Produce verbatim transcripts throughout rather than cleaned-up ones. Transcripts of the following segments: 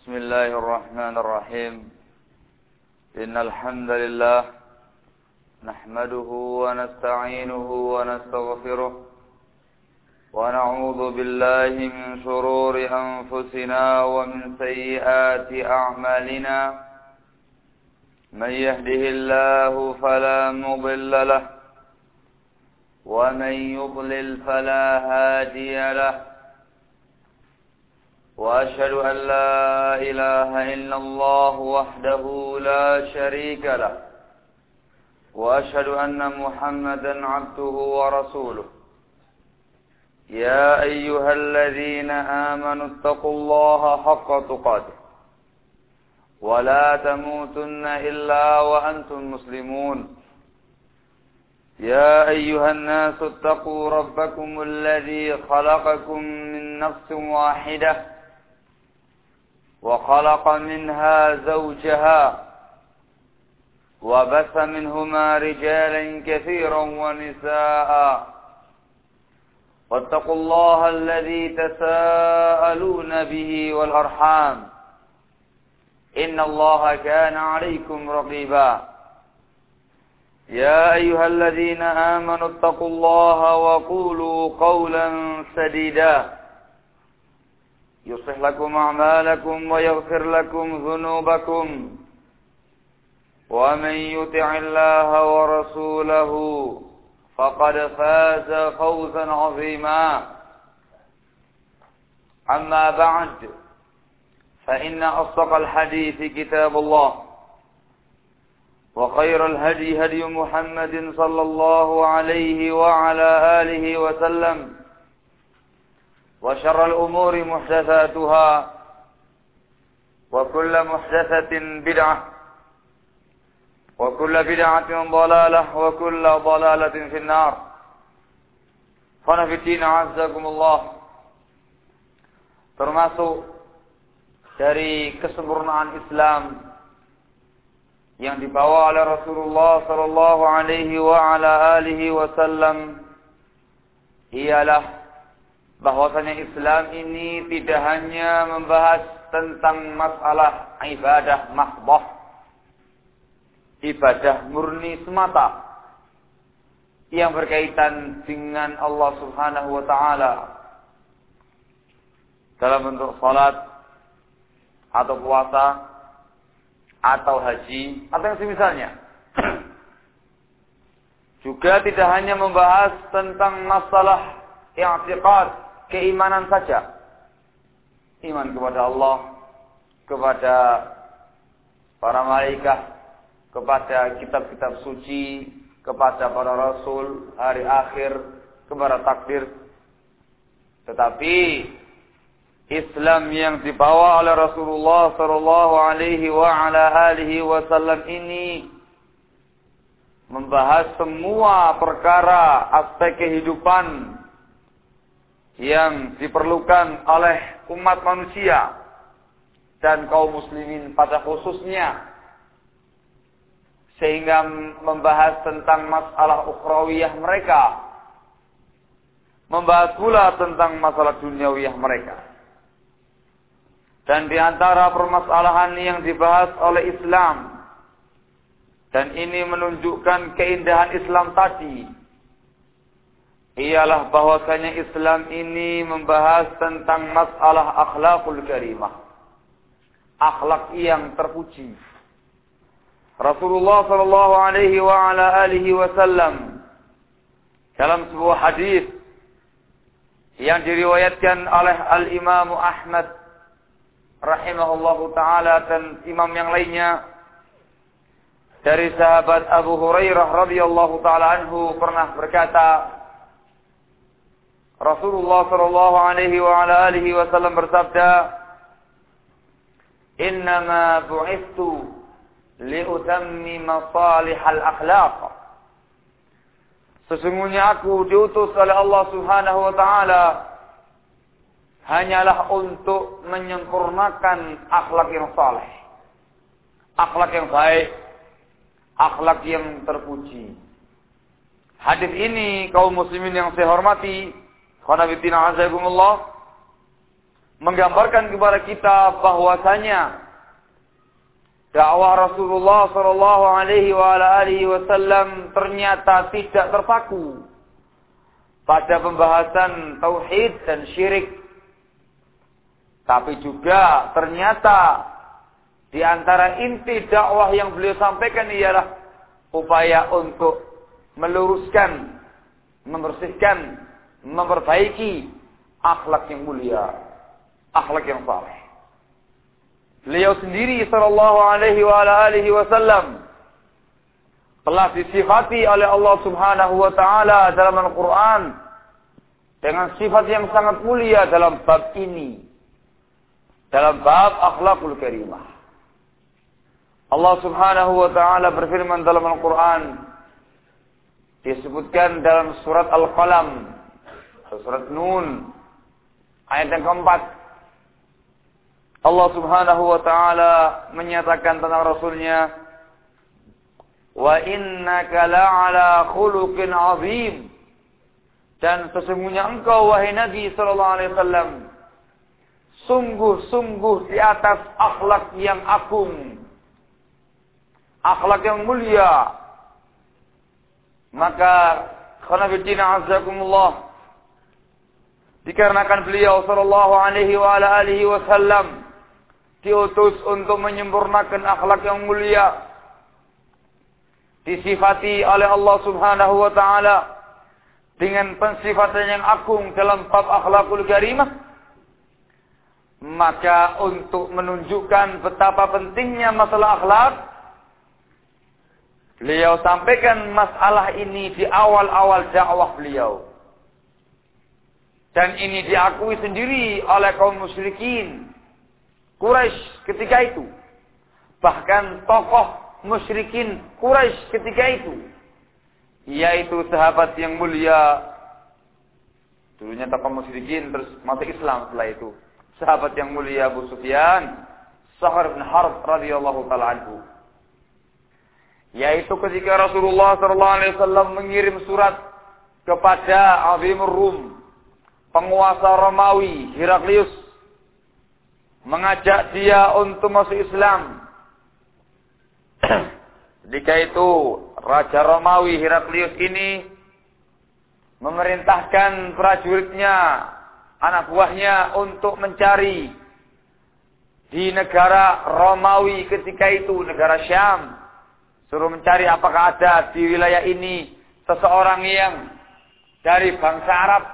بسم الله الرحمن الرحيم إن الحمد لله نحمده ونستعينه ونستغفره ونعوذ بالله من شرور أنفسنا ومن سيئات أعمالنا من يهده الله فلا مضل له ومن يضلل فلا هادي له وأشهد أن لا إله إلا الله وحده لا شريك له وأشهد أن محمدا عبده ورسوله يا أيها الذين آمنوا اتقوا الله حق تقاته ولا تموتن إلا وأنتم مسلمون يا أيها الناس اتقوا ربكم الذي خلقكم من نفس واحدة وخلق منها زوجها وبث منهما رجالا كثيرا ونساء واتقوا الله الذي تساءلون به والأرحام إن الله كان عليكم رقيبا يا أيها الذين آمنوا اتقوا الله وقولوا قولا سديدا يصلح لكم أعمالكم ويغفر لكم ذنوبكم ومن يطع الله ورسوله فقد فاز فوزا عظيما أما بعد فإن أصدق الحديث كتاب الله وخير الهدي هدي محمد صلى الله عليه وعلى آله وسلم وشر الأمور محدثاتها وكل محدثة بدعة وكل بدعة ضلالة وكل ضلالة في النار. Khanafiddin a'azzakumullah. Termasuk dari kesempurnaan Islam yang dibawa oleh Rasulullah sallallahu alaihi wa ala alihi wasallam ialah bahwasanya Islam ini tidak hanya membahas tentang masalah ibadah mahdoh, ibadah murni semata yang berkaitan dengan Allah Subhanahu wa taala dalam bentuk salat atau puasa atau haji atau yang semisalnya. Juga tidak hanya membahas tentang masalah i'tiqad, keimanan saja. Iman kepada Allah, kepada para malaikat, kepada kitab-kitab suci, kepada para rasul, hari akhir, kepada takdir. Tetapi Islam yang dibawa oleh Rasulullah sallallahu alaihi wa ala alihi wasallam ini membahas semua perkara aspek kehidupan yang diperlukan oleh umat manusia dan kaum muslimin pada khususnya, sehingga membahas tentang masalah ukhrawiyah mereka, membahas pula tentang masalah duniawiyah mereka. Dan di antara permasalahan yang dibahas oleh Islam, dan ini menunjukkan keindahan Islam tadi, ialah bahwasanya Islam ini membahas tentang masalah akhlakul karimah, akhlak yang terpuji. Rasulullah sallallahu alaihi wa ala alihi wasallam dalam sebuah hadis yang diriwayatkan oleh Al-Imam Ahmad rahimahullahu taala dan imam yang lainnya dari sahabat Abu Hurairah radhiyallahu taala anhu pernah berkata, Rasulullah sallallahu alaihi wa ala alihi wasallam bersabda, "Innama bu'ithu liutammima salihal akhlaq." Sesungguhnya aku diutus oleh Allah Subhanahu wa taala hanyalah untuk menyempurnakan akhlak yang saleh, akhlak yang baik, akhlak yang terpuji. Hadis ini kaum muslimin yang saya hormati, khanafiddin a'azakumullah, menggambarkan kepada kita bahwasanya dakwah Rasulullah sallallahu alaihi wasallam ternyata tidak terpaku pada pembahasan tauhid dan syirik, tapi juga ternyata di antara inti dakwah yang beliau sampaikan ialah upaya untuk meluruskan, membersihkan, memperbaiki akhlak yang mulia, akhlak yang saleh. Beliau sendiri sallallahu alaihi wasallam telah disifati oleh Allah Subhanahu wa taala dalam Al-Qur'an dengan sifat yang sangat mulia dalam bab ini, dalam bab akhlakul karimah. Allah Subhanahu wa taala berfirman dalam Al-Qur'an, disebutkan dalam surat Al-Qalam, surat Nun, ayat yang keempat. Allah Subhanahu wa taala menyatakan tentang Rasulnya, wa innaka la'ala khuluqin 'azim, dan sesungguhnya engkau wahai Nabi sallallahu alaihi wasallam sungguh-sungguh di atas akhlak yang agung, akhlak yang mulia. Maka khonafidina azakumullah, dikarenakan beliau sallallahu alaihi wa ala alihi wasallam diutus untuk menyempurnakan akhlak yang mulia, disifati oleh Allah Subhanahu wa taala dengan pensifatan yang agung dalam bab akhlakul karimah, maka untuk menunjukkan betapa pentingnya masalah akhlak, beliau sampaikan masalah ini di awal-awal dakwah beliau. Dan ini diakui sendiri oleh kaum musyrikin Quraisy ketika itu. Bahkan tokoh musyrikin Quraisy ketika itu, yaitu sahabat yang mulia, dulunya tokoh musyrikin terus masuk Islam setelah itu, sahabat yang mulia Abu Sufyan, Sa'd bin Harb radhiyallahu taala anhu. Yaitu ketika Rasulullah sallallahu alaihi wasallam mengirim surat kepada Azimur Rum, penguasa Romawi Heraklius, mengajak dia untuk masuk Islam. Ketika itu Raja Romawi Heraklius ini memerintahkan prajuritnya, anak buahnya, untuk mencari di negara Romawi ketika itu, negara Syam. Suruh mencari apakah ada di wilayah ini seseorang yang dari bangsa Arab.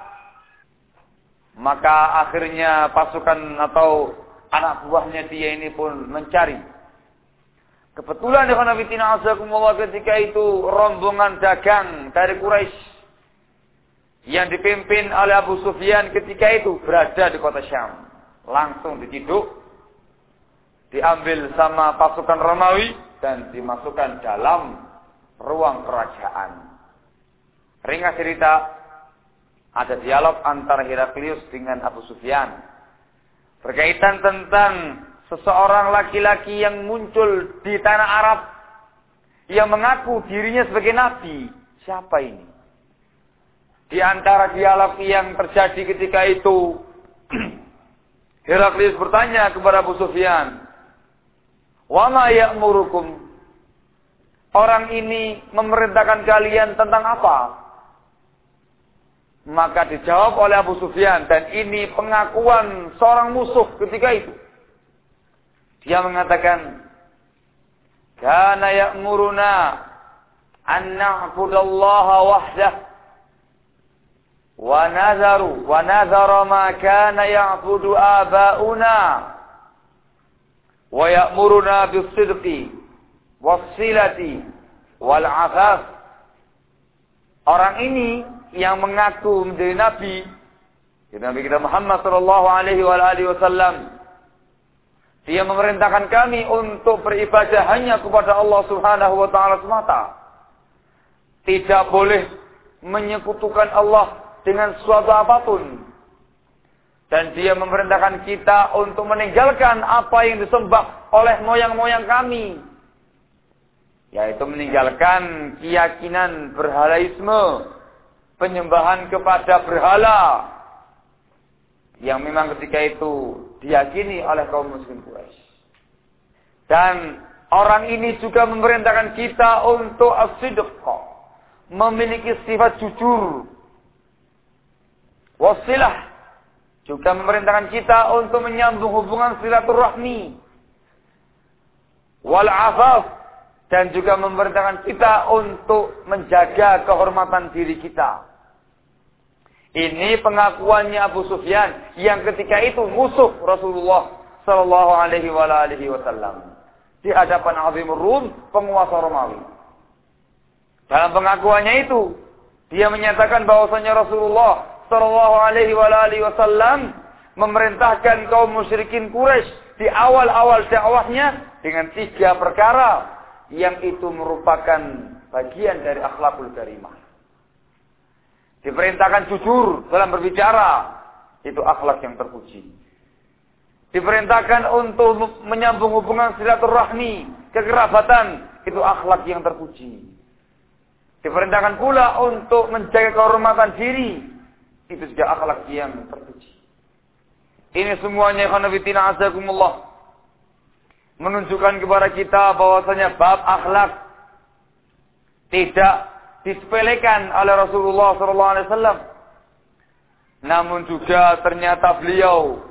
Maka akhirnya pasukan atau anak buahnya dia ini pun mencari. Kebetulan ikhwanafitina azakumullah, ketika itu rombongan dagang dari Quraisy yang dipimpin oleh Abu Sufyan ketika itu berada di kota Syam. Langsung diciduk, diambil sama pasukan Romawi dan dimasukkan dalam ruang kerajaan. Ringkas cerita, ada dialog antara Heraklius dengan Abu Sufyan berkaitan tentang seseorang laki-laki yang muncul di tanah Arab yang mengaku dirinya sebagai nabi. Siapa ini? Di antara dialog yang terjadi ketika itu, Heraklius bertanya kepada Abu Sufyan, "Wa ma ya'murukum?" Orang ini memerintahkan kalian tentang apa? Maka dijawab oleh Abu Sufyan, dan ini pengakuan seorang musuh ketika itu. Dia mengatakan, "Kana ya'muruna an na'budallaha wahdah wa nazaru wa nazara ma kana ya'budu aba'una wa ya'muruna bis-sidqi was-silati wal-'afaf." Orang ini yang mengaku menjadi nabi, Nabi kita Muhammad sallallahu alaihi wasallam, dia memerintahkan kami untuk beribadah hanya kepada Allah Subhanahu wa taala semata. Tidak boleh menyekutukan Allah dengan sesuatu apapun. Dan dia memerintahkan kita untuk meninggalkan apa yang disembah oleh moyang-moyang kami, yaitu meninggalkan keyakinan berhalaisme, penyembahan kepada berhala, yang memang ketika itu diyakini oleh kaum muslim Quraisy. Dan orang ini juga memerintahkan kita untuk as-sidq, memiliki sifat jujur. Wasilah, juga memerintahkan kita untuk menyambung hubungan silaturahmi. Wal afaf, dan juga memerintahkan kita untuk menjaga kehormatan diri kita. Ini pengakuannya Abu Sufyan yang ketika itu musuh Rasulullah sallallahu alaihi wasallam di hadapan Azimur Rum, penguasa Romawi. Dalam pengakuannya itu, dia menyatakan bahwasanya Rasulullah sallallahu alaihi wasallam memerintahkan kaum musyrikin Quraisy di awal-awal dakwahnya dengan tiga perkara yang itu merupakan bagian dari akhlakul karimah. Diperintahkan jujur dalam berbicara, itu akhlak yang terpuji. Diperintahkan untuk menyambung hubungan silaturahmi, kekerabatan, itu akhlak yang terpuji. Diperintahkan pula untuk menjaga kehormatan diri, itu juga akhlak yang terpuji. Ini semuanya khanafitina azakumullah menunjukkan kepada kita bahwasanya bab akhlak tidak disepelekan oleh Rasulullah sallallahu alaihi wasallam. Namun juga ternyata beliau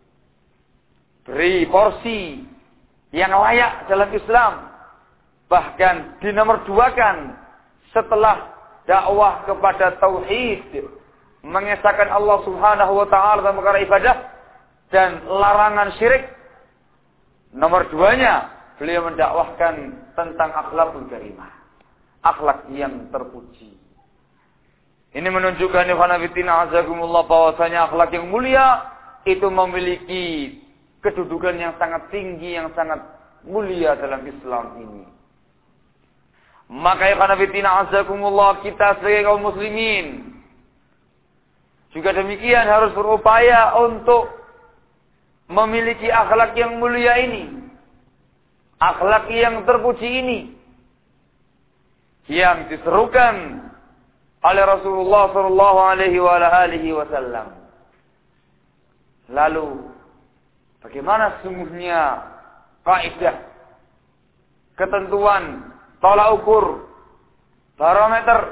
beri porsi yang layak dalam Islam. Bahkan dinomorduakan setelah dakwah kepada tauhid, mengesahkan Allah Subhanahu wa taala dalam perkara ibadah dan larangan syirik. Nomor duanya, beliau mendakwahkan tentang akhlakul karimah, akhlak yang terpuji. Ini menunjukkan ikhwan fillah azakumullah bahwasanya akhlak yang mulia itu memiliki kedudukan yang sangat tinggi, yang sangat mulia dalam Islam ini. Maka ikhwan fillah azakumullah, kita sebagai kaum muslimin juga demikian harus berupaya untuk memiliki akhlak yang mulia ini, akhlak yang terpuji ini, yang diserukan oleh Rasulullah sallallahu alaihi wasallam. Lalu, bagaimana sungguhnya kaidah, ketentuan, tolak ukur, barometer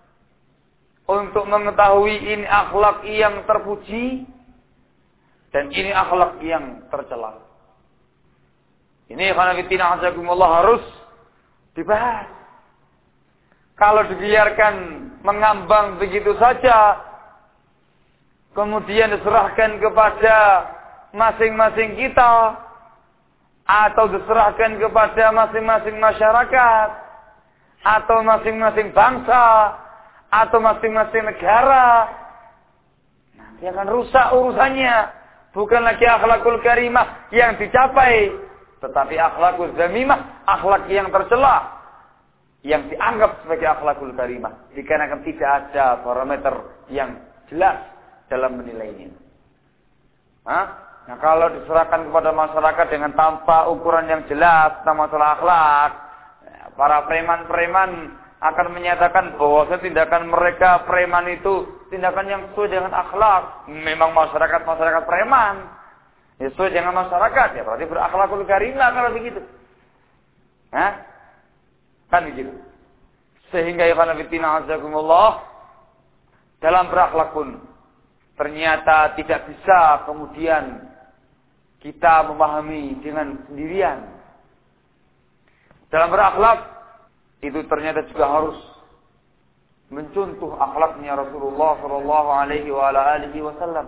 untuk mengetahui ini akhlak yang terpuji dan ini akhlak yang tercela? Ini khanafitina azakumullah harus dibahas. Kalau dibiarkan mengambang begitu saja, kemudian diserahkan kepada masing-masing kita, atau diserahkan kepada masing-masing masyarakat, atau masing-masing bangsa, atau masing-masing negara, nanti akan rusak urusannya. Bukan lagi akhlakul karimah yang dicapai, tetapi akhlakul zamimah, akhlak yang tercela, yang dianggap sebagai akhlakul karimah, dikarenakan tidak ada barometer yang jelas dalam menilainya. Hah? Nah, kalau diserahkan kepada masyarakat dengan tanpa ukuran yang jelas tentang masalah akhlak, para preman-preman akan menyatakan bahwa tindakan mereka preman itu tindakan yang sesuai dengan akhlak. Memang masyarakat-masyarakat preman, ya sesuai dengan masyarakat, ya berarti berakhlakul karimah kalau begitu. Hah? Kan begitu. Sehingga ya khanafitina azakumullah, dalam berakhlak pun ternyata tidak bisa kemudian kita memahami dengan sendirian. Dalam berakhlak itu ternyata juga harus mencontoh akhlaknya Rasulullah sallallahu alaihi wasallam.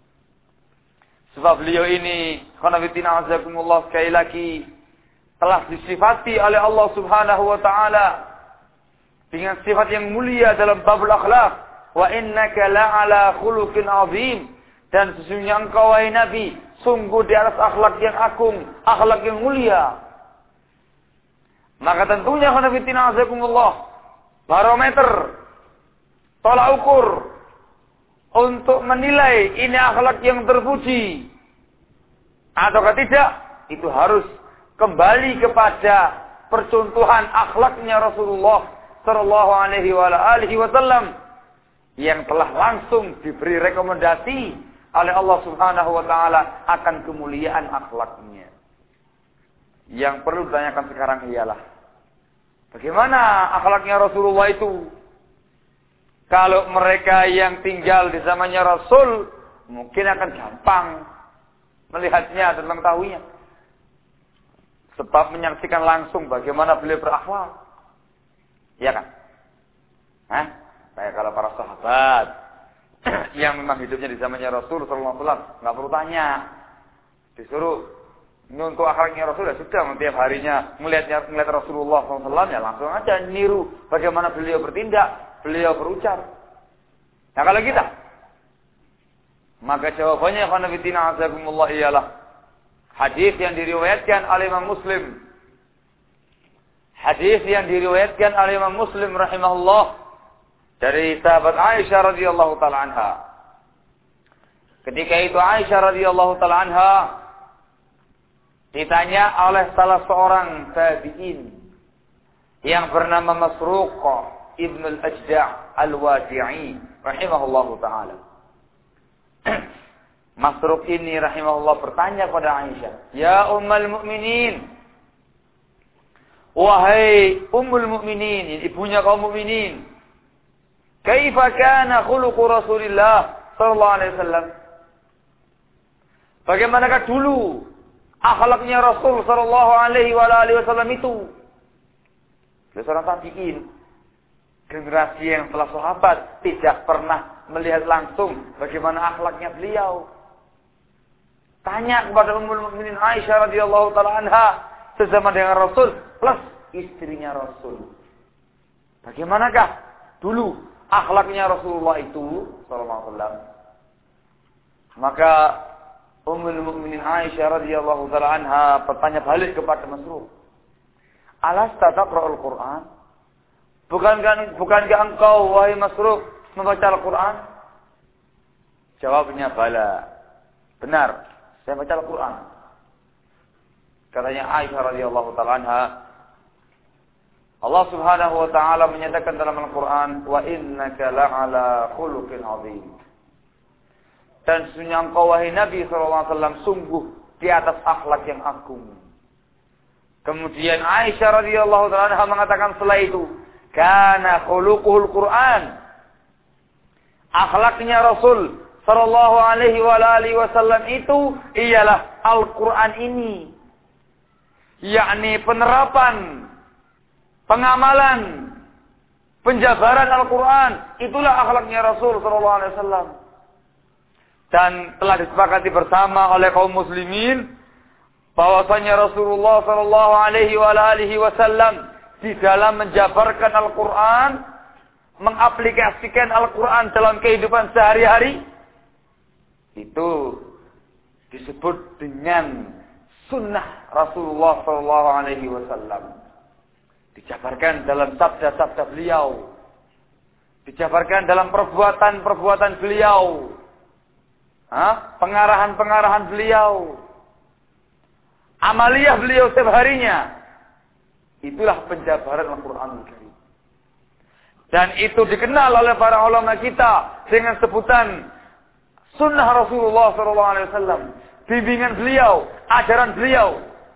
Sebab beliau ini khanafitina azakumullah sekali lagi telah disifati oleh Allah Subhanahu wa taala dengan sifat yang mulia dalam babul akhlak. Wa innaka la'ala khuluqin azim, dan sesungguhnya engkau wahai Nabi sungguh di atas akhlak yang agung, akhlak yang mulia. Maka tentunya khanafitina azakumullah, barometer, tolak ukur untuk menilai ini akhlak yang terpuji ataukah tidak, itu harus kembali kepada percontohan akhlaknya Rasulullah sallallahu alaihi wasallam yang telah langsung diberi rekomendasi oleh Allah Subhanahu wa taala akan kemuliaan akhlaknya. Yang perlu ditanyakan sekarang ialah bagaimana akhlaknya Rasulullah itu? Kalau mereka yang tinggal di zamannya Rasul mungkin akan gampang melihatnya dan mengetahuinya. Sebab menyaksikan langsung bagaimana beliau berakhlak. Iya kan? Hah? Kayak kalau para sahabat yang memang hidupnya di zamannya Rasul sallallahu alaihi wasallam, enggak perlu tanya. Disuruh untuk akhlaknya Rasul ya sudah, setiap harinya melihatnya melihat Rasulullah sallallahu alaihi wasallam ya langsung aja niru bagaimana beliau bertindak, beliau berucap. Nah kalau kita, maka jawabannya khanafitina azakumullah ialah hadis yang diriwayatkan oleh Imam Muslim. Hadis yang diriwayatkan oleh Imam Muslim rahimahullah dari sahabat Aisyah radhiyallahu taala anha. Ketika itu Aisyah radhiyallahu taala anha ditanya oleh salah seorang tabi'in yang bernama Masruq Ibn al-Ajda' al-Wadi'i rahimahullahu taala. Masruq ini rahimahullah bertanya kepada Aisyah, "Ya Ummul Mukminin, wahai Ummul Mukminin, ibunya kaum mukminin, kaifa kana khuluqu Rasulillah sallallahu alaihi wasallam?" Bagaimanakah dulu akhlaknya Rasul sallallahu alaihi wasallam itu? Beliau seorang tabi'in, generasi yang setelah sahabat tidak pernah melihat langsung bagaimana akhlaknya beliau. Tanya kepada Ummul Mukminin Aisyah radhiyallahu taala anha, sezaman dengan Rasul plus istrinya Rasul. Bagaimanakah dulu akhlaknya Rasulullah itu sallallahu alaihi wasallam? Maka Ummul Mukminin Aisyah radhiyallahu taala anha bertanya balik kepada Masruq, "Alasta taqra'ul Qur'an?" Bukankah bukankah engkau wahai Masruq membaca Al-Qur'an? Jawabnya, "Bala." Benar, saya baca Al-Qur'an. Katanya Aisyah radhiyallahu taala anha, Allah Subhanahu wa taala menyatakan dalam Al-Qur'an, "Wa innaka la'ala khuluqin 'adzim." Dan sesungguhnya engkau wahai Nabi sallallahu alaihi wasallam sungguh di atas akhlak yang agung. Kemudian Aisyah radhiyallahu taala anha mengatakan setelah itu, "Kana khuluquhul Qur'an." Akhlaknya Rasul sallallahu alaihi wa alihi wasallam itu ialah Al-Qur'an ini. Yakni penerapan, pengamalan, penjabaran Al-Qur'an, itulah akhlaknya Rasul sallallahu alaihi wasallam. Dan telah disepakati bersama oleh kaum muslimin bahwasanya Rasulullah sallallahu alaihi wa alihi wasallam di dalam menjabarkan Al-Qur'an, mengaplikasikan Al-Qur'an dalam kehidupan sehari-hari, itu disebut dengan sunnah Rasulullah sallallahu alaihi wasallam. Dijabarkan dalam sabda-sabda beliau, dijabarkan dalam perbuatan-perbuatan beliau, ha? Pengarahan-pengarahan beliau, amaliyah beliau setiap harinya. Itulah penjabaran Al-Qur'anul Karim. Dan itu dikenal oleh para ulama kita dengan sebutan sunnah Rasulullah sallallahu alaihi wasallam, bimbingan beliau, ajaran beliau.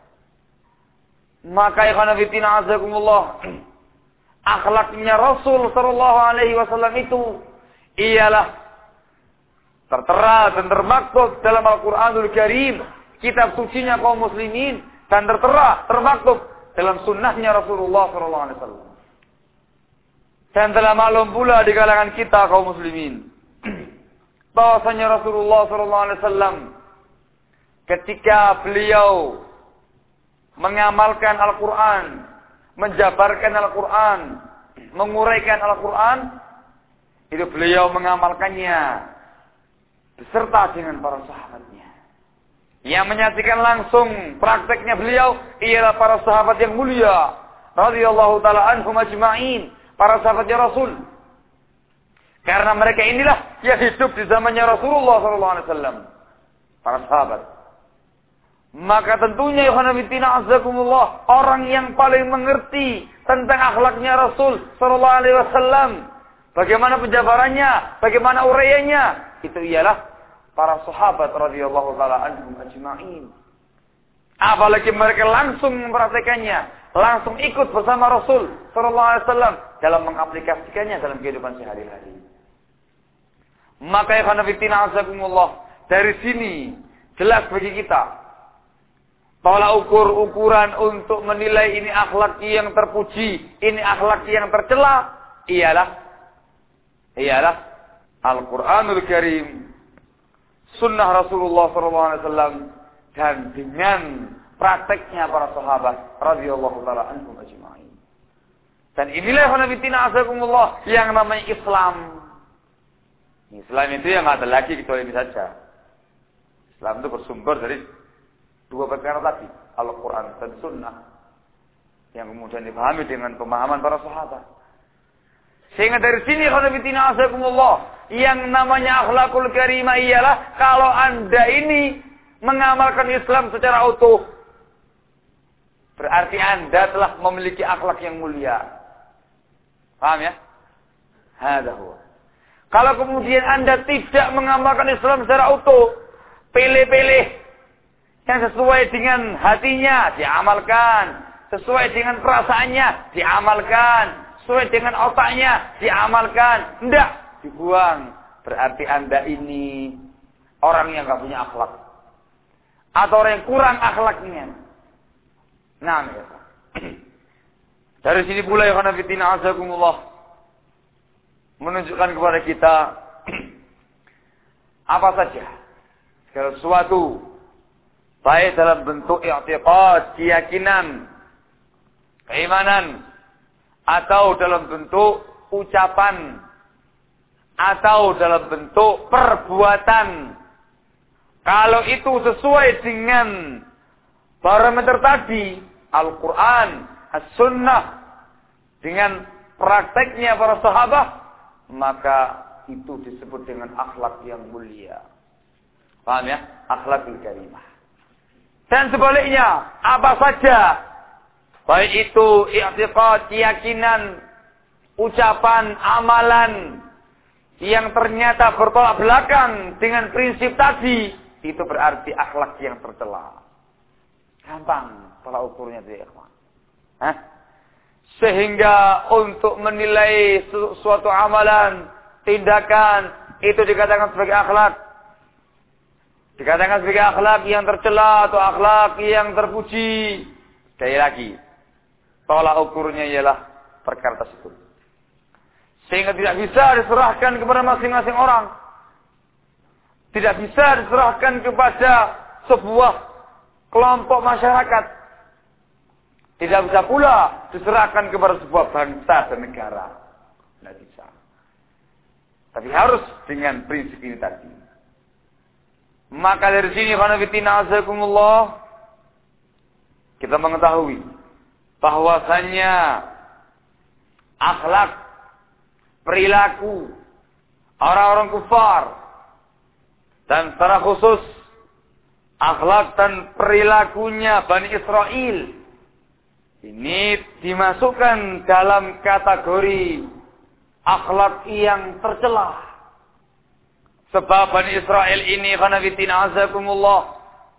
Maka ikhwan fillah azakumullah, akhlaknya Rasul sallallahu alaihi wasallam itu ialah tertera dan termaktub dalam Al-Qur'anul Karim, kitab sucinya kaum muslimin, dan tertera, termaktub dalam sunnahnya Rasulullah sallallahu alaihi wasallam. Dan telah maklum pula di kalangan kita kaum muslimin bahwasanya Rasulullah sallallahu alaihi wasallam ketika beliau mengamalkan Al-Qur'an, menjabarkan Al-Qur'an, menguraikan Al-Qur'an, itu beliau mengamalkannya beserta dengan para sahabatnya. Yang menyaksikan langsung prakteknya beliau ialah para sahabat yang mulia radhiyallahu taala anhum ajma'in, para sahabatnya Rasul. Karena mereka inilah yang hidup di zamannya Rasulullah sallallahu alaihi wasallam, para sahabat. Maka tentunya ikhwanabitina azakumullah, orang yang paling mengerti tentang akhlaknya Rasul sallallahu alaihi wasallam, bagaimana penjabarannya, bagaimana uraiannya, itu ialah para sahabat radhiyallahu taala anhum ajma'in. Apalagi mereka langsung mempraktekannya, langsung ikut bersama Rasul sallallahu alaihi wasallam dalam mengaplikasikannya dalam kehidupan sehari-hari. Maka ya khanafitina azakumullah, dari sini jelas bagi kita tolak ukur ukuran untuk menilai ini akhlak yang terpuji, ini akhlak yang tercela ialah ialah Al-Qur'anul Karim, sunnah Rasulullah sallallahu alaihi wasallam, dan dengan prakteknya para sahabat radhiyallahu taala anhum ajma'in. Dan inilah khanafitina azakumullah yang namanya Islam. Islam itu yang ada lagi kecuali ini saja. Islam itu bersumber dari dua perkara tadi, Al-Quran dan Sunnah, yang kemudian dipahami dengan pemahaman para sahabat. Sehingga dari sini khanafitina azakumullah, yang namanya akhlakul karimah ialah kalau Anda ini mengamalkan Islam secara utuh, berarti Anda telah memiliki akhlak yang mulia. Paham ya? Hada huwa. Kalau kemudian Anda tidak mengamalkan Islam secara utuh, pilih-pilih yang sesuai dengan hatinya diamalkan, sesuai dengan perasaannya diamalkan, sesuai dengan otaknya diamalkan, tidak dibuang. Berarti Anda ini orang yang tidak punya akhlak, atau orang yang kurang akhlaknya. Nah, ya. Dari sini pula ya khanafitina azakumullah menunjukkan kepada kita apa saja segala sesuatu baik dalam bentuk i'tiqad, keyakinan, keimanan, atau dalam bentuk ucapan, atau dalam bentuk perbuatan. Kalau itu sesuai dengan parameter tadi, Al-Quran, As-Sunnah, dengan prakteknya para sahabat, maka itu disebut dengan akhlak yang mulia. Paham ya? Akhlakul karimah. Dan sebaliknya, apa saja, baik itu i'tiqad, keyakinan, ucapan, amalan, yang ternyata bertolak belakang dengan prinsip tadi, itu berarti akhlak yang tercela. Gampang pola ukurnya itu ya, ikhwan. Hah? Sehingga untuk menilai su suatu amalan, tindakan, itu dikatakan sebagai akhlak. Dikatakan sebagai akhlak yang tercela atau akhlak yang terpuji. Sekali lagi, tolak ukurnya ialah perkara tersebut. Sehingga tidak bisa diserahkan kepada masing-masing orang. Tidak bisa diserahkan kepada sebuah kelompok masyarakat. Tidak bisa pula diserahkan kepada sebuah bangsa dan negara. Tidak bisa. Tapi harus dengan prinsip ini tadi. Maka dari sini khanafitina azakumullah, kita mengetahui bahwasannya akhlak, perilaku orang-orang kufar, dan secara khusus akhlak dan perilakunya Bani Israel, ini dimasukkan dalam kategori akhlak yang tercela. Sebab Bani Israel ini khanafitina azakumullah,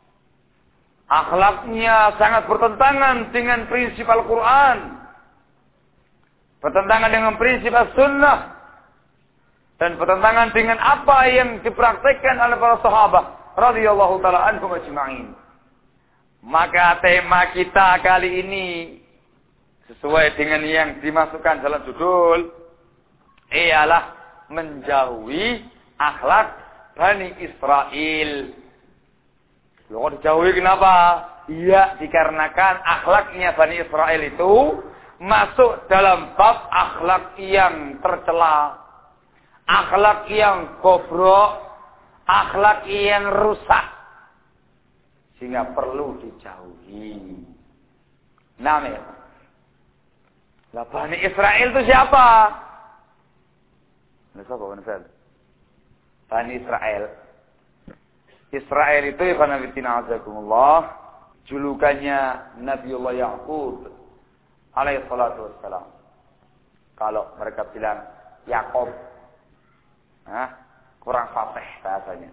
akhlaknya sangat bertentangan dengan prinsip Al-Quran, bertentangan dengan prinsip As-Sunnah, dan bertentangan dengan apa yang dipraktikkan oleh para sahabat radhiyallahu taala anhum ajma'in. Maka tema kita kali ini sesuai dengan yang dimasukkan dalam judul ialah menjauhi akhlak Bani Israel. Loh, dijauhi kenapa? Iya, dikarenakan akhlaknya Bani Israel itu masuk dalam bab akhlak yang tercela, akhlak yang goblok, akhlak yang rusak, sehingga perlu dijauhi. Namanya, lah Bani Israel itu siapa? Siapa Bani Israel? Bani Israel. Israel itu khanafitina azakumullah, julukannya Nabiullah Yaqub alaihi salatu wassalam. Kalau mereka bilang Yakob, nah, kurang fasih bahasanya.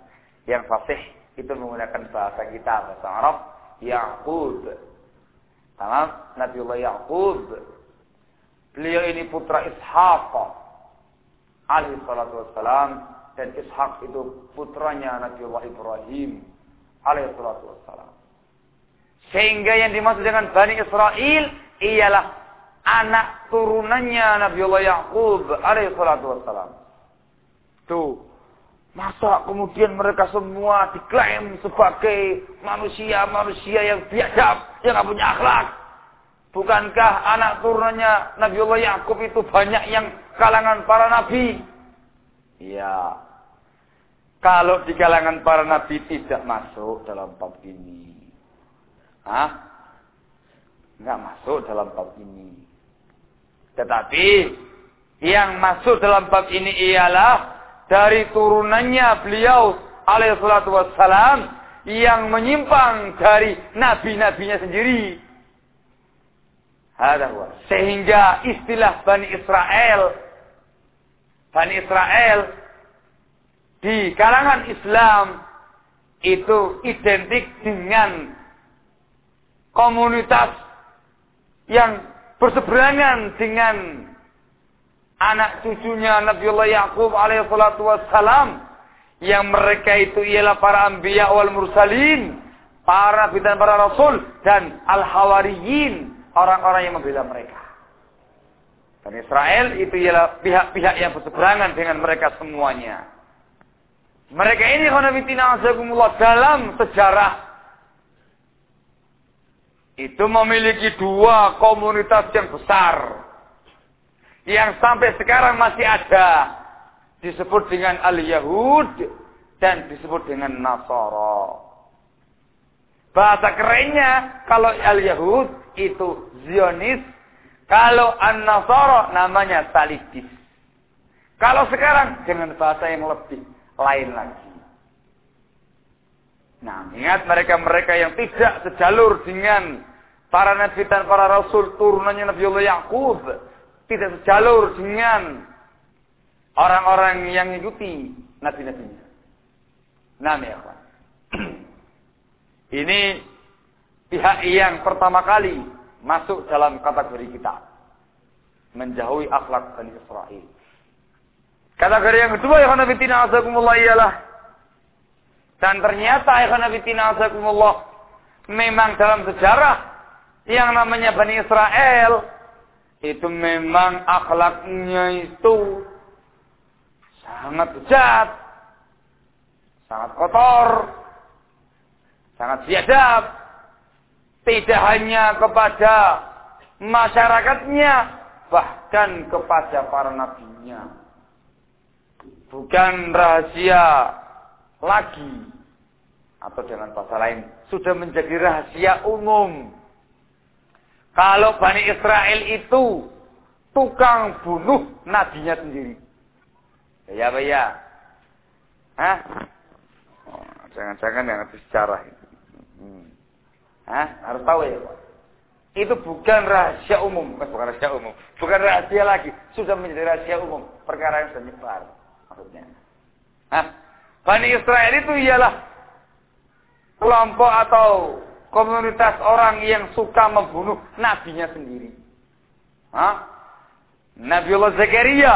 Yang fasih itu menggunakan bahasa kita, bahasa Arab, Ya'qub. Tamam, Nabiullah Ya'qub. Beliau ini putra Ishaq alaihi salatu wassalam, dan Ishaq itu putranya Nabiullah Ibrahim alaihi salatu wassalam. Sehingga yang dimaksud dengan Bani Israel ialah anak turunannya Nabiullah Ya'qub alaihi salatu wassalam. Tuh, masa kemudian mereka semua diklaim sebagai manusia-manusia yang biadab, yang tidak punya akhlak? Bukankah anak turunannya Nabiullah Ya'qub itu banyak yang kalangan para nabi? Ya, kalau di kalangan para nabi tidak masuk dalam bab ini. Hah? Enggak masuk dalam bab ini. Tetapi yang masuk dalam bab ini ialah dari turunannya beliau alaihi salatu wassalam yang menyimpang dari nabi-nabinya sendiri. Hadahwa. Sehingga istilah Bani Israel, Bani Israel di kalangan Islam itu identik dengan komunitas yang berseberangan dengan anak cucunya Nabiullah Ya'qub alaihi salatu wassalam, yang mereka itu ialah para anbiya wal mursalin, para nabi dan para rasul, dan al-hawariyin, orang-orang yang membela mereka. Dan Israel itu ialah pihak-pihak yang berseberangan dengan mereka semuanya. Mereka ini khanafitina azakumullah dalam sejarah itu memiliki dua komunitas yang besar yang sampai sekarang masih ada, disebut dengan Al-Yahud dan disebut dengan Nasara. Bahasa kerennya, kalau Al-Yahud itu Zionis, kalau An-Nasara namanya Salibis. Kalau sekarang dengan bahasa yang lebih lain lagi. Nah, ingat mereka-mereka yang tidak sejalur dengan para nabi dan para rasul turunannya Nabiullah Ya'qub, tidak sejalur dengan orang-orang yang mengikuti nabi-nabinya. Nah, ya kawan. Ini pihak yang pertama kali masuk dalam kategori kita, menjauhi akhlak Bani Israel. Kategori yang kedua, ya khanafitina azakumullah, ialah, dan ternyata ya khanafitina azakumullah, memang dalam sejarah yang namanya Bani Israel itu memang akhlaknya itu sangat bejat, sangat kotor, sangat biadab. Tidak hanya kepada masyarakatnya, bahkan kepada para nabinya. Bukan rahasia lagi, atau dengan bahasa lain, sudah menjadi rahasia umum. Kalau Bani Israel itu tukang bunuh nabinya sendiri. Ya, Pak ya. Hah? Oh, jangan-jangan yang habis sejarah itu. Hmm. Hah? Harus tahu ya, Pak. Itu bukan rahasia umum, bukan, bukan rahasia umum, bukan rahasia lagi, sudah menjadi rahasia umum, perkara yang sudah menyebar, maksudnya. Hah? Bani Israel itu ialah kelompok atau komunitas orang yang suka membunuh nabinya sendiri. Hah? Nabiullah Zakaria.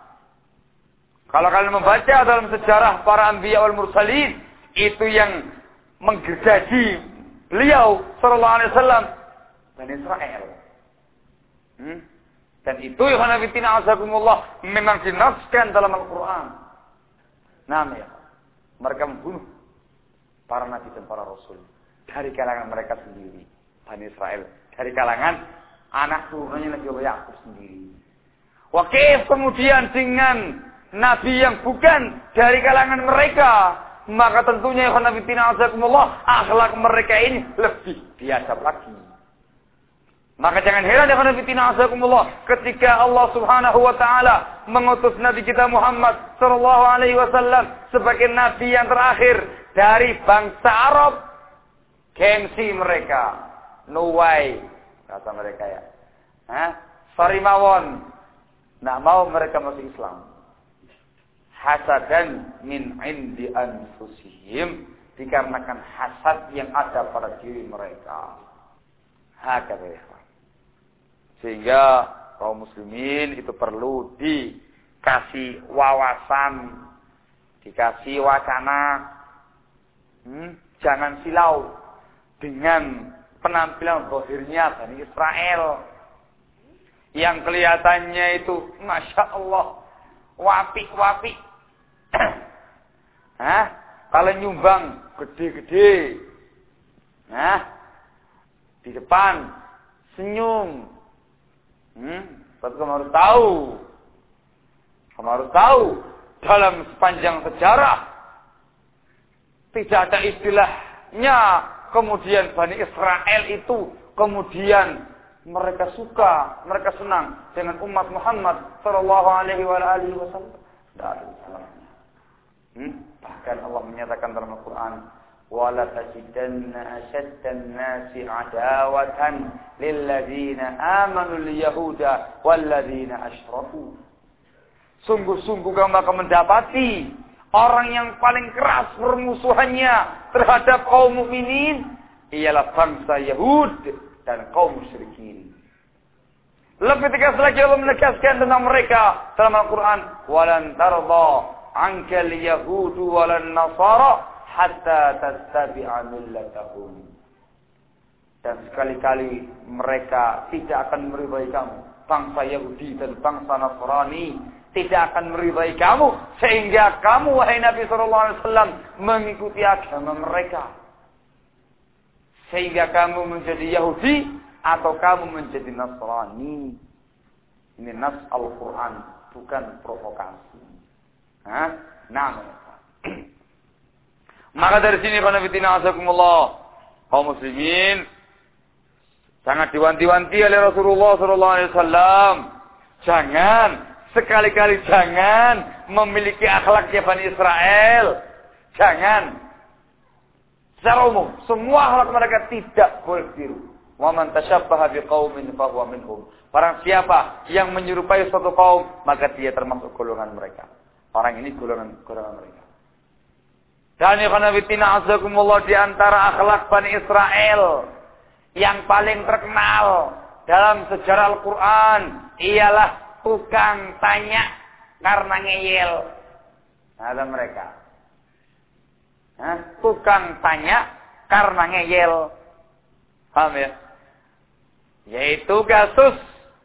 Kalau kalian membaca dalam sejarah para anbiya wal mursalin, itu yang menggergaji beliau sallallahu alaihi wasallam Bani Israel. Hmm? Dan itu ya khanafitina azakumullah memang dinaskan dalam Al-Quran. Nah, ya, mereka membunuh para nabi dan para rasul dari kalangan mereka sendiri, Bani Israel, dari kalangan anak turunannya Nabi Ya'qub sendiri. Wakif kemudian dengan nabi yang bukan dari kalangan mereka, maka tentunya khanafitina azakumullah akhlak mereka ini lebih biadab lagi. Maka jangan heran ya khanafitina azakumullah ketika Allah Subhanahu wa taala mengutus Nabi kita Muhammad sallallahu alaihi wasallam sebagai nabi yang terakhir dari bangsa Arab. Gengsi mereka, no way kata mereka ya. Hah? Sorry mawon. Nggak mau mereka masuk Islam. hasadan min indi anfusihim, dikarenakan hasad yang ada pada diri mereka. Hakata. Sehingga kaum muslimin itu perlu dikasih wawasan, dikasih wacana. Hmm, jangan silau dengan penampilan zahirnya Bani Israel yang kelihatannya itu Masya Allah wapi-wapi. Hah? Kalau nyumbang gede-gede, nah di depan senyum. Hmm, tapi kamu harus tahu, kamu harus tahu dalam sepanjang sejarah tidak ada istilahnya kemudian Bani Israel itu kemudian mereka suka, mereka senang dengan umat Muhammad sallallahu alaihi wasallam. Tidak ada salahnya. Hmm? Bahkan Allah menyatakan dalam Al-Quran, "Wala tajidanna ashaddan nasi adawatan lilladzina amanu al-yahuda walladzina asyraku." Sungguh-sungguh kamu akan mendapati orang yang paling keras permusuhannya terhadap kaum mukminin ialah bangsa Yahud dan kaum musyrikin. Lebih tegas lagi Allah menegaskan tentang mereka dalam Al-Quran, "Walan tarda ankal yahudu walan nasara hatta tattabi'a millatahum." Dan sekali-kali mereka tidak akan meridai kamu, bangsa Yahudi dan bangsa Nasrani tidak akan meridai kamu sehingga kamu wahai Nabi sallallahu alaihi wasallam mengikuti agama mereka. Sehingga kamu menjadi Yahudi atau kamu menjadi Nasrani. Ini nas Al-Quran, bukan provokasi. Hah? Nah. Maka dari sini qanafitina azakumullah, kaum muslimin sangat diwanti-wanti oleh Rasulullah sallallahu alaihi wasallam. Jangan, sekali-kali jangan memiliki akhlaknya Bani Israel. Jangan. Secara umum, semua akhlak mereka tidak boleh ditiru. Wa man tashabbaha biqaumin fa huwa minhum. Barang siapa yang menyerupai suatu kaum, maka dia termasuk golongan mereka. Orang ini golongan golongan mereka. Dan ikhwan fillah azakumullah, di antara akhlak Bani Israel yang paling terkenal dalam sejarah Al-Quran ialah tukang tanya karena ngeyel. Ada mereka. Hah? Tukang tanya karena ngeyel. Paham ya? Yaitu kasus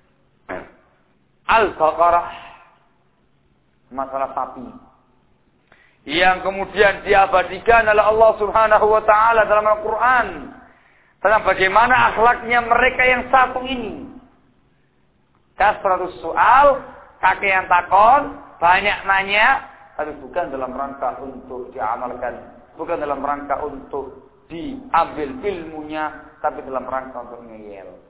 Al-Baqarah, masalah sapi, yang kemudian diabadikan oleh Allah Subhanahu wa taala dalam Al-Quran tentang bagaimana akhlaknya mereka yang satu ini. Kasratus soal, kakek yang takon, banyak nanya, tapi bukan dalam rangka untuk diamalkan, bukan dalam rangka untuk diambil ilmunya, tapi dalam rangka untuk ngeyel.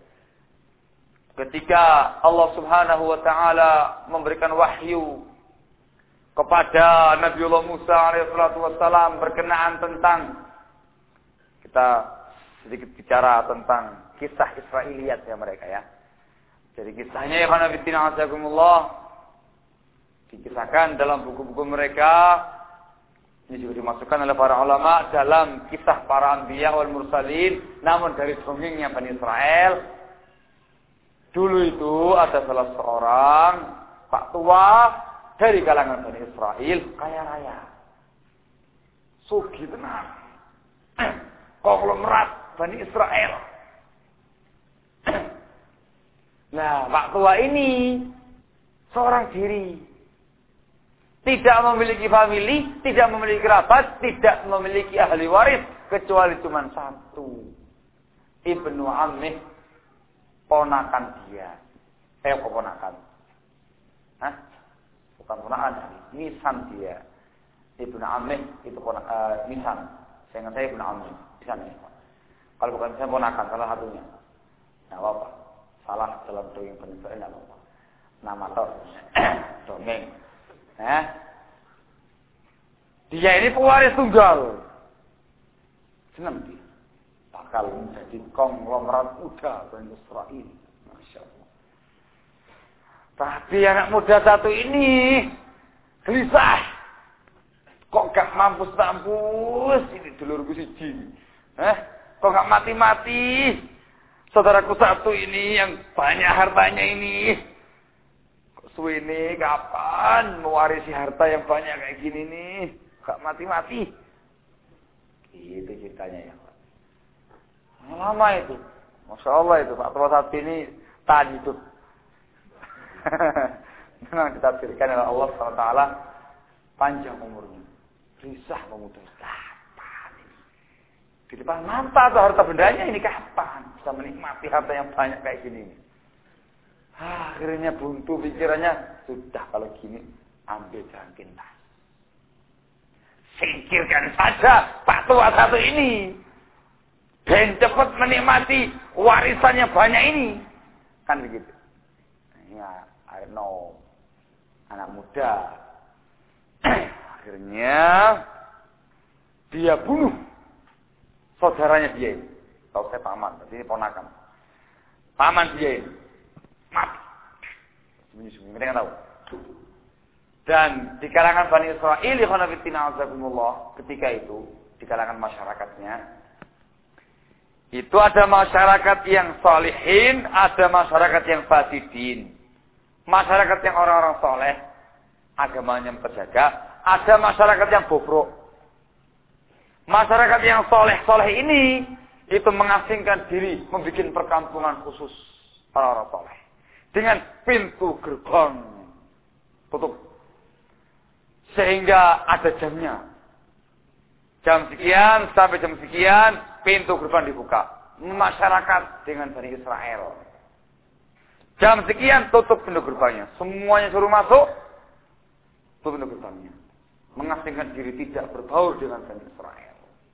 Ketika Allah Subhanahu wa taala memberikan wahyu kepada Nabiullah Musa alaihissalatu wassalam berkenaan tentang, kita sedikit bicara tentang kisah Israiliyat ya mereka ya. Jadi kisahnya ya khanafitina azakumullah dikisahkan dalam buku-buku mereka. Ini juga dimasukkan oleh para ulama dalam kisah para anbiya wal mursalin, namun dari dongengnya Bani Israel. Dulu itu ada salah seorang pak tua dari kalangan Bani Israel, kaya raya, sugih tenang, konglomerat Bani Israel. Nah, pak tua ini seorang diri, tidak memiliki famili, tidak memiliki kerabat, tidak memiliki ahli waris, kecuali cuma satu, ibnu Ammih, ponakan dia. Eh, kok ponakan? Hah? Bukan ponakan, nisan dia. Ibnu Ammih itu ponakan, uh, nisan. Saya ingat saya Ibnu Ammih, nisan ya. Kalau bukan saya ponakan, salah satunya. Nah, apa? Salah dalam dongeng penistaan, tidak apa-apa. Nama toh, dongeng. Eh? Dia ini pewaris tunggal. Senang dia. Bakal menjadi konglomerat muda Bani Israel. Masya Allah. Tapi anak muda satu ini gelisah. Kok gak mampus-mampus ini dulurku siji. Eh, kok gak mati-mati? Saudaraku satu ini yang banyak hartanya ini. Kok suwene kapan mewarisi harta yang banyak kayak gini nih? Gak mati-mati. Itu ceritanya ya. Lama itu. Masya Allah itu. Pak Tua satu ini tadi itu. Memang ditafsirkan oleh Allah subhanahu wa taala panjang umurnya. Risah pemuda. Kapan ini? Di depan mata atau harta bendanya ini kapan? Bisa menikmati harta yang banyak kayak gini. Ah, akhirnya buntu pikirannya. Sudah kalau gini, ambil jalan pintas. Singkirkan saja Pak Tua satu ini. Dan cepat menikmati warisannya banyak ini. Kan begitu. Ya, I know. Anak muda. Akhirnya dia bunuh saudaranya dia ini. Tahu saya paman, berarti ini ponakan. Paman dia ini mati. Sembunyi-sembunyi, mereka tahu. Dan di kalangan Bani Israil, ikhwanafitina azakumullah, ketika itu di kalangan masyarakatnya, itu ada masyarakat yang salihin, ada masyarakat yang fasidin. Masyarakat yang orang-orang soleh, agamanya terjaga. Ada masyarakat yang bobrok. Masyarakat yang soleh-soleh ini, itu mengasingkan diri, membuat perkampungan khusus orang-orang soleh. Dengan pintu gerbang tutup. Sehingga ada jamnya. Jam sekian sampai jam sekian, pintu gerbang dibuka. Masyarakat dengan Bani Israel. Jam sekian tutup pintu gerbangnya. Semuanya suruh masuk, tutup pintu gerbangnya. Mengasingkan diri, tidak berbaur dengan Bani Israel.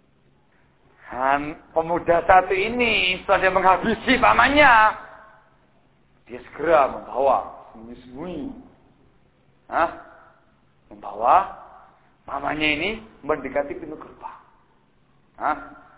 Dan pemuda satu ini setelah dia menghabisi pamannya, dia segera membawa sembunyi-sembunyi, Hah? membawa pamannya ini mendekati pintu gerbang, Hah?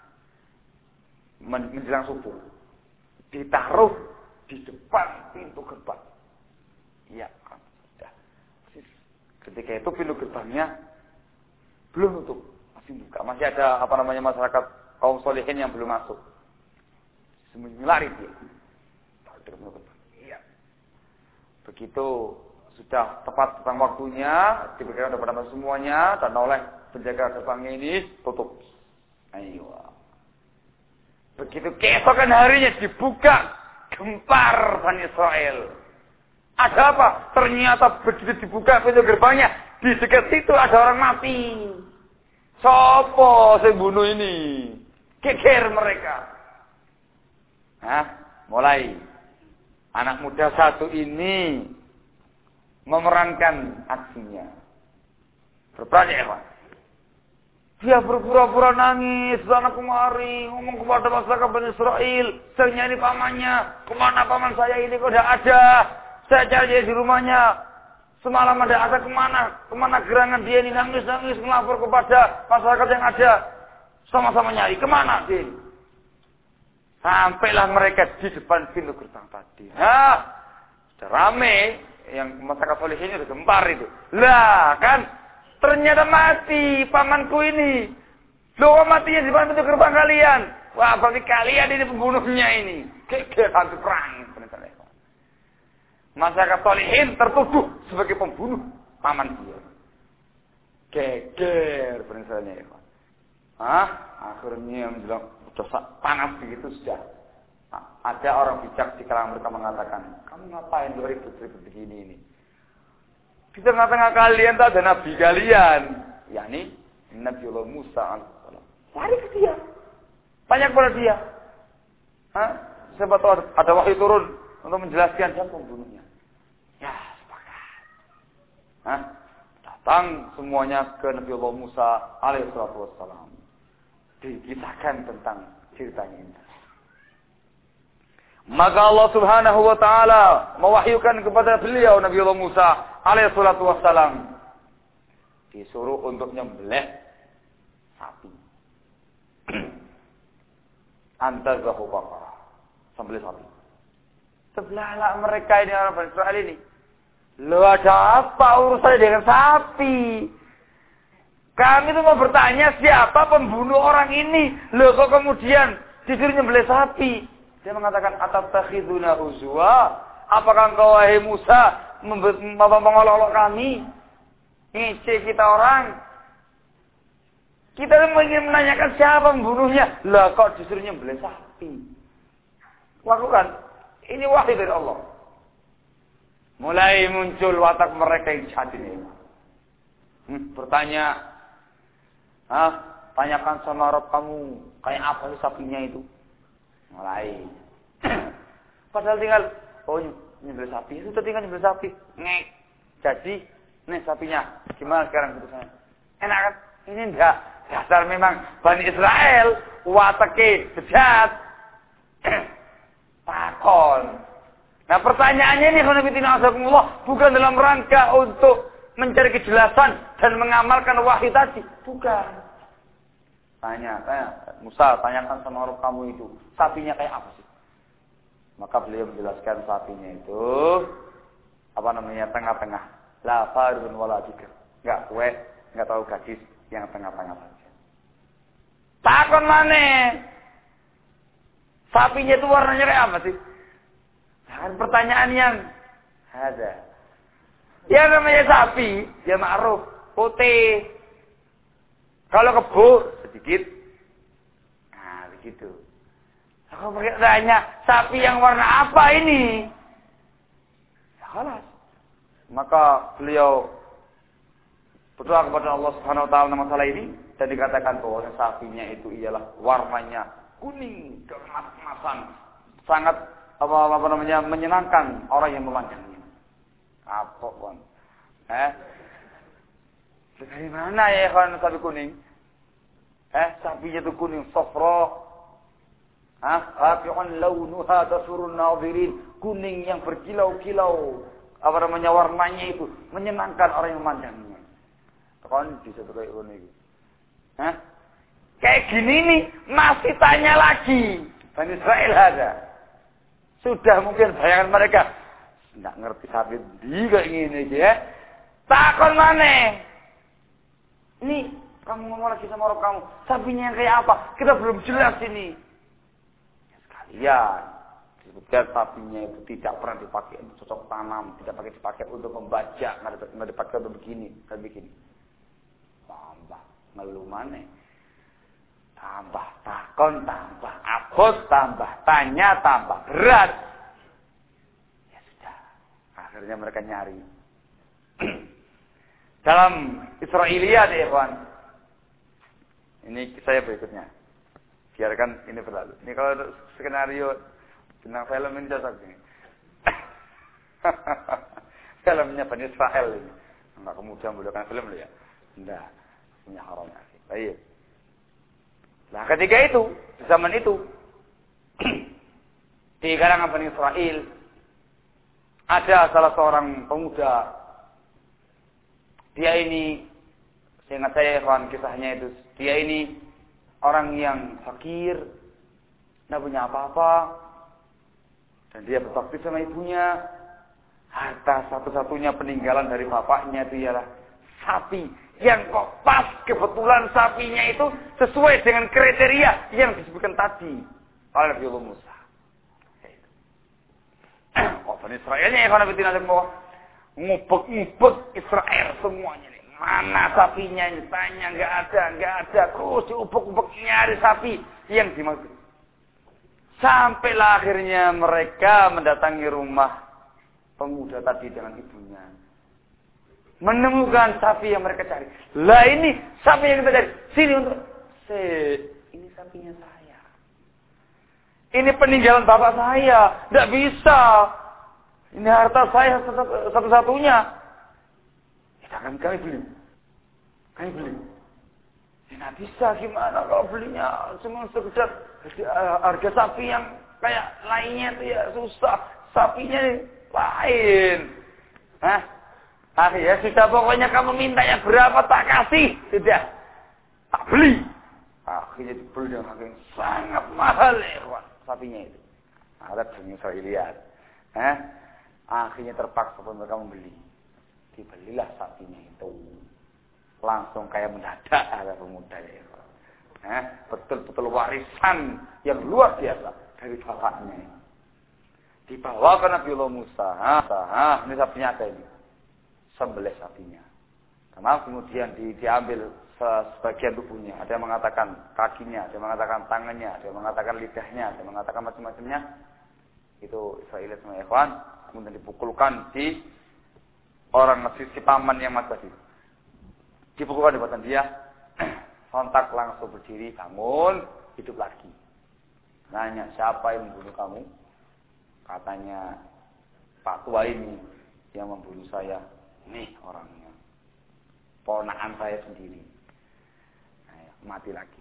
menjelang subuh, ditaruh di depan pintu gerbang. Iya, kan sudah. Ketika itu pintu gerbangnya belum tutup, masih buka. Masih ada apa namanya masyarakat kaum solehin yang belum masuk. Sembunyi lari dia. Iya. Begitu sudah tepat tentang waktunya, diberikan kepada semuanya dan oleh penjaga gerbangnya ini tutup. Ayo. Begitu keesokan harinya dibuka, gempar Bani Israel. Ada apa? Ternyata begitu dibuka pintu gerbangnya, di dekat situ ada orang mati. Sopo saya bunuh ini? Geger mereka. Hah? Mulai anak muda satu ini memerankan aksinya. Berperan ya, Pak. Dia berpura-pura nangis sana kemari, ngomong kepada masyarakat Bani Israel, saya nyari pamannya, kemana paman saya ini kok tidak ada? Saya cari di rumahnya. Semalam ada ada kemana? Kemana gerangan dia ini nangis-nangis melapor kepada masyarakat yang ada. Sama-sama nyari. Kemana dia? Sampailah mereka di depan pintu gerbang tadi. Nah, sudah rame. Yang masyarakat soleh ini udah gempar itu. Lah kan, ternyata mati pamanku ini. Loh, matinya di depan pintu gerbang kalian. Wah, berarti kalian ini pembunuhnya ini. Geger hantu perang. Masyarakat solehin tertuduh sebagai pembunuh paman dia. Geger misalnya ya. Hah? Akhirnya menjelang sudah panas begitu sudah. Nah, ada orang bijak di kalangan mereka mengatakan, kamu ngapain ribut-ribut begini ini? Di tengah-tengah kalian tak ada nabi kalian, yakni Nabiullah Musa alaihissalam. Lari ke dia, banyak pada dia. Hah? Siapa tahu ada wahyu turun untuk menjelaskan siapa pembunuhnya. Ya, sepakat. Hah? Datang semuanya ke Nabiullah Musa alaihissalam. Dikisahkan tentang ceritanya ini. Maka Allah Subhanahu wa taala mewahyukan kepada beliau Nabiullah Musa alaihissalam disuruh untuk nyembelih sapi. Antazahu baqarah. Sembelih sapi. Sebelahlah mereka ini orang Bani Israil ini. Loh, ada apa urusannya dengan sapi? Kami itu mau bertanya siapa pembunuh orang ini. Loh kok kemudian disuruh nyembelih sapi. Dia mengatakan atattakhiduna huzwa. Apakah engkau wahai Musa mengolok-olok kami? Ngece kita orang. Kita ingin menanyakan siapa pembunuhnya. Lah kok disuruh nyembelih sapi. Lakukan. Ini wahyu dari Allah. Mulai muncul watak mereka yang jahat ini. Hmm, bertanya. Hah? Tanyakan sama Rabb kamu. Kayak apa sih sapinya itu? Mulai. Padahal tinggal. Oh nyembelih sapi. Sudah tinggal nyembelih sapi. Ngek. Jadi. Nih sapinya. Gimana sekarang keputusannya? Enak kan? Ini enggak. Dasar memang Bani Israel. Wataknya bejat. Takon. Nah pertanyaannya ini bukan dalam rangka untuk mencari kejelasan dan mengamalkan wahyu tadi. Bukan. Tanya, tanya. Musa, tanyakan sama Rabb kamu itu. Sapinya kayak apa sih? Maka beliau menjelaskan sapinya itu. Apa namanya? Tengah-tengah. La farun wala bikr. Enggak tua, enggak tahu gadis. Yang tengah-tengah saja. Takon mana? Sapinya itu warnanya kayak apa sih? Kan pertanyaan yang ada. Ya namanya sapi, ya ma'ruf, putih. Kalau kebo sedikit. Nah, begitu. Aku pakai tanya, sapi yang warna apa ini? Ya kalah. Maka beliau berdoa kepada Allah Subhanahu wa taala dalam masalah ini dan dikatakan bahwa sapinya itu ialah warnanya kuning keemas-emasan, sangat apa, apa namanya menyenangkan orang yang memandangnya. Apa kon? Eh? Dari mana ya kawan sapi kuning? Eh, sapinya itu kuning safra. Ah, rafi'un launuha tasurun nadhirin, kuning yang berkilau-kilau. Apa namanya warnanya itu menyenangkan orang yang memandangnya. Kon bisa kayak kuning. Hah? Kayak gini nih masih tanya lagi. Bani Israel ada. Sudah mungkin bayangan mereka tidak ngerti sapi di kayak gini ya. Takon mana? Ini kamu ngomong lagi sama orang kamu. Sapinya yang kayak apa? Kita belum jelas ini. Ya, sekalian disebutkan sapinya itu tidak pernah dipakai untuk cocok tanam, tidak pakai dipakai untuk membajak, nggak dipakai untuk begini, kayak begini. Tambah ngeluh mana? Tambah takon, tambah abot, tambah tanya, tambah berat. Ya sudah. Akhirnya mereka nyari. Dalam Israiliyat ya ikhwan. Ini saya berikutnya. Biarkan ini berlalu. Ini kalau skenario tentang film ini cocok ini. Filmnya Bani Israel ini. Enggak kemudian membuatkan film loh ya. Enggak. Punya haram. Baik. Nah ketika itu, di zaman itu, di kalangan Bani Israel, ada salah seorang pemuda, dia ini, seingat saya kawan kisahnya itu, dia ini orang yang fakir, tidak punya apa-apa, dan dia berbakti sama ibunya, harta satu-satunya peninggalan dari bapaknya itu ialah sapi. Yang kok pas kebetulan sapinya itu sesuai dengan kriteria yang disebutkan tadi oleh Nabi Musa. Oh, Bani Israelnya ya karena betina semua ngubek-ngubek Israel semuanya nih. Mana sapinya ini? Tanya nggak ada, nggak ada. Terus diubek-ubek nyari sapi yang dimaksud. Sampailah akhirnya mereka mendatangi rumah pemuda tadi dengan ibunya. Menemukan sapi yang mereka cari. Lah ini sapi yang kita cari. Sini untuk Se, ini sapinya saya. Ini peninggalan bapak saya. Tidak bisa. Ini harta saya satu-satunya. Kita akan kami beli. Kami beli. Tidak bisa gimana kalau belinya cuma sekedar harga sapi yang kayak lainnya itu ya susah. Sapinya lain. Hah? Akhirnya sudah pokoknya kamu minta yang berapa tak kasih. Tidak. Tak beli. Akhirnya dibeli dengan harga yang sangat mahal ya sapinya itu. Ada Bani Israiliyat. Eh? Akhirnya terpaksa pun mereka membeli. Dibelilah sapinya itu. langsung kayak mendadak ada pemuda ya. Eh, betul-betul warisan yang luar biasa dari bapaknya. Dibawa ke Nabi Allah Musa. Ah, ini sapinya ada ini. Sembelih sapinya. Karena kemudian di, diambil sebagian tubuhnya. Ada yang mengatakan kakinya, ada yang mengatakan tangannya, ada yang mengatakan lidahnya, ada yang mengatakan macam-macamnya. Itu Israel sama ikhwan. Kemudian dipukulkan di orang si paman yang mati tadi. Dipukulkan di badan dia. Sontak langsung berdiri, bangun, hidup lagi. Nanya, siapa yang membunuh kamu? Katanya, Pak Tua ini yang membunuh saya. Nih orangnya. Ponakan saya sendiri. Nah, mati lagi.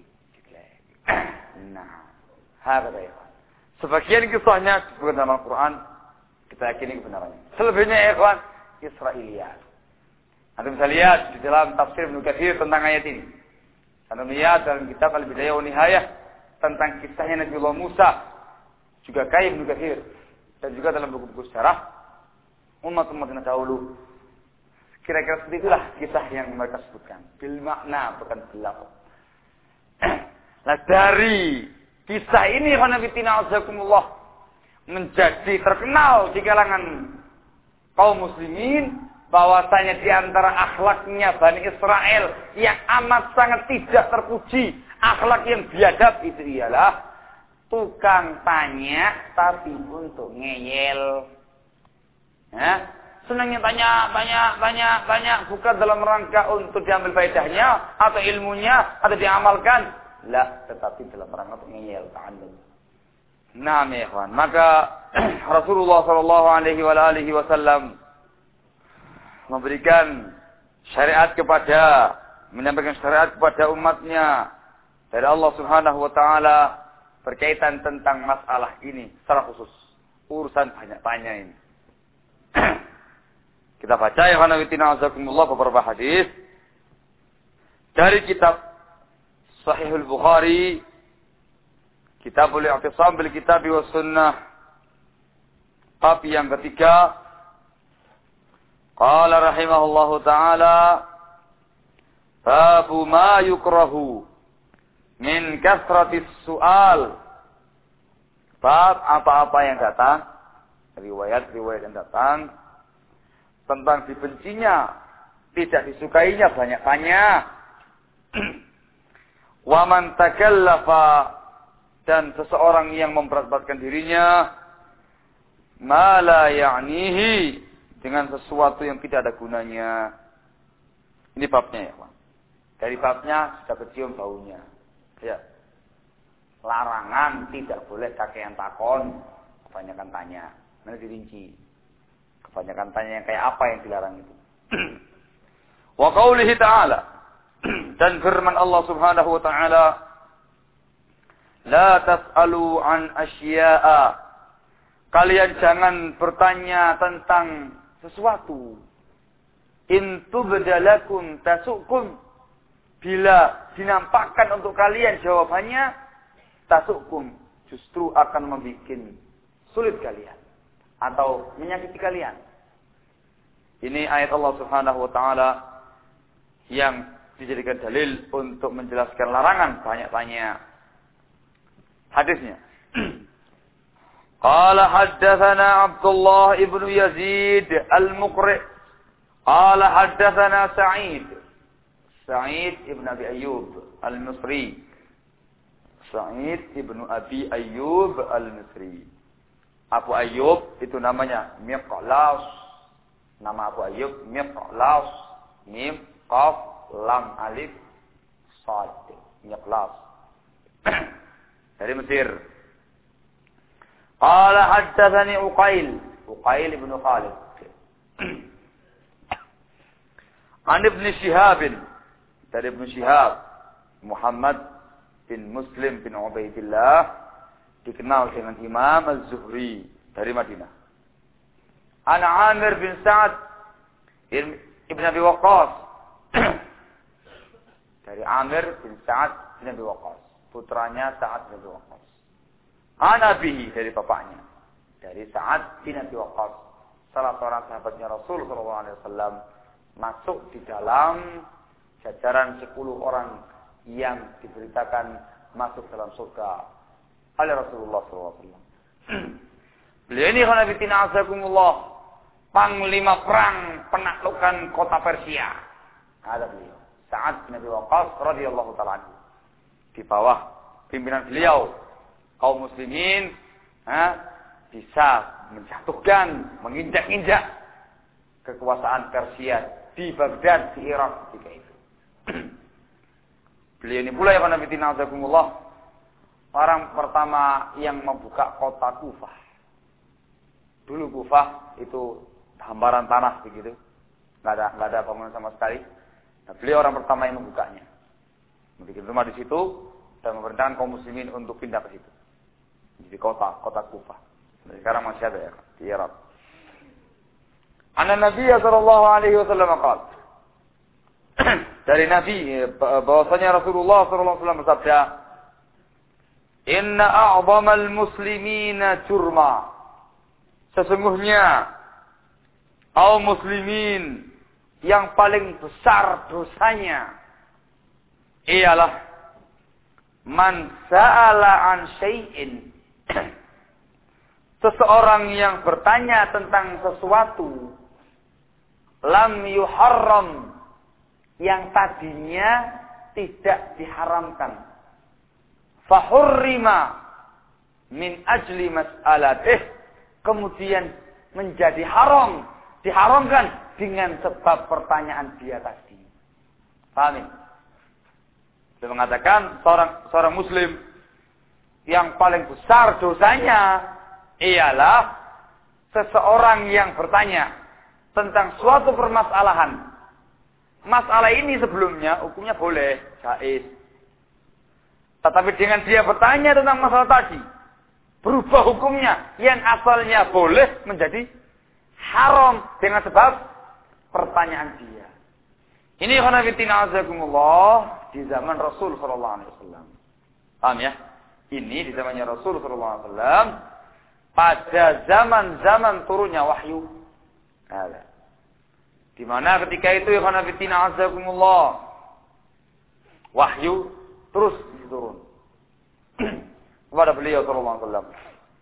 Nah, hakata ya. Sebagian kisahnya disebutkan dalam Al-Quran, kita yakini kebenarannya. Selebihnya ya ikhwan, Israiliyat. Anda bisa lihat di dalam tafsir Ibnu Katsir tentang ayat ini. Anda melihat dalam kitab Al-Bidayah wa Nihayah tentang kisahnya Nabiullah Musa, juga Kayi Ibnu Katsir, dan juga dalam buku-buku sejarah umat-umat yang dahulu. Kira-kira seperti itulah kisah yang mereka sebutkan. Bil makna, bukan bil lafaz. Nah, dari kisah ini khanafitina azakumullah menjadi terkenal di kalangan kaum muslimin bahwasanya di antara akhlaknya Bani Israel yang amat sangat tidak terpuji, akhlak yang biadab itu ialah tukang tanya tapi untuk ngeyel. Ya, senangnya tanya banyak banyak banyak bukan dalam rangka untuk diambil faedahnya atau ilmunya atau diamalkan, la, tetapi dalam rangka untuk ngeyel, ta'allum. Nah, ya ikhwan, maka Rasulullah sallallahu alaihi wasallam memberikan syariat kepada, menyampaikan syariat kepada umatnya dari Allah Subhanahu wa taala berkaitan tentang masalah ini secara khusus, urusan banyak tanya ini. Kita baca ya khanafitina azakumullah beberapa hadis dari kitab Sahihul Bukhari, Kitabul I'tisam bil Kitab was Sunnah, bab yang ketiga. Qala rahimahullahu ta'ala, babu ma yukrahu min kasratis su'al. Bab apa-apa yang datang, riwayat-riwayat yang datang tentang dibencinya, tidak disukainya banyak tanya. Wa man takallafa, dan seseorang yang memberat-beratkan dirinya, ma la ya'nihi, dengan sesuatu yang tidak ada gunanya. Ini babnya ya, Pak. Dari babnya sudah kecium baunya. Ya. Larangan tidak boleh kakean takon, kebanyakan tanya. Nanti dirinci. Kebanyakan tanya yang kayak apa yang dilarang itu. Wa qaulihi ta'ala, dan firman Allah Subhanahu wa ta'ala, la tas'alu an asya'a, kalian jangan bertanya tentang sesuatu. In tubdalakum tasukum, bila dinampakkan untuk kalian jawabannya, tasukum, justru akan membuat sulit kalian atau menyakiti kalian. Ini ayat Allah Subhanahu wa taala yang dijadikan dalil untuk menjelaskan larangan banyak tanya. Hadisnya, qala haddatsana Abdullah ibnu Yazid al-Muqri, qala haddatsana Sa'id Sa'id ibnu Abi Ayyub al-Misri, Sa'id ibnu Abi Ayyub al-Misri. Abu Ayyub itu namanya Miqlas, nama Abu Ayyub Miqlas, mim qaf lam alif sad, Miqlas. Dari Mesir. Qala haddatsani Uqail, Uqail ibn Khalid. An Ibn Shihab, dari Ibn Shihab, Muhammad bin Muslim bin Ubaidillah, dikenal dengan Imam Az-Zuhri, dari Madinah. An Amir bin Sa'ad ibn Abi Waqqas, dari Amir bin Sa'ad bin Abi Waqqas, putranya Sa'ad bin Abi Waqqas. An abihi, dari bapaknya, dari Sa'ad bin Abi Waqqas, salah seorang sahabatnya Rasul sallallahu alaihi wasallam, masuk di dalam jajaran sepuluh orang yang diberitakan masuk dalam surga oleh Rasulullah shallallahu alaihi wasallam. Beliau ini khanafitina azakumullah, panglima perang penaklukan kota Persia. Ada beliau, Sa'ad bin Abi Waqqas radhiyallahu ta'ala anhu. Di bawah pimpinan beliau, kaum muslimin ha, bisa menjatuhkan, menginjak-injak kekuasaan Persia di Baghdad, di Irak ketika itu. Beliau ini pula ya khanafitina azakumullah, orang pertama yang membuka kota Kufah. Dulu Kufah itu hamparan tanah begitu, nggak ada nggak ada bangunan sama sekali. Nah, beliau orang pertama yang membukanya, membuat rumah di situ dan memerintahkan kaum muslimin untuk pindah ke situ. Di kota kota Kufah. Nah, sekarang masih ada ya di Irak. Anna Nabi sallallahu alaihi wasallam qala, dari Nabi bahwasanya Rasulullah sallallahu alaihi wasallam bersabda, "Inna a'zamal muslimina jurma." Sesungguhnya kaum muslimin yang paling besar dosanya ialah man sa'ala an syai'in, seseorang yang bertanya tentang sesuatu lam yuharram, yang tadinya tidak diharamkan, fahurrima min ajli mas'alatih, kemudian menjadi haram, diharamkan dengan sebab pertanyaan dia tadi. Paham ya? Dia mengatakan seorang seorang muslim yang paling besar dosanya ialah seseorang yang bertanya tentang suatu permasalahan. Masalah ini sebelumnya hukumnya boleh, jaiz. Tetapi dengan dia bertanya tentang masalah tadi, berubah hukumnya yang asalnya boleh menjadi haram dengan sebab pertanyaan dia. Ini khanafitina azakumullah di zaman Rasul sallallahu alaihi wasallam. Paham ya? Ini di zamannya Rasul sallallahu alaihi wasallam pada zaman-zaman turunnya wahyu. Ada. Di mana ketika itu ya khanafitina azakumullah, wahyu terus turun kepada beliau sallallahu alaihi wasallam.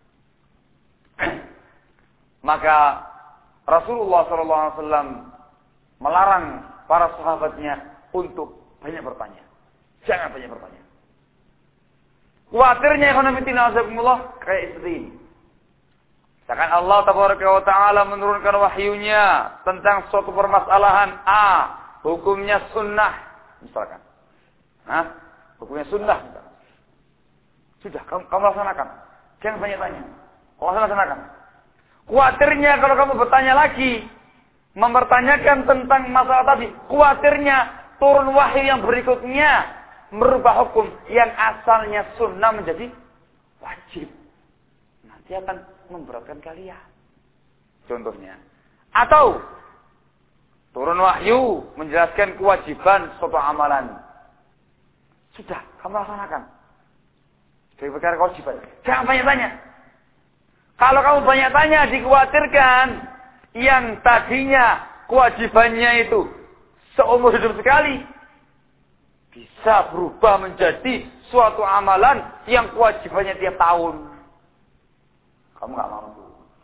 Maka Rasulullah sallallahu alaihi wasallam melarang para sahabatnya untuk banyak bertanya. Jangan banyak bertanya. Khawatirnya khanafitina azakumullah kayak seperti ini. Misalkan Allah tabaraka wa taala menurunkan wahyunya tentang suatu permasalahan A, hukumnya sunnah misalkan. Nah, hukumnya sunnah misalkan. Sudah, kamu, kamu laksanakan. Jangan banyak tanya. Kamu laksanakan. Khawatirnya kalau kamu bertanya lagi, mempertanyakan tentang masalah tadi, khawatirnya turun wahyu yang berikutnya merubah hukum yang asalnya sunnah menjadi wajib. Nanti akan memberatkan kalian. Contohnya. Atau turun wahyu menjelaskan kewajiban suatu amalan. Sudah, kamu laksanakan. Jadi perkara kewajiban. Jangan banyak tanya. Kalau kamu banyak tanya, dikhawatirkan yang tadinya kewajibannya itu seumur hidup sekali bisa berubah menjadi suatu amalan yang kewajibannya tiap tahun. Kamu nggak mampu.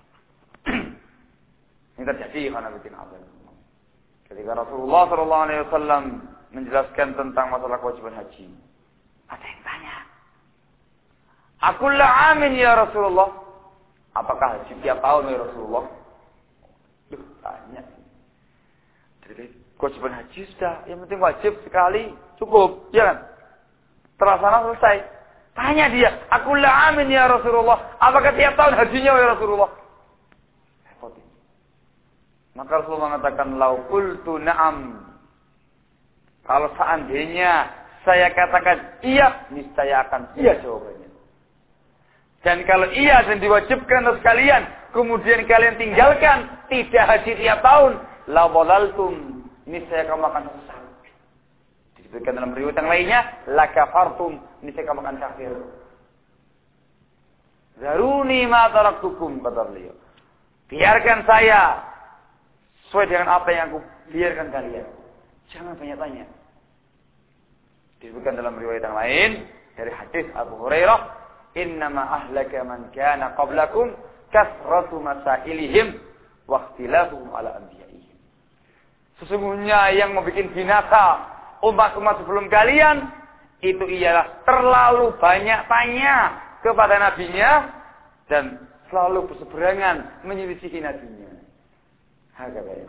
Ini terjadi karena bikin azab. Ketika Rasulullah Shallallahu Alaihi Wasallam menjelaskan tentang masalah kewajiban haji, ada yang tanya, "Akulla amin ya Rasulullah." Apakah haji tiap tahun ya Rasulullah? Duh, tanya. Jadi kewajiban haji sudah, yang penting wajib sekali, cukup, ya kan? Terlaksana selesai. Tanya dia, "Akulla amin ya Rasulullah." Apakah tiap tahun hajinya ya Rasulullah? Repot. Maka Rasulullah mengatakan, "Lau qultu na'am." Kalau seandainya saya katakan iya, niscaya akan iya jawabannya. Dan kalau iya dan diwajibkan untuk kalian, kemudian kalian tinggalkan, tidak haji tiap tahun, la dhalaltum, niscaya kamu akan sesat. Disebutkan dalam riwayat yang lainnya, la kafartum, niscaya kamu akan kafir. Zaruni ma taraktukum, kata beliau. Biarkan saya sesuai dengan apa yang aku biarkan kalian. Jangan banyak tanya. Disebutkan dalam riwayat yang lain dari hadis Abu Hurairah, "Innama ahlaka man kana qablakum kasratu masailihim wa ikhtilafuhum ala anbiya'ihim." Sesungguhnya yang membuat binasa umat-umat sebelum kalian itu ialah terlalu banyak tanya kepada nabinya dan selalu berseberangan menyelisihi nabinya. Hakadha.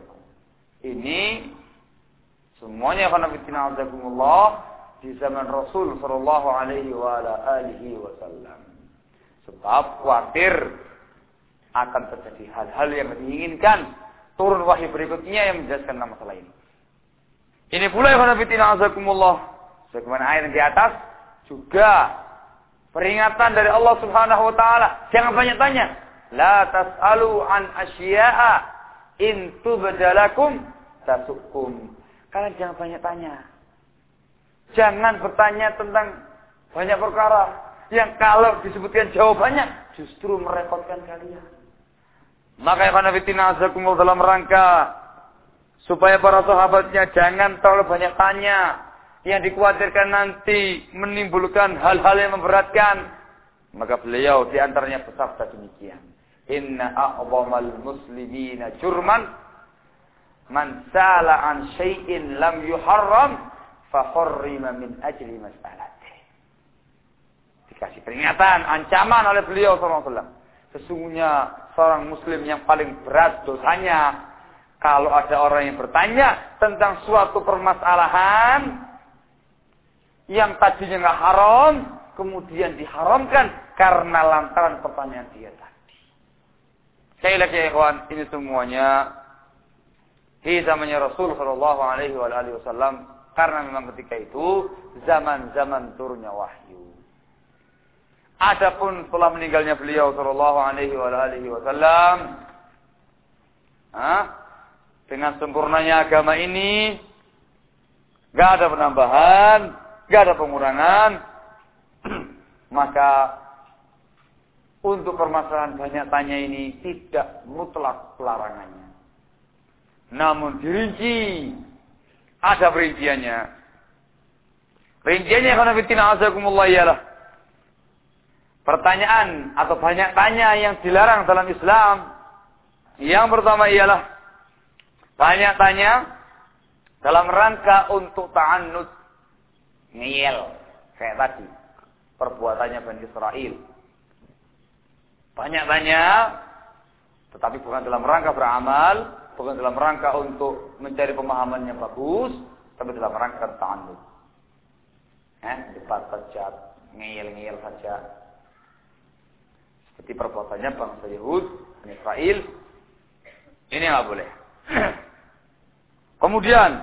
Ini semuanya karena fitnah azakumullah di zaman Rasul sallallahu alaihi wa ala alihi wasallam. Sebab khawatir akan terjadi hal-hal yang diinginkan, turun wahyu berikutnya yang menjelaskan masalah ini. Ini pula karena fitnah azakumullah, sebagaimana ayat yang di atas juga peringatan dari Allah Subhanahu wa taala, jangan banyak tanya. La tas'alu an asya'a in tubdalakum tasukum. Kalian jangan banyak tanya. Jangan bertanya tentang banyak perkara yang kalau disebutkan jawabannya justru merepotkan kalian. Maka ya kana fitina azakumul dalam rangka supaya para sahabatnya jangan terlalu banyak tanya yang dikhawatirkan nanti menimbulkan hal-hal yang memberatkan. Maka beliau di antaranya bersabda demikian. Inna a'zamal muslimina jurman man sala an syai'in lam yuharram fahurrima min ajli mas'alati. Dikasih peringatan, ancaman oleh beliau sallallahu alaihi wasallam. Sesungguhnya seorang muslim yang paling berat dosanya kalau ada orang yang bertanya tentang suatu permasalahan yang tadinya enggak haram, kemudian diharamkan karena lantaran pertanyaan dia tadi. Sekali lagi ya ikhwan, ini semuanya di zamannya Rasul sallallahu alaihi wasallam. Karena memang ketika itu zaman-zaman turunnya wahyu. Adapun setelah meninggalnya beliau sallallahu alaihi wasallam, dengan sempurnanya agama ini, enggak ada penambahan, enggak ada pengurangan, maka untuk permasalahan banyak tanya ini tidak mutlak pelarangannya. Namun dirinci. Ada perinciannya. Perinciannya karena fitnah azakumullah ialah pertanyaan atau banyak tanya yang dilarang dalam Islam. Yang pertama ialah banyak tanya dalam rangka untuk ta'annud, ngeyel kayak tadi perbuatannya Bani Israel. Banyak tanya tetapi bukan dalam rangka beramal, bukan dalam rangka untuk mencari pemahaman yang bagus, tapi dalam rangka ta'annud. Eh, debat saja, ngeyel-ngeyel saja. Seperti perbuatannya bangsa Yahud, Bani Israel. Ini nggak boleh. Kemudian,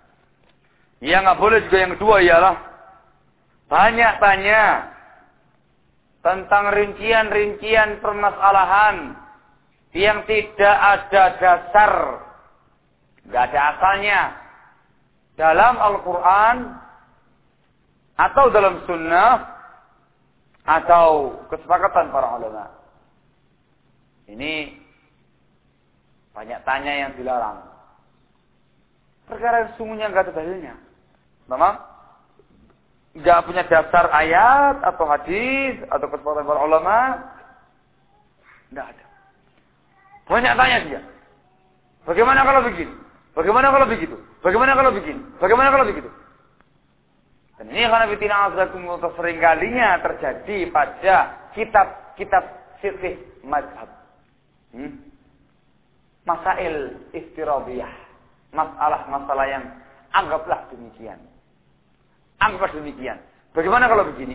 yang nggak boleh juga yang kedua ialah banyak tanya tentang rincian-rincian permasalahan yang tidak ada dasar, tidak ada asalnya dalam Al-Quran atau dalam Sunnah atau kesepakatan para ulama. Ini banyak tanya yang dilarang. Perkara yang sungguhnya nggak ada dalilnya. Memang nggak punya dasar ayat atau hadis atau kesepakatan para ulama, nggak ada. Banyak tanya dia. Bagaimana kalau begini? Bagaimana kalau begitu? Bagaimana kalau begini? Bagaimana kalau begitu? Dan ini karena fitnah azakumullah seringkalinya terjadi pada kitab-kitab fikih mazhab. Hmm? Masail istirabiyah. Masalah-masalah yang anggaplah demikian. Anggaplah demikian. Bagaimana kalau begini?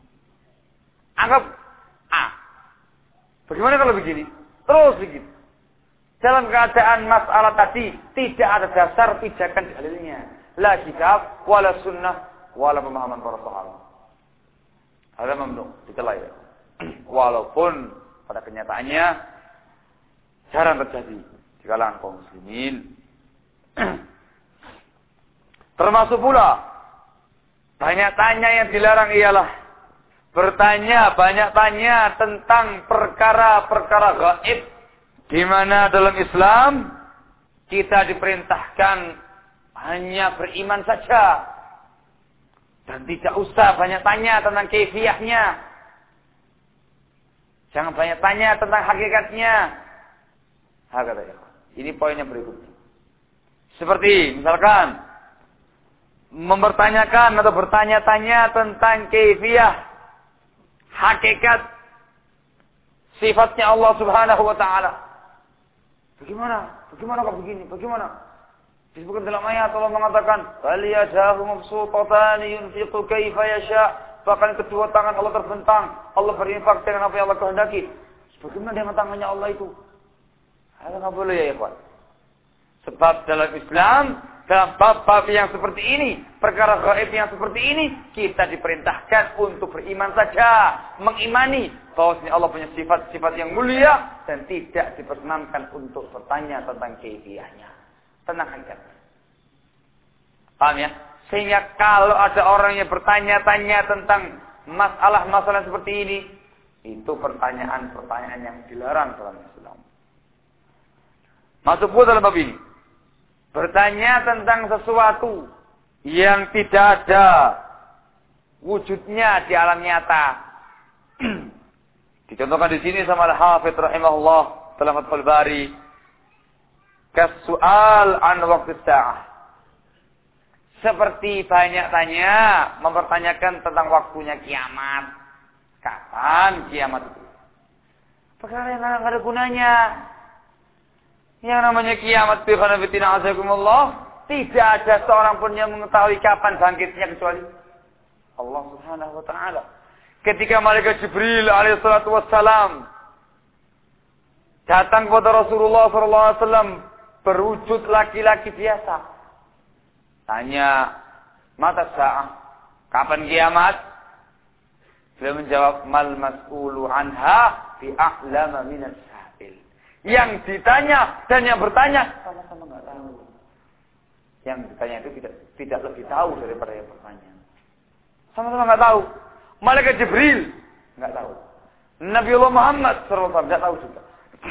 Anggap A. Bagaimana kalau begini? Terus begitu. Dalam keadaan masalah tadi tidak ada dasar pijakan dalilnya. La kitab, wala sunnah, wala pemahaman para sahabat. Ada mamnu, dicela ya. Walaupun pada kenyataannya jarang terjadi di kalangan kaum muslimin. Termasuk pula banyak tanya yang dilarang ialah bertanya, banyak tanya tentang perkara-perkara gaib, di mana dalam Islam kita diperintahkan hanya beriman saja. Dan tidak usah banyak tanya tentang kefiahnya. Jangan banyak tanya tentang hakikatnya. Hakikatnya. Ini poinnya berikutnya. Seperti misalkan mempertanyakan atau bertanya-tanya tentang kefiah, hakikat sifatnya Allah Subhanahu wa taala. Bagaimana? Bagaimana kok begini? Bagaimana? Disebutkan dalam ayat Allah mengatakan, "Bal yadahu mabsuutatan yunfiqu kaifa yasha." Bahkan kedua tangan Allah terbentang, Allah berinfak dengan apa yang Allah kehendaki. Bagaimana dengan tangannya Allah itu? Hal enggak boleh ya, ikhwan. Sebab dalam Islam, dalam bab-bab yang seperti ini, perkara gaib yang seperti ini, kita diperintahkan untuk beriman saja, mengimani bahwa Allah punya sifat-sifat yang mulia dan tidak diperkenankan untuk bertanya tentang kefiahnya, tentang hakikatnya. Paham ya? Sehingga kalau ada orang yang bertanya-tanya tentang masalah-masalah seperti ini, itu pertanyaan-pertanyaan yang dilarang dalam Islam. Masuk pula dalam bab ini. Bertanya tentang sesuatu yang tidak ada wujudnya di alam nyata. Dicontohkan di sini sama Al-Hafidz rahimahullah dalam Fathul Bari. Kasu'al an waqti sa'ah. Seperti banyak tanya, mempertanyakan tentang waktunya kiamat. Kapan kiamat itu? Perkara yang tidak ada gunanya. Yang namanya kiamat bikhanabitina azakumullah, tidak ada seorang pun yang mengetahui kapan bangkitnya kecuali Allah Subhanahu wa taala. Ketika malaikat Jibril alaihi salatu wassalam datang kepada Rasulullah sallallahu alaihi wasallam berwujud laki-laki biasa. Tanya, "Mata sa'ah?" Kapan kiamat? Beliau menjawab, "Mal mas'ulu anha bi a'lama minas sa'il." Yang ditanya dan yang bertanya sama-sama enggak tahu. Yang ditanya itu tidak tidak lebih tahu daripada yang bertanya. Sama-sama enggak tahu. Malaikat Jibril enggak tahu. Nabiullah Muhammad sallallahu alaihi wasallam enggak tahu juga.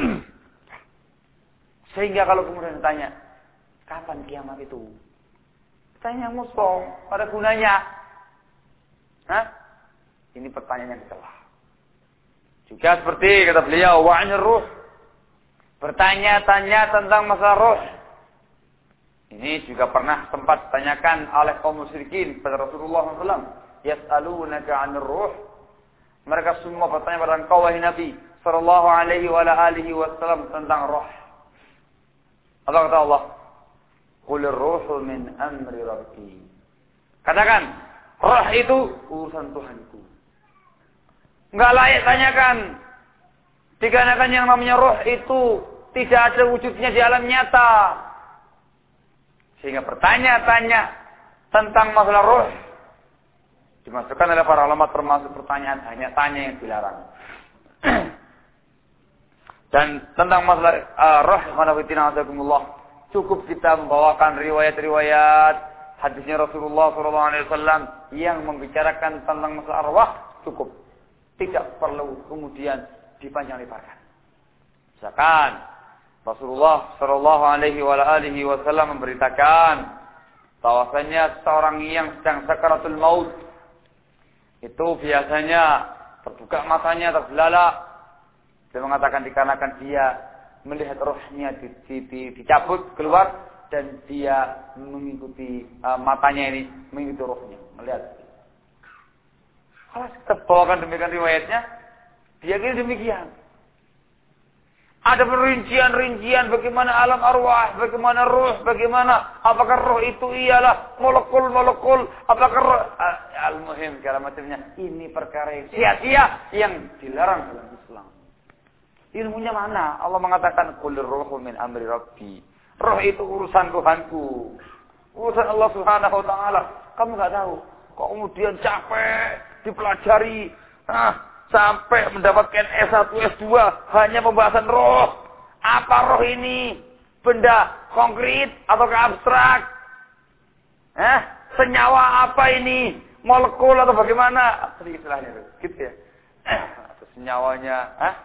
Sehingga kalau kemudian ditanya, "Kapan kiamat itu?" Tanya musuh, ada gunanya. Hah? Ini pertanyaan yang salah. Juga seperti kata beliau, wa 'anir ruh. Bertanya-tanya tentang masalah ruh. Ini juga pernah sempat ditanyakan oleh kaum musyrikin kepada Rasulullah shallallahu alaihi wasallam. Yas'alunaka 'anir ruh. Mereka semua bertanya kepada engkau wahai Nabi sallallahu alaihi wa alihi wasallam tentang ruh. Apa kata Allah? Qulir ruhu min amri rabbi. Katakan, roh itu urusan Tuhanku. Enggak layak tanyakan. Dikarenakan yang namanya roh itu tidak ada wujudnya di alam nyata. Sehingga bertanya-tanya tentang masalah roh dimasukkan oleh para ulama termasuk pertanyaan tanya-tanya yang dilarang. Dan tentang masalah uh, roh, khanafitina azakumullah, cukup kita membawakan riwayat-riwayat hadisnya Rasulullah shallallahu alaihi wasallam yang membicarakan tentang masalah arwah, cukup. Tidak perlu kemudian dipanjang lebarkan. Misalkan Rasulullah shallallahu alaihi wasallam memberitakan bahwasanya seorang yang sedang sakaratul maut itu biasanya terbuka matanya, terbelalak. Dia mengatakan dikarenakan dia melihat rohnya di, di, di, dicabut keluar dan dia mengikuti uh, matanya ini mengikuti rohnya melihat. Kalau kita bawakan demikian riwayatnya, dia kira demikian. Ada perincian-rincian bagaimana alam arwah, bagaimana roh, bagaimana apakah roh itu ialah molekul-molekul, apakah roh uh, al-muhim segala macamnya. Ini perkara yang sia-sia yang dilarang dalam Islam. Ilmunya mana? Allah mengatakan qulir ruhu min amri rabbi. Roh itu urusan Tuhanku. Urusan Allah Subhanahu wa taala. Kamu enggak tahu. Kok kemudian capek dipelajari ah, sampai mendapatkan S satu S dua hanya pembahasan roh. Apa roh ini? Benda konkret atau abstrak? Eh, senyawa apa ini? Molekul atau bagaimana? Apa istilahnya itu? Gitu ya. Atau senyawanya, ah?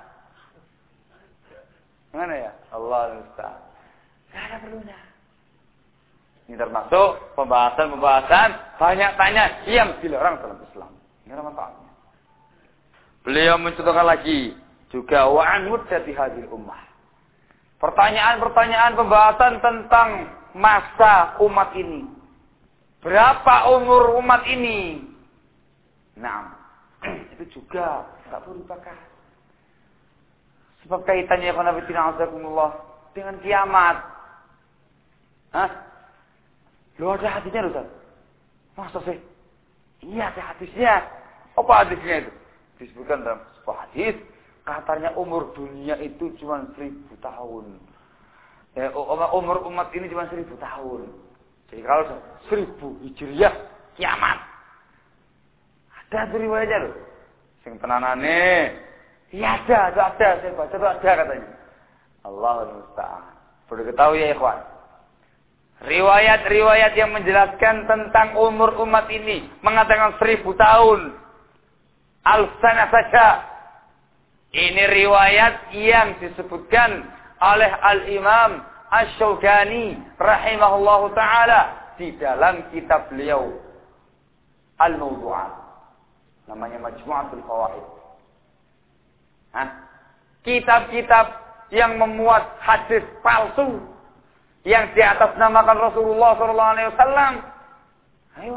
Mana ya? Allah Ustaz. Tidak ada perlunya. Ini termasuk pembahasan-pembahasan banyak tanya yang dilarang dalam Islam. Ini manfaatnya. Beliau mencontohkan lagi juga wa an muddati hadhil ummah. Pertanyaan-pertanyaan pembahasan tentang masa umat ini. Berapa umur umat ini? Nah, itu juga tak perlu dibakar. Sebab kaitannya khonafidina dengan kiamat. Hah? Lu ada hadisnya Ustaz? Masa sih? Iya ada hadisnya. Apa hadisnya itu? Disebutkan dalam sebuah hadis, katanya umur dunia itu cuma seribu tahun. Ya, umur umat ini cuma seribu tahun. Jadi kalau seribu hijriah kiamat. Ada riwayatnya loh. Sing tenanane. Iya ada, ada, ada. Saya baca itu ada katanya. Allahul musta'an. Perlu ketahui ya ikhwan. Riwayat-riwayat yang menjelaskan tentang umur umat ini mengatakan seribu tahun. Al-sana saja. Ini riwayat yang disebutkan oleh Al-Imam Asy-Syaukani rahimahullahu ta'ala di dalam kitab beliau Al-Mawdu'at. Namanya Majmu'atul Fawaid. Hah? Kitab-kitab yang memuat hadis palsu yang di atas namakan Rasulullah sallallahu alaihi wasallam. Ayo.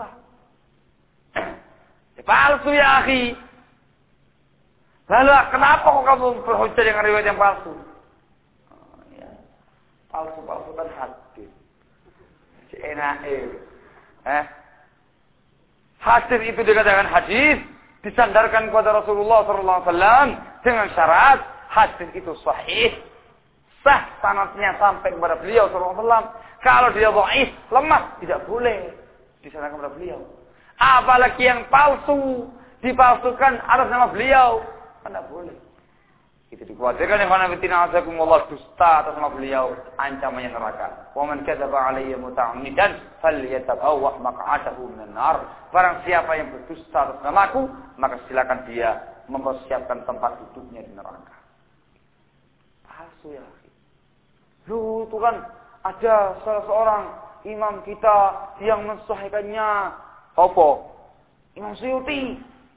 Palsu ya akhi. Lalu kenapa kok kamu berhujjah dengan riwayat yang palsu? Oh, ya. Palsu-palsu kan hadis. Enak eh. Hadis itu dikatakan hadis disandarkan kepada Rasulullah sallallahu alaihi wasallam dengan syarat hadis itu sahih, sah sanadnya sampai kepada beliau sallallahu alaihi wasallam. Kalau dia dhaif, lemah, tidak boleh disandarkan kepada beliau. Apalagi yang palsu, dipalsukan atas nama beliau, tidak boleh. Itu dikhawatirkan ikhwan fillah azakumullah dusta atas nama beliau, ancamannya neraka. Wa man kadzaba alayya muta'ammidan falyatabawwa maq'adahu minan nar. Barang siapa yang berdusta atas namaku, maka silakan dia mempersiapkan tempat duduknya di neraka. Palsu ya. Lu itu kan ada salah seorang imam kita yang mensahihkannya. Apa? Imam Suyuti.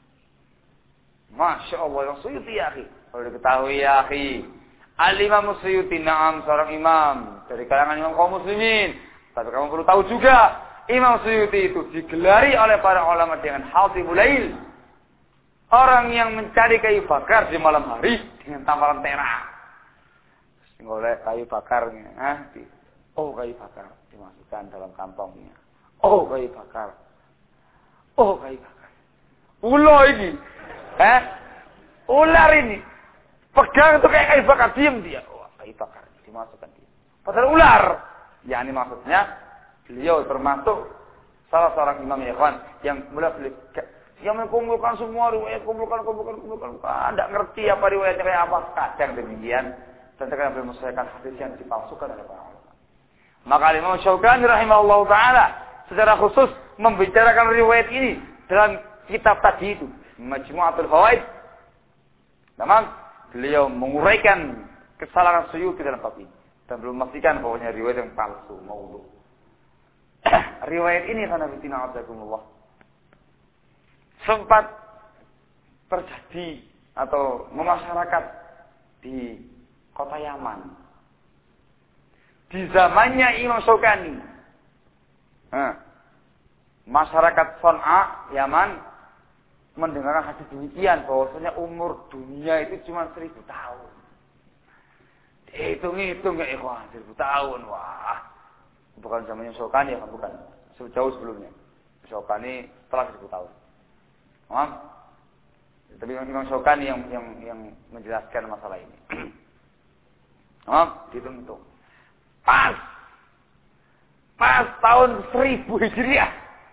Masya Allah, Imam Suyuti ya akhi. Kalau diketahui ya akhi, Al-Imam Suyuti na'am seorang imam dari kalangan imam kaum muslimin. Tapi kamu perlu tahu juga, Imam Suyuti itu digelari oleh para ulama dengan Hatibul Lail. Orang yang mencari kayu bakar di malam hari dengan tamparan tera. Oleh kayu bakarnya, ah, di, oh kayu bakar dimasukkan dalam kantongnya. Oh kayu bakar. Oh kayu bakar. Ular ini, eh? Ular ini. Pegang itu kayak kayu bakar, diam dia. Wah, kayu bakar dimasukkan dia. Padahal ular. Ya ini maksudnya beliau termasuk salah seorang imam ya kawan yang mulai beli yang mengumpulkan semua riwayat, kumpulkan, kumpulkan, kumpulkan. Tidak ngerti apa riwayatnya kayak apa. Kadang demikian. Dan terkadang beliau menyesuaikan hadis yang dipalsukan oleh para ulama. Maka Imam Syaukani rahimahullah ta'ala secara khusus membicarakan riwayat ini dalam kitab tadi itu. Majmu'atul Fawaid. Memang beliau menguraikan kesalahan Suyuti dalam bab ini. Dan belum memastikan bahwanya riwayat yang palsu, maudhu. Riwayat ini karena fitina azakumullah sempat terjadi atau memasyarakat di kota Yaman. Di zamannya Imam Syaukani. Nah, masyarakat Son'a, Yaman mendengarkan hadis demikian bahwasanya umur dunia itu cuma seribu tahun. Hitung-hitung ya ikhwan, seribu tahun. Wah. Bukan zamannya Syaukani ya, bukan. Jauh sebelumnya. Syaukani setelah seribu tahun. Paham? Tapi Imam Syaukani yang yang yang menjelaskan masalah ini. Paham? Hitung-hitung. Pas. Pas tahun seribu Hijriah.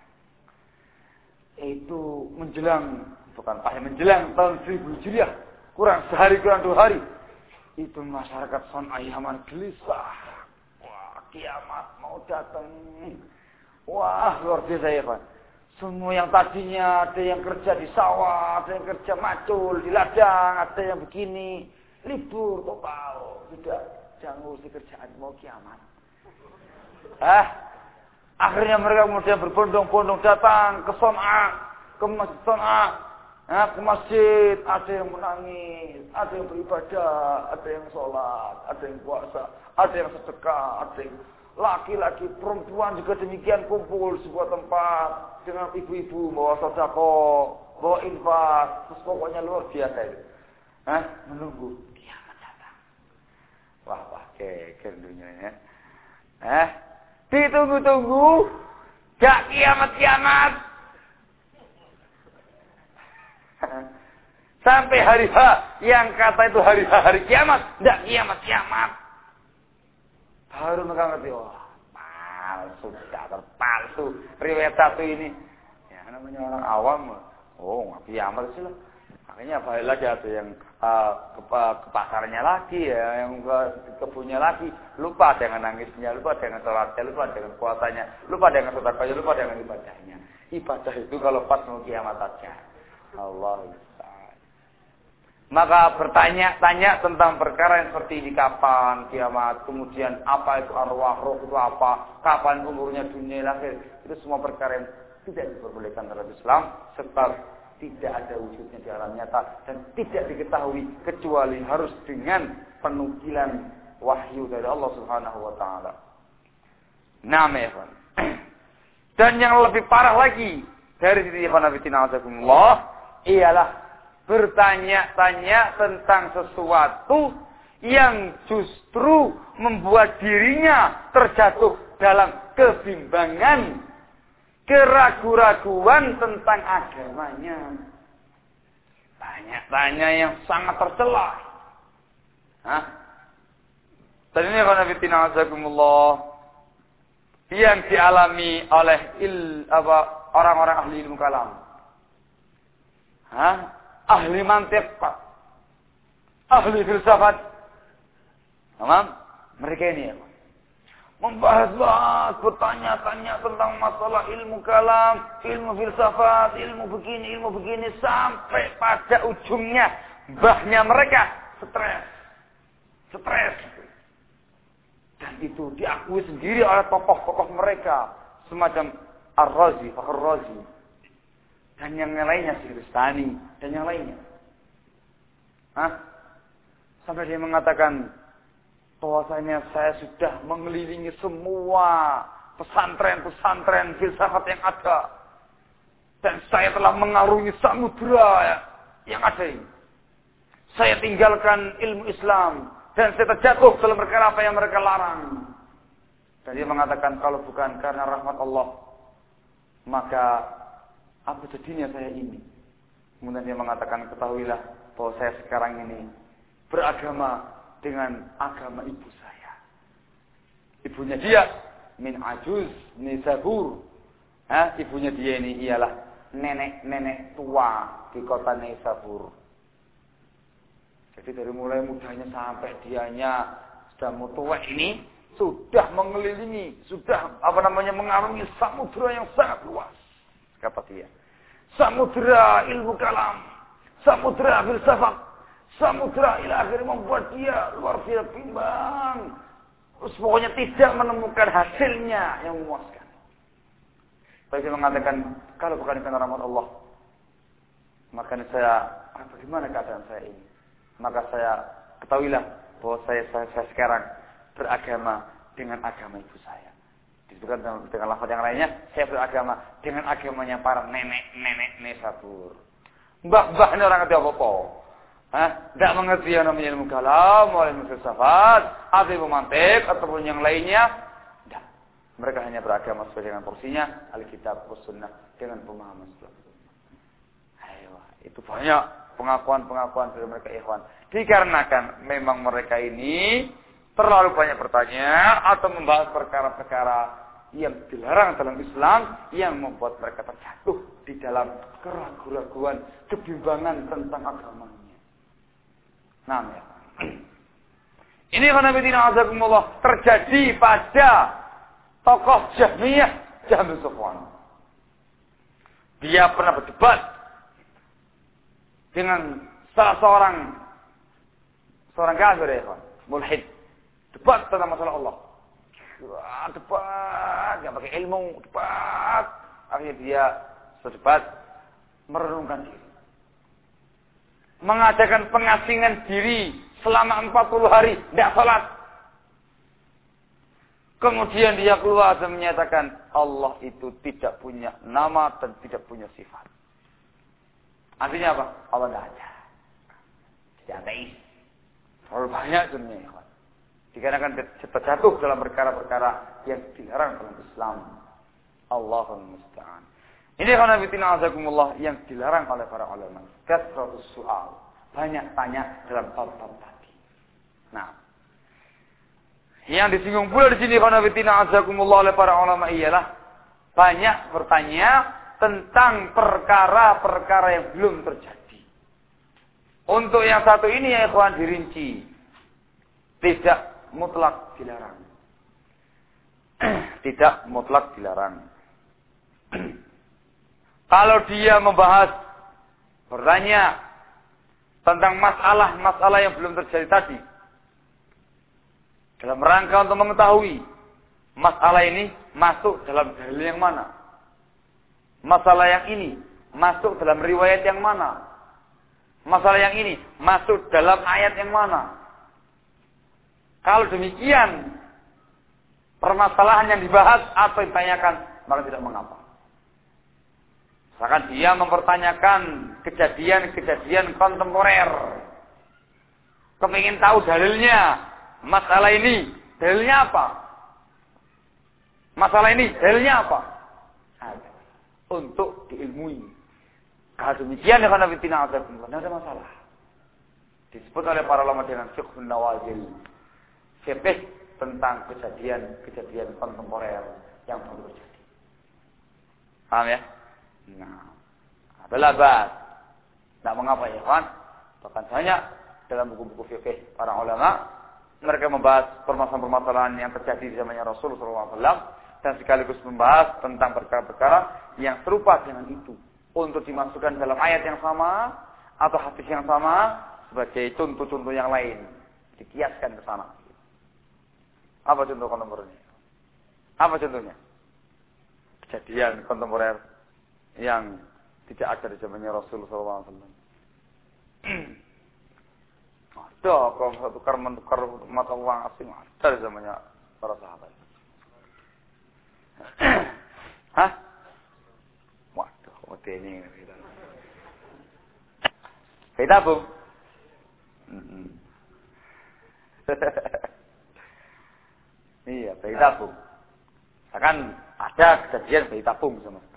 Itu menjelang, bukan pas menjelang tahun seribu Hijriah. Kurang sehari, kurang dua hari. Itu masyarakat Son'a Yaman gelisah. Wah, kiamat mau datang. Wah, luar biasa ya Pak. Semua yang tadinya ada yang kerja di sawah, ada yang kerja macul, di ladang, ada yang begini. Libur total. Tidak, jangan ngurusi kerjaan, mau kiamat. Ah, Akhirnya mereka kemudian berbondong-bondong datang ke Son'a, ke Masjid Son'a, nah, ke masjid. Ada yang menangis, ada yang beribadah, ada yang sholat, ada yang puasa, ada yang sedekah, ada yang laki-laki, perempuan juga demikian kumpul di sebuah tempat dengan ibu-ibu bawa sedekah, bawa infak, terus pokoknya luar biasa itu. Hah? Menunggu kiamat datang. Wah, wah, geger dunia. Eh, ditunggu-tunggu, gak kiamat-kiamat. Sampai hari H, yang kata itu hari H, hari kiamat, gak kiamat-kiamat. Baru mereka ngerti, wah, palsu, gak terpalsu. Riwayat satu ini, ya namanya orang awam, oh, gak kiamat sih lah. Akhirnya balik lagi ada yang uh, ke, uh, ke pasarnya lagi ya, yang ke kebunnya lagi, lupa dengan nangisnya, lupa dengan sholatnya, lupa dengan puasanya, lupa dengan sedekahnya, lupa dengan ibadahnya. Ibadah itu kalau pas mau kiamat saja. Allah. Maka bertanya-tanya tentang perkara yang seperti ini, kapan kiamat, kemudian apa itu arwah, roh itu apa, kapan umurnya dunia lahir, itu semua perkara yang tidak diperbolehkan dalam Islam, serta tidak ada wujudnya di alam nyata dan tidak diketahui kecuali harus dengan penukilan wahyu dari Allah Subhanahu wa taala. Naam ya. Dan yang lebih parah lagi dari sisi khanafitina azakumullah ialah bertanya-tanya tentang sesuatu yang justru membuat dirinya terjatuh dalam kebimbangan, keraguan-raguan tentang agamanya. Tanya-tanya yang sangat tercela. Hah? Dan ini khanafitina azakumullah yang dialami oleh il, apa, orang-orang ahli ilmu kalam. Hah? Ahli mantiq, ahli filsafat. Tamam? Mereka ini ya, membahas-bahas, bertanya-tanya tentang masalah ilmu kalam, ilmu filsafat, ilmu begini, ilmu begini, sampai pada ujungnya mbahnya mereka stres. Stres. Dan itu diakui sendiri oleh tokoh-tokoh mereka, semacam Ar-Razi, Fakhr Razi, dan yang lainnya, Siristani, dan yang lainnya. Hah? Sampai dia mengatakan, bahwasanya saya sudah mengelilingi semua pesantren-pesantren filsafat yang ada. Dan saya telah mengarungi samudera yang ada ini. Saya tinggalkan ilmu Islam. Dan saya terjatuh dalam perkara apa yang mereka larang. Dan dia mengatakan, kalau bukan karena rahmat Allah, maka apa jadinya saya ini? Kemudian dia mengatakan, ketahuilah bahwa saya sekarang ini beragama dengan agama ibu saya. Ibunya dia min ajuz Nisabur. Hah? Ibunya dia ini ialah nenek-nenek tua di kota Nisabur. Jadi dari mulai mudanya sampai dianya sudah mau tua ini, sudah mengelilingi, sudah apa namanya mengarungi samudera yang sangat luas. Kata dia, samudera ilmu kalam, samudera filsafat, samudera ila akhirnya membuat dia luar biasa bimbang. Terus pokoknya tidak menemukan hasilnya yang memuaskan. Tapi dia mengatakan, kalau bukan karena rahmat Allah, maka saya, ah, bagaimana keadaan saya ini? Maka saya ketahuilah bahwa saya, saya, saya sekarang beragama dengan agama ibu saya. Disebutkan dengan, dengan lafaz yang lainnya, saya beragama dengan agamanya para nenek-nenek Nisabur. Mbah-mbah ini orang kata apa-apa. Hah? Tidak mengerti yang namanya ilmu kalam, ilmu filsafat, atau ilmu mantiq, ataupun yang lainnya. Tidak. Mereka hanya beragama sesuai dengan porsinya, Alkitab, Sunnah, dengan pemahaman Islam. Ayo, itu banyak pengakuan-pengakuan dari mereka ikhwan. Dikarenakan memang mereka ini terlalu banyak bertanya atau membahas perkara-perkara yang dilarang dalam Islam yang membuat mereka terjatuh di dalam keraguan-raguan, kebimbangan tentang agamanya. Nah, ya. Ini khanafitina azakumullah terjadi pada tokoh Jahmiyah, Jahm bin Safwan. Dia pernah berdebat dengan salah seorang seorang kafir ya, mulhid. Debat tentang masalah Allah. debat, nggak pakai ilmu, debat. Akhirnya dia sedebat merenungkan diri. Mengadakan pengasingan diri selama empat puluh hari, tidak salat. Kemudian dia keluar dan menyatakan Allah itu tidak punya nama dan tidak punya sifat. Artinya apa? Allah tidak ada. Tidak ateis. Terlalu banyak dunia ikhwan. Dikarenakan terjatuh dalam perkara-perkara yang dilarang dalam Islam. Allahumma musta'an. Ini karena fitina azakumullah yang dilarang oleh para ulama. Kasratus soal. Banyak tanya dalam bab-bab tadi. Nah, yang disinggung pula di sini karena fitina azakumullah oleh para ulama ialah banyak bertanya tentang perkara-perkara yang belum terjadi. Untuk yang satu ini ya ikhwan dirinci. Tidak mutlak dilarang. Tidak mutlak dilarang. Kalau dia membahas, bertanya tentang masalah-masalah yang belum terjadi tadi, dalam rangka untuk mengetahui masalah ini masuk dalam dalil yang mana, masalah yang ini masuk dalam riwayat yang mana, masalah yang ini masuk dalam ayat yang mana. Kalau demikian permasalahan yang dibahas atau ditanyakan, maka tidak mengapa. Misalkan dia mempertanyakan kejadian-kejadian kontemporer. Kepingin tahu dalilnya. Masalah ini, dalilnya apa? Masalah ini, dalilnya apa? Ada. Untuk diilmui. Kalau demikian, karena fitina azab, tidak ada masalah. Disebut oleh para ulama dengan fiqhun nawazil. Fiqh tentang kejadian-kejadian kontemporer yang baru terjadi. Paham ya? Nah, belabat. Tidak mengapa ya kan? Bahkan banyak dalam buku-buku fikih para ulama mereka membahas permasalahan-permasalahan yang terjadi di zamannya Rasul sallallahu alaihi wasallam dan sekaligus membahas tentang perkara-perkara yang serupa dengan itu untuk dimasukkan dalam ayat yang sama atau hadis yang sama sebagai contoh-contoh yang lain, dikiaskan ke sana. Apa contoh kontemporernya? Apa contohnya? Kejadian kontemporer yang tidak ada di zamannya Rasul sallallahu alaihi wasallam. Ada kalau tukar menukar mata uang asing ada di zamannya para sahabat. Hah? Waduh, oke ini kita. Kita tabung. Iya, bayi tabung. Akan ada kejadian bayi tabung sama sekali.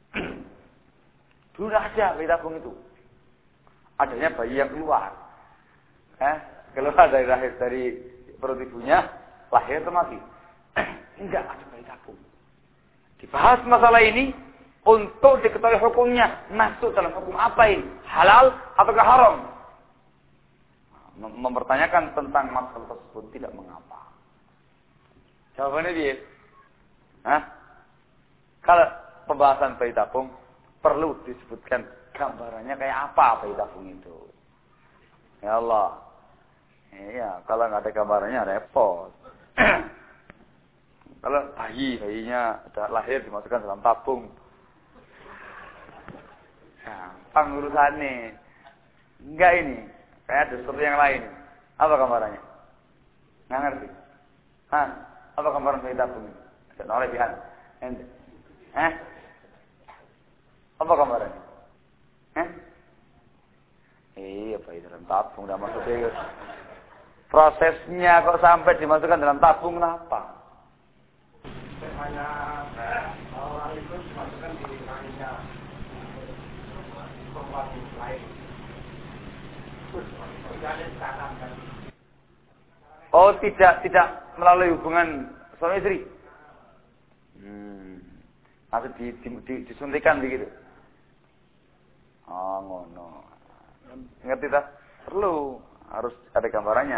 Dulu ada bayi tabung itu. Adanya bayi yang keluar. Eh, keluar dari lahir dari perut ibunya, lahir atau mati. Enggak ada bayi tabung. Dibahas masalah ini untuk diketahui hukumnya. Masuk dalam hukum apa ini? Halal ataukah haram? Mempertanyakan tentang masalah tersebut tidak mengapa. Jawabannya dia. Hah? Kalau pembahasan bayi tabung perlu disebutkan gambarannya kayak apa bayi tabung itu. Ya Allah. Iya, kalau nggak ada gambarannya repot. Kalau bayi, bayinya sudah lahir dimasukkan dalam tabung. Gampang urusannya. Enggak ini, kayak ada sesuatu yang lain. Apa gambarannya? Nggak ngerti. Hah? Apa gambaran bayi tabung? Ada oleh pihak. Eh? Apa gambarannya? Eh? Iya, bayi dalam tabung, udah maksudnya. Prosesnya kok sampai dimasukkan dalam tabung, kenapa? Hanya orang itu dimasukkan di rahimnya perempuan lain. Oh, tidak tidak melalui hubungan suami istri. Hmm. Atau di, di, di, disuntikan begitu. Oh, ngono. Ngerti tak? Perlu harus ada gambarannya.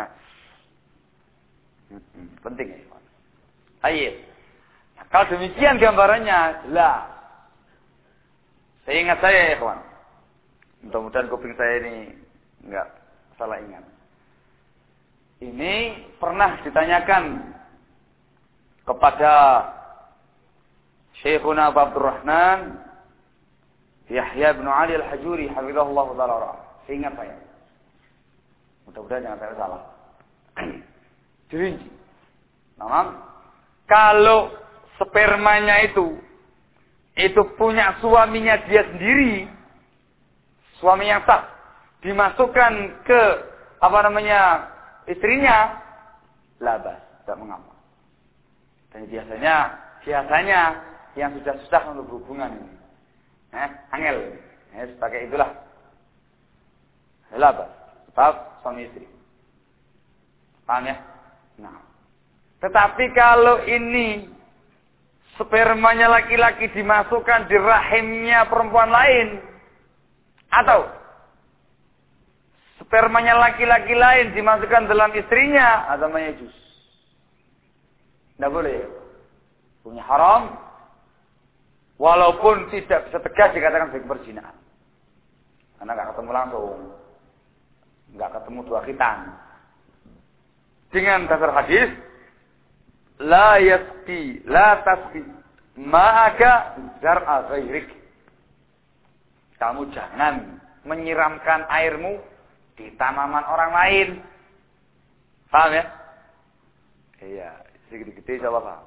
Hmm, penting ya. Ayo. Nah, kalau demikian gambarannya jelas. Saya ingat saya ya, kawan. Mudah-mudahan kuping saya ini enggak salah ingat. Ini pernah ditanyakan kepada Syekhuna Abdurrahman Yahya bin Ali Al-Hajuri hafizahullah taala. Seingat saya. Mudah-mudahan jangan saya salah. Dirinci. Nah, kalau spermanya itu itu punya suaminya dia sendiri, suami yang sah, dimasukkan ke apa namanya istrinya, labas, tidak mengapa. Dan biasanya, biasanya yang sudah susah untuk berhubungan ini, eh, angel, eh, sebagai itulah, labas, sebab suami istri, paham ya? Nah, tetapi kalau ini spermanya laki-laki dimasukkan di rahimnya perempuan lain, atau spermanya laki-laki lain dimasukkan dalam istrinya, namanya juz. Tidak boleh. Punya haram. Walaupun tidak bisa tegas dikatakan sebagai perzinahan. Karena nggak ketemu langsung. Nggak ketemu dua khitan. Dengan dasar hadis, la yasqi, la tasqi, ma'aka zar'a ghairik. Kamu jangan menyiramkan airmu di tanaman orang lain. Paham ya? Iya, sedikit-sedikit coba paham.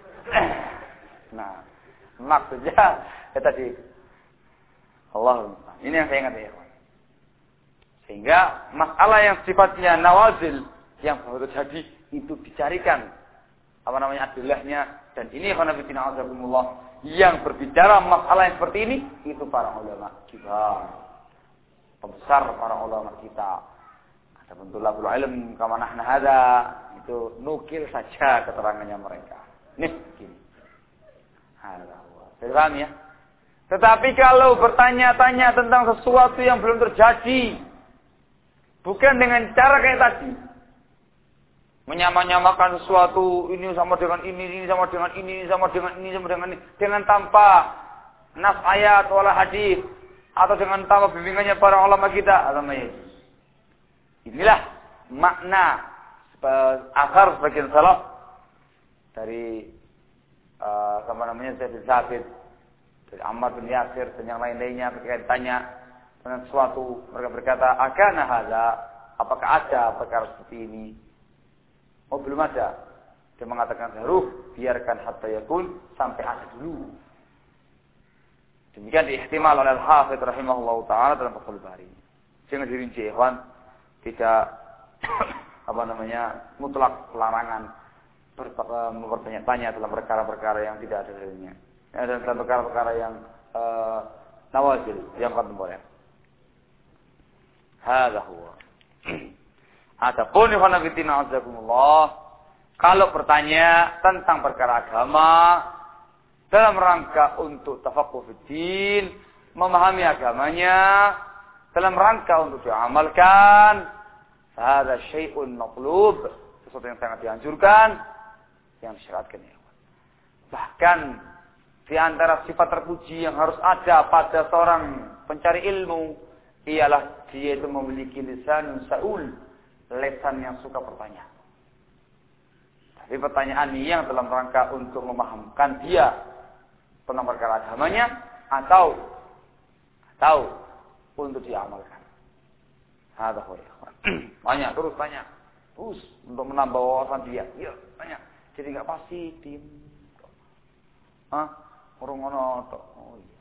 Nah, maksudnya ya tadi Allah, ini yang saya ingat ya. Sehingga masalah yang sifatnya nawazil yang baru terjadi itu dicarikan apa namanya adillahnya, dan ini khonafidina azakumullah yang berbicara masalah yang seperti ini itu para ulama kibar, pembesar para ulama kita. Ada bentukul ilm kama nahna hada, itu nukil saja keterangannya mereka. Nih begini. Halo. Paham ya? Tetapi kalau bertanya-tanya tentang sesuatu yang belum terjadi, bukan dengan cara kayak tadi, menyamakan sesuatu, ini sama dengan ini, ini sama dengan ini, ini sama dengan ini, sama dengan ini, dengan tanpa nas ayat wala hadis, atau dengan tanpa bimbingannya para ulama kita, namanya. Inilah makna asar sebagian salaf dari uh, apa namanya Zaid bin Sabit, dari Ammar bin Yasir dan yang lain-lainnya ketika ditanya dengan sesuatu, mereka berkata, "Akana hadza?" Apakah ada perkara seperti ini? Oh, belum ada. Dia mengatakan, "Harus biarkan hatta yakun, sampai ada dulu." Demikian diihtimal oleh Al-Hafidz rahimahullahu taala dalam Fathul Bari. Jangan dirinci, ikhwan, tidak apa namanya mutlak pelarangan mempertanya-tanya dalam perkara-perkara yang tidak ada dalilnya. Ya, dan dalam perkara-perkara yang uh, nawazil, yang kontemporer. Hadza huwa. Adapun ikhwan fillah azakumullah, kalau bertanya tentang perkara agama dalam rangka untuk tafaqquh fiddin, memahami agamanya dalam rangka untuk diamalkan, hadza syai'un matlub, sesuatu yang sangat dianjurkan, yang disyaratkan ya. Bahkan di antara sifat terpuji yang harus ada pada seorang pencari ilmu ialah dia itu memiliki lisan sa'ul, lisan yang suka bertanya. Tapi pertanyaan ini yang dalam rangka untuk memahamkan dia tentang perkara agamanya atau atau untuk diamalkan. Ada kok ya. Banyak terus banyak. Terus untuk menambah wawasan dia. Iya, banyak. Jadi enggak pasti tim. Hah? Orang ngono tok. Oh iya.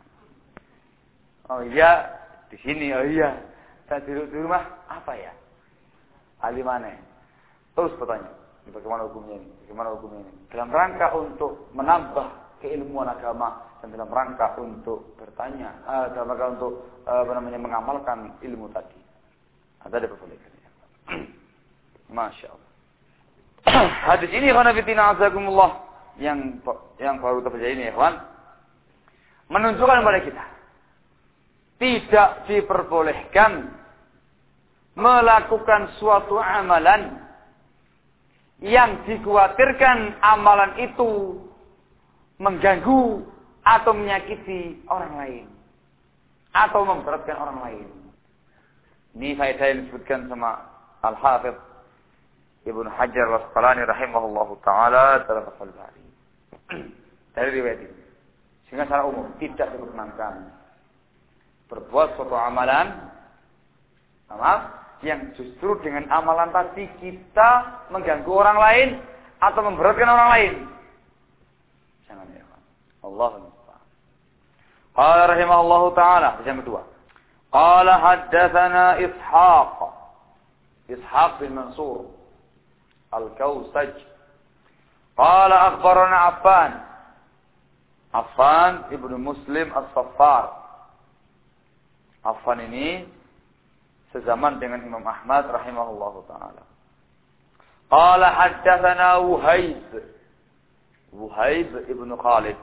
Oh iya, di sini oh iya. Saya duduk di rumah apa ya? Ahli mana? Terus bertanya, bagaimana hukumnya ini? Bagaimana hukumnya ini? Dalam rangka untuk menambah keilmuan agama dan dalam rangka untuk bertanya, uh, dalam rangka untuk uh, apa namanya mengamalkan ilmu tadi. Ada diperbolehkannya. Masya Allah. Hadis ini khonafidina azakumullah yang yang baru terjadi ini, ikhwan, menunjukkan kepada kita tidak diperbolehkan melakukan suatu amalan yang dikhawatirkan amalan itu mengganggu atau menyakiti orang lain atau memberatkan orang lain. Ini faedah yang disebutkan sama Al-Hafidz Ibnu Hajar Al-Asqalani rahimahullahu taala dalam Fathul Bari. Dari riwayat ini. Sehingga secara umum tidak diperkenankan berbuat suatu amalan maaf, yang justru dengan amalan tadi kita mengganggu orang lain atau memberatkan orang lain. Jangan ya. Allahu akbar. Qala rahimahullahu taala, yang kedua. Qala haddatsana Ishaq. Ishaq bin Mansur Al-Kausaj. Qala akhbarana Affan. Affan ibnu Muslim As-Saffar. Affan ini sezaman dengan Imam Ahmad rahimahullahu taala. Qala haddatsana Wuhaib. Wuhaib ibnu Khalid.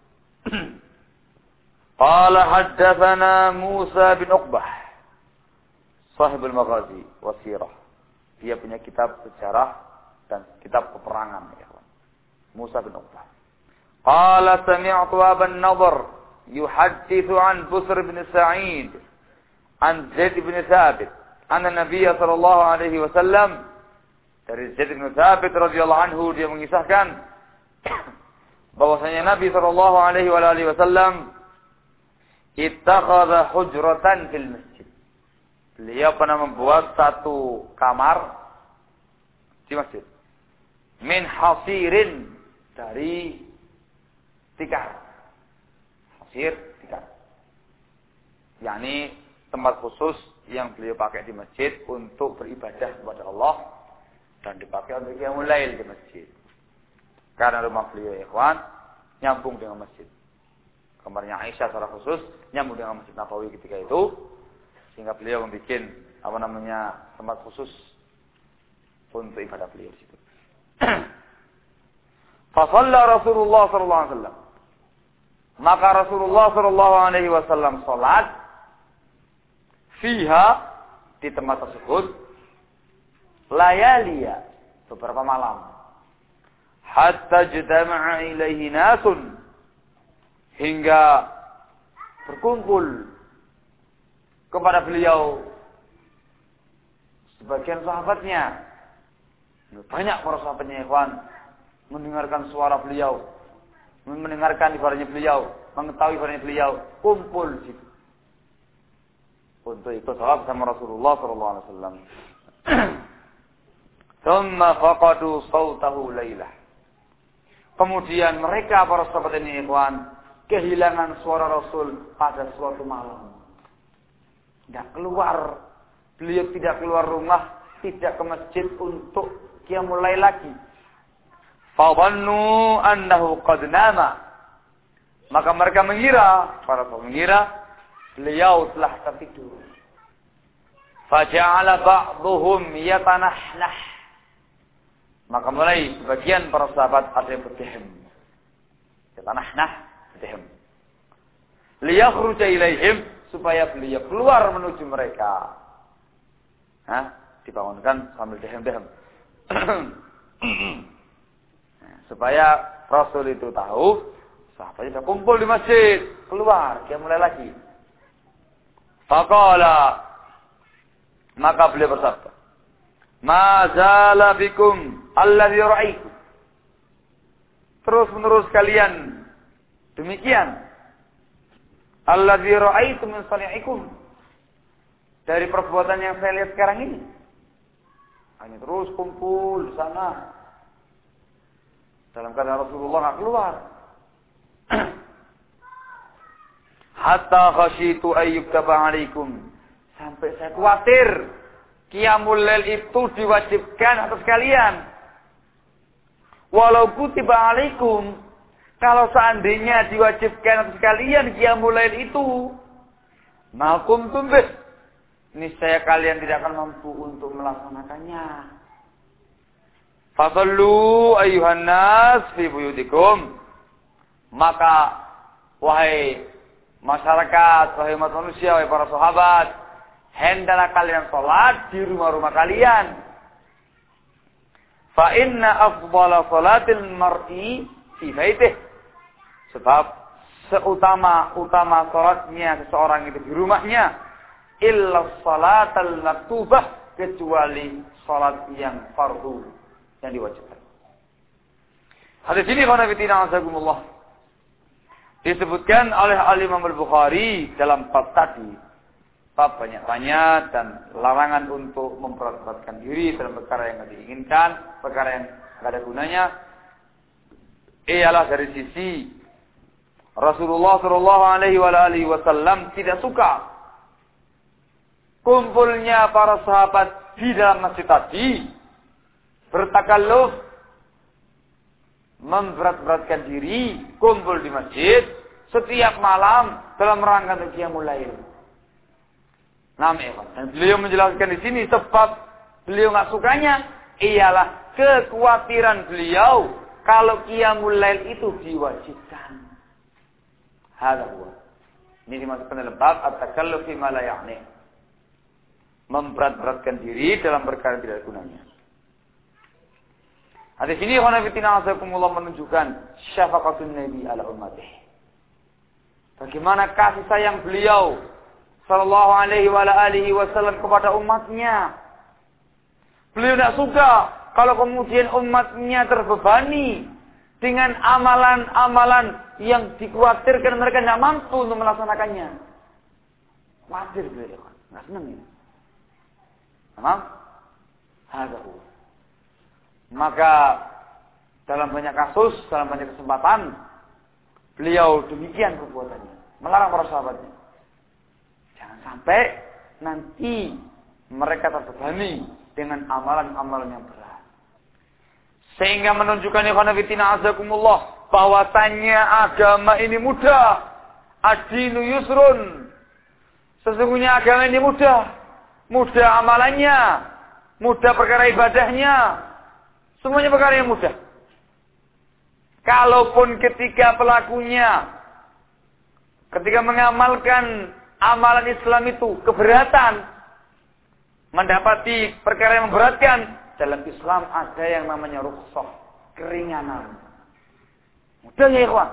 Qala haddatsana Musa bin Uqbah. Sahibul Maghazi wa Sirah. Dia punya kitab sejarah dan kitab peperangan, ya. Musa bin Uqbah. Qala sami'tu Aban Nadhr yuhadditsu an Busr bin Sa'id an Zaid bin Thabit anna Nabiy sallallahu alaihi wasallam, dari Zaid bin Thabit radhiyallahu anhu, dia mengisahkan bahwasanya Nabi sallallahu alaihi wasallam ittakhadha hujratan fil masjid. Beliau pernah membuat satu kamar di masjid. Min hasirin, dari tikar. Hasir, tikar. yakni tempat khusus yang beliau pakai di masjid untuk beribadah kepada Allah dan dipakai untuk qiyamul lail di masjid. Karena rumah beliau, ikhwan, nyambung dengan masjid. Kamarnya Aisyah secara khusus nyambung dengan Masjid Nabawi ketika itu, sehingga beliau membuat apa namanya tempat khusus untuk ibadah beliau di situ. Fa shalla Rasulullah sallallahu alaihi wasallam. Maka Rasulullah sallallahu alaihi wasallam salat fiha, di tempat tersebut, layaliya, beberapa malam. Hatta jadama'a ilaihi nasun, hingga berkumpul kepada beliau sebagian sahabatnya. Banyak para sahabatnya, ikhwan, mendengarkan suara beliau, mendengarkan ibaratnya beliau, mengetahui ibaratnya beliau, kumpul di situ untuk ikut salat sama Rasulullah sallallahu alaihi wasallam. Thumma faqadu sautahu lailah. Kemudian mereka para sahabat ini, ikhwan, kehilangan suara Rasul pada suatu malam. Tidak keluar, beliau tidak keluar rumah, tidak ke masjid untuk qiyamul lail lagi. Fadhannu annahu qad nama. Maka mereka mengira, para sahabat mengira, beliau telah tertidur. Faja'ala ba'dhum yatanahnah. Maka mulai sebagian para sahabat ada yang berdehem. Yatanahnah, berdehem. Liyakhruja ilaihim, supaya beliau keluar menuju mereka. Hah? Dibangunkan sambil dehem-dehem. Supaya Rasul itu tahu, sahabatnya sudah kumpul di masjid, keluar, dia mulai lagi. Faqala, maka beliau bersabda, ma zala bikum alladhi ra'aitu. Terus menerus kalian demikian. Alladhi ra'aitu min sani'ikum, dari perbuatan yang saya lihat sekarang ini. Hanya terus kumpul di sana. Dalam keadaan Rasulullah enggak keluar. Hatta khasyitu ayyuktaba 'alaikum, sampai saya khawatir qiyamul lail itu diwajibkan atas kalian. Walau kutiba 'alaikum, kalau seandainya diwajibkan atas kalian qiyamul lail itu, ma kuntum bih, niscaya kalian tidak akan mampu untuk melaksanakannya. Fasallu ayyuhan nas fi buyutikum, maka wahai masyarakat, wahai umat manusia, wahai para sahabat, hendaklah kalian salat di rumah-rumah kalian. Fa inna afdhala salatil mar'i fi baitih, sebab seutama-utama salatnya seseorang itu di rumahnya, illa salatal maktubah, kecuali salat yang fardu yang diwajibkan. Hadis ini khonafidina azakumullah disebutkan oleh Al-Imam Al-Bukhari dalam bab tadi, bab banyak-banyak dan larangan untuk memperberatkan diri dalam perkara yang tidak diinginkan, perkara yang tidak ada gunanya. Ialah dari sisi Rasulullah Shallallahu Alaihi Wasallam tidak suka kumpulnya para sahabat di dalam masjid tadi, bertakalluf, memberat-beratkan diri, kumpul di masjid setiap malam dalam rangka untuk qiyamul lail. Nah, dan beliau menjelaskan di sini sebab beliau nggak sukanya ialah kekhawatiran beliau kalau qiyamul lail itu diwajibkan. Hadza huwa. Ini dimasukkan dalam bab at-takalluf fi ma la ya'ni. Memberat-beratkan diri dalam perkara yang tidak gunanya. Hadis ini khonafidina azakumullah menunjukkan syafaqatun Nabi ala ummatihi. Bagaimana kasih sayang beliau sallallahu alaihi wa alihi wasallam kepada umatnya. Beliau tidak suka kalau kemudian umatnya terbebani dengan amalan-amalan yang dikhawatirkan mereka tidak mampu untuk melaksanakannya. Khawatir beliau, nggak senang ini. Paham? Hadza huwa. Maka dalam banyak kasus, dalam banyak kesempatan, beliau demikian perbuatannya, melarang para sahabatnya. Jangan sampai nanti mereka terbebani dengan amalan-amalan yang berat. Sehingga menunjukkan ikhwan fillah azakumullah bahwasannya agama ini mudah. Ad-dinu yusrun. Sesungguhnya agama ini mudah. Mudah amalannya, mudah perkara ibadahnya, semuanya perkara yang mudah. Kalaupun ketika pelakunya, ketika mengamalkan amalan Islam itu keberatan, mendapati perkara yang memberatkan, dalam Islam ada yang namanya rukhsah, keringanan. Mudah ya ikhwan.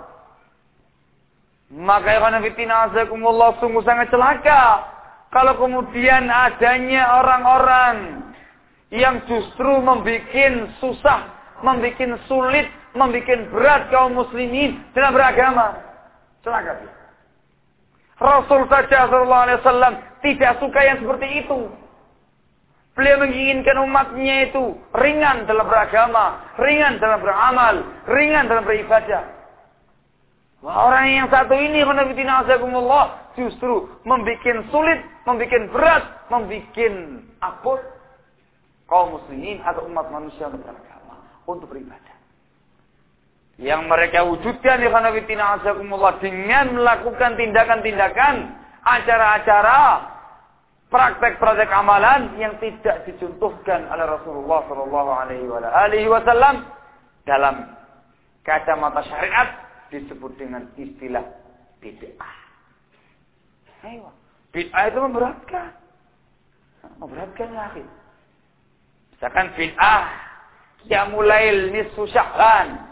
Maka ikhwan fillah azakumullah sungguh sangat celaka kalau kemudian adanya orang-orang yang justru membuat susah, membuat sulit, membuat berat kaum muslimin dalam beragama. Celaka. Rasul saja sallallahu alaihi wasallam tidak suka yang seperti itu. Beliau menginginkan umatnya itu ringan dalam beragama, ringan dalam beramal, ringan dalam beribadah. Wah, orang yang satu ini khonafidinazakumullah justru membuat sulit, membuat berat, membuat abot kaum muslimin atau umat manusia untuk beragama, untuk beribadah. Yang mereka wujudkan khonafidinazakumullah dengan melakukan tindakan-tindakan, acara-acara, praktek-praktek amalan yang tidak dicontohkan oleh Rasulullah Shallallahu Alaihi Wasallam dalam kacamata syariat disebut dengan istilah bid'ah. Ayo, bid'ah itu memberatkan, memberatkan lagi. Misalkan bid'ah, qiyamul lail nisfu Sya'ban.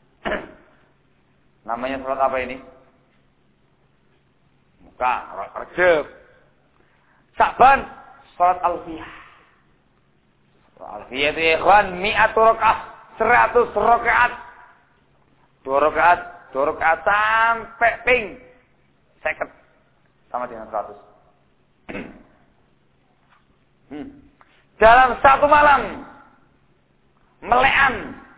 Namanya salat apa ini? Muka, Rajab. Sya'ban, salat alfiyah. Salat alfiyah itu ikhwan mi'atu rakaat, seratus rakaat. Dua rakaat, dua rakaat sampai ping. Seket. Sama dengan seratus. hmm. Dalam satu malam. Melean.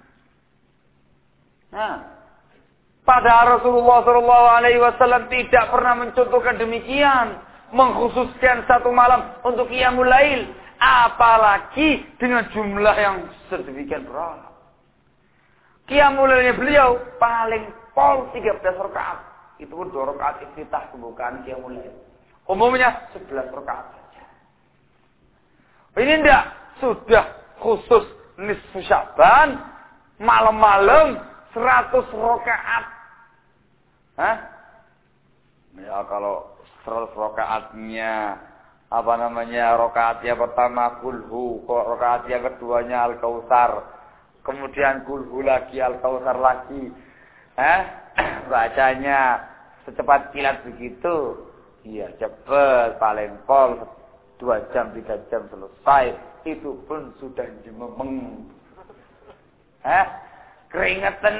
Nah. Padahal Rasulullah shallallahu alaihi wasallam tidak pernah mencontohkan demikian. Mengkhususkan satu malam untuk qiyamul lail. Apalagi dengan jumlah yang sedemikian berat. Qiyamul lailnya beliau paling pol tiga belas rakaat. Itu pun dua rakaat iftitah pembukaan qiyamul lail. Umumnya sebelas rakaat saja. Ini enggak sudah khusus nisfu Sya'ban malam-malam seratus rakaat. Hah? Ya kalau seratus rakaatnya apa namanya? Rakaatnya pertama kulhu, rakaat yang keduanya Al-Kautsar. Kemudian kulhu lagi, Al-Kautsar lagi. Eh, bacanya secepat kilat begitu. Iya, cepat, paling pol Dua jam, tiga jam selesai. Itu pun sudah jememeng. Hah? Keringetan.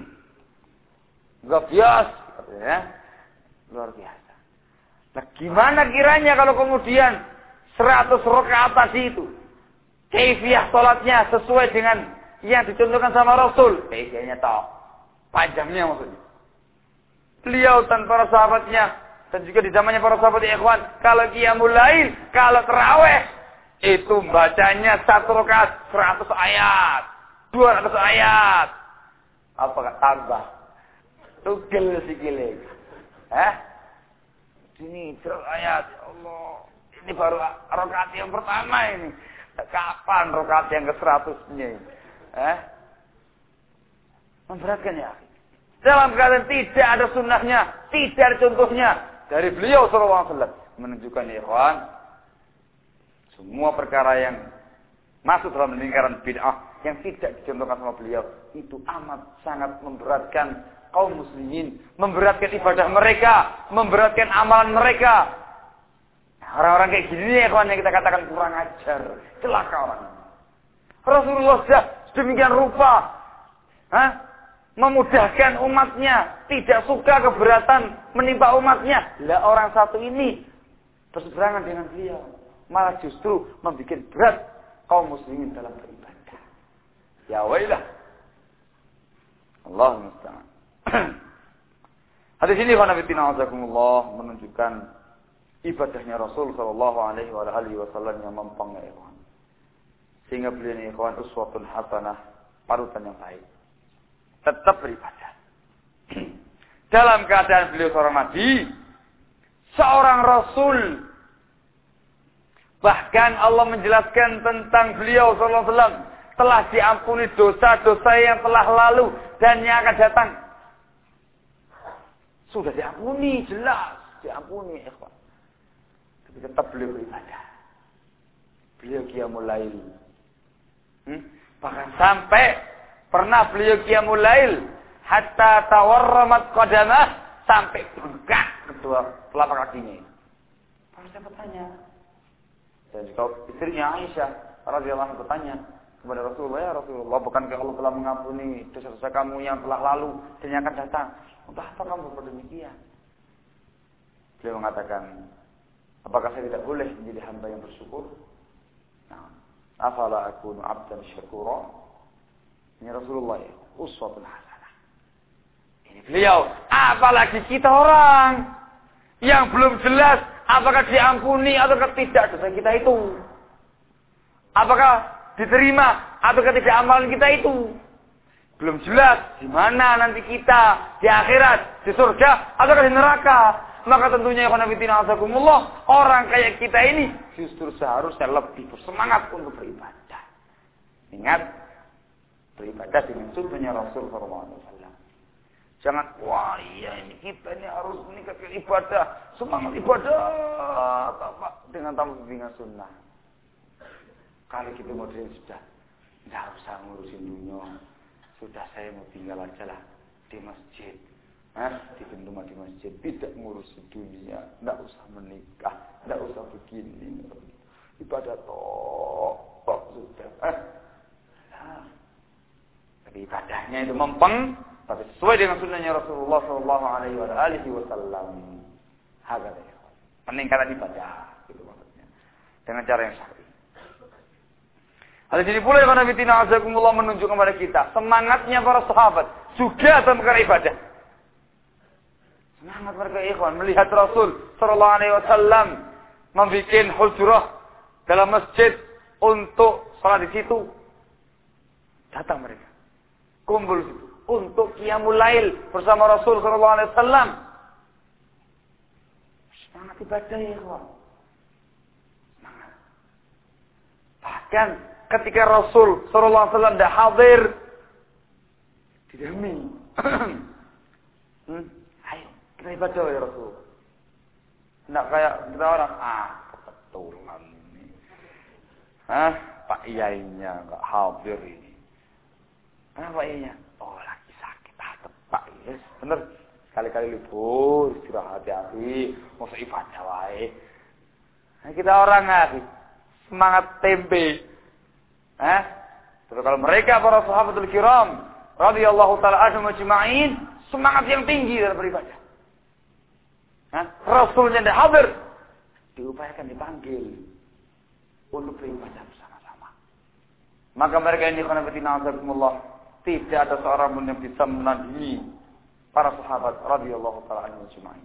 Gak bias. Ya. Luar biasa. Nah, gimana kiranya kalau kemudian seratus rakaat tadi itu kaifiyah salatnya sesuai dengan yang dicontohkan sama Rasul. Kaifiyahnya tahu. Panjangnya maksudnya. Beliau dan para sahabatnya dan juga di zamannya para sahabat ikhwan, kalau qiyamul lail, kalau tarawih itu bacanya satu rakaat seratus ayat, dua ratus ayat. Apakah tambah? Tugel sikile. Hah? Ini seratus ayat, ya Allah. Ini baru rakaat yang pertama ini. Kapan rakaat yang ke seratusnya ini? Eh? Memberatkan ya. Dalam keadaan tidak ada sunnahnya, tidak ada contohnya dari beliau sallallahu alaihi wasallam, menunjukkan ikhwan semua perkara yang masuk dalam lingkaran bid'ah yang tidak dicontohkan sama beliau itu amat sangat memberatkan kaum muslimin, memberatkan ibadah mereka, memberatkan amalan mereka. Orang-orang kayak gini nih ikhwan yang kita katakan kurang ajar, celaka orang. Rasulullah sudah sedemikian rupa, hah? memudahkan umatnya, tidak suka keberatan menimpa umatnya. Lah orang satu ini berseberangan dengan beliau, malah justru membuat berat kaum muslimin dalam beribadah. Ya wailah. Allahumma musta'an. Hadis ini Nabi Tinazakumullah menunjukkan ibadahnya Rasul sallallahu alaihi wasallam yang mempeng ya ikhwan. Sehingga beliau ini ikhwan uswatun hasanah, parutan yang baik. Tetap beribadah. Dalam keadaan beliau seorang nabi, seorang rasul. Bahkan Allah menjelaskan tentang beliau sallallahu alaihi wasallam telah diampuni dosa-dosa yang telah lalu dan yang akan datang. Sudah diampuni, jelas diampuni, ikhwan. Tapi tetap beliau beribadah. Beliau qiyamul lail. Hmm? Bahkan sampai pernah beliau qiyamul lail hatta tawarramat qadamah, sampai bengkak kedua telapak kakinya. Para sahabat bertanya. Dan juga istrinya Aisyah radhiyallahu anha bertanya kepada Rasulullah, ya Rasulullah, bukankah Allah telah mengampuni dosa-dosa kamu yang telah lalu dan yang akan datang? Untuk apa kamu berbuat demikian? Beliau mengatakan, apakah saya tidak boleh menjadi hamba yang bersyukur? Nah, afala akunu abdan syakura? Ini Rasulullah ya, uswatun hasanah. Ini beliau, apalagi kita orang yang belum jelas apakah diampuni atau tidak dosa kita itu. Apakah diterima atau tidak amalan kita itu. Belum jelas di mana nanti kita, di akhirat, di surga atau di neraka. Maka tentunya ya khonafidina azakumullah, orang kayak kita ini justru seharusnya lebih bersemangat untuk beribadah. Ingat, beribadah dengan sunnahnya Rasul sallallahu alaihi wasallam. Jangan, wah iya ini kita ini harus meningkatkan ibadah, semangat ibadah apa dengan tamu dengan sunnah. Kalau kita modern sudah tidak usah ngurusin dunia, sudah saya mau tinggal aja lah di masjid, Hah? di rumah di masjid, tidak ngurusin dunia, tidak usah menikah, tidak usah begini, ibadah toh, toh sudah. Eh. Nah. Tapi ibadahnya itu mempeng, tapi sesuai dengan sunnahnya Rasulullah Sallallahu Alaihi Wasallam. Harga deh, peningkatan ibadah, itu maksudnya, dengan cara yang syar'i. Hal ini pula yang Nabi Tina Azzaikumullah menunjukkan kepada kita semangatnya para sahabat juga dalam perkara ibadah. Semangat mereka ikhwan melihat Rasul Sallallahu Alaihi Wasallam membuat hujrah dalam masjid untuk salat di situ. Datang mereka, kumpul di situ untuk qiyamul lail bersama Rasul Sallallahu Alaihi Wasallam. Semangat ibadah ikhwan. Semangat. Bahkan ketika Rasul sallallahu alaihi wasallam dah hadir, didemi. hmm? Ayo, kita ibadah ya Rasul. Tidak kayak kita orang, ah, kebetulan ini. Hah? Pak Iyainya enggak hadir ini. Kenapa Iyainya? Oh, lagi sakit. Ah, Pak Yes, bener. Sekali-kali libur, istirahat hati-hati, mau ibadah wae. Nah, kita orang ngaji semangat tempe. Eh? Tapi kalau mereka para sahabatul kiram radhiyallahu taala anhum ajma'in, semangat yang tinggi dalam beribadah. Nah, Rasulnya tidak hadir, diupayakan dipanggil untuk beribadah bersama-sama. Maka mereka ini khonafidina azakumullah, tidak ada seorang pun yang bisa menandingi para sahabat radhiyallahu taala anhum ajma'in.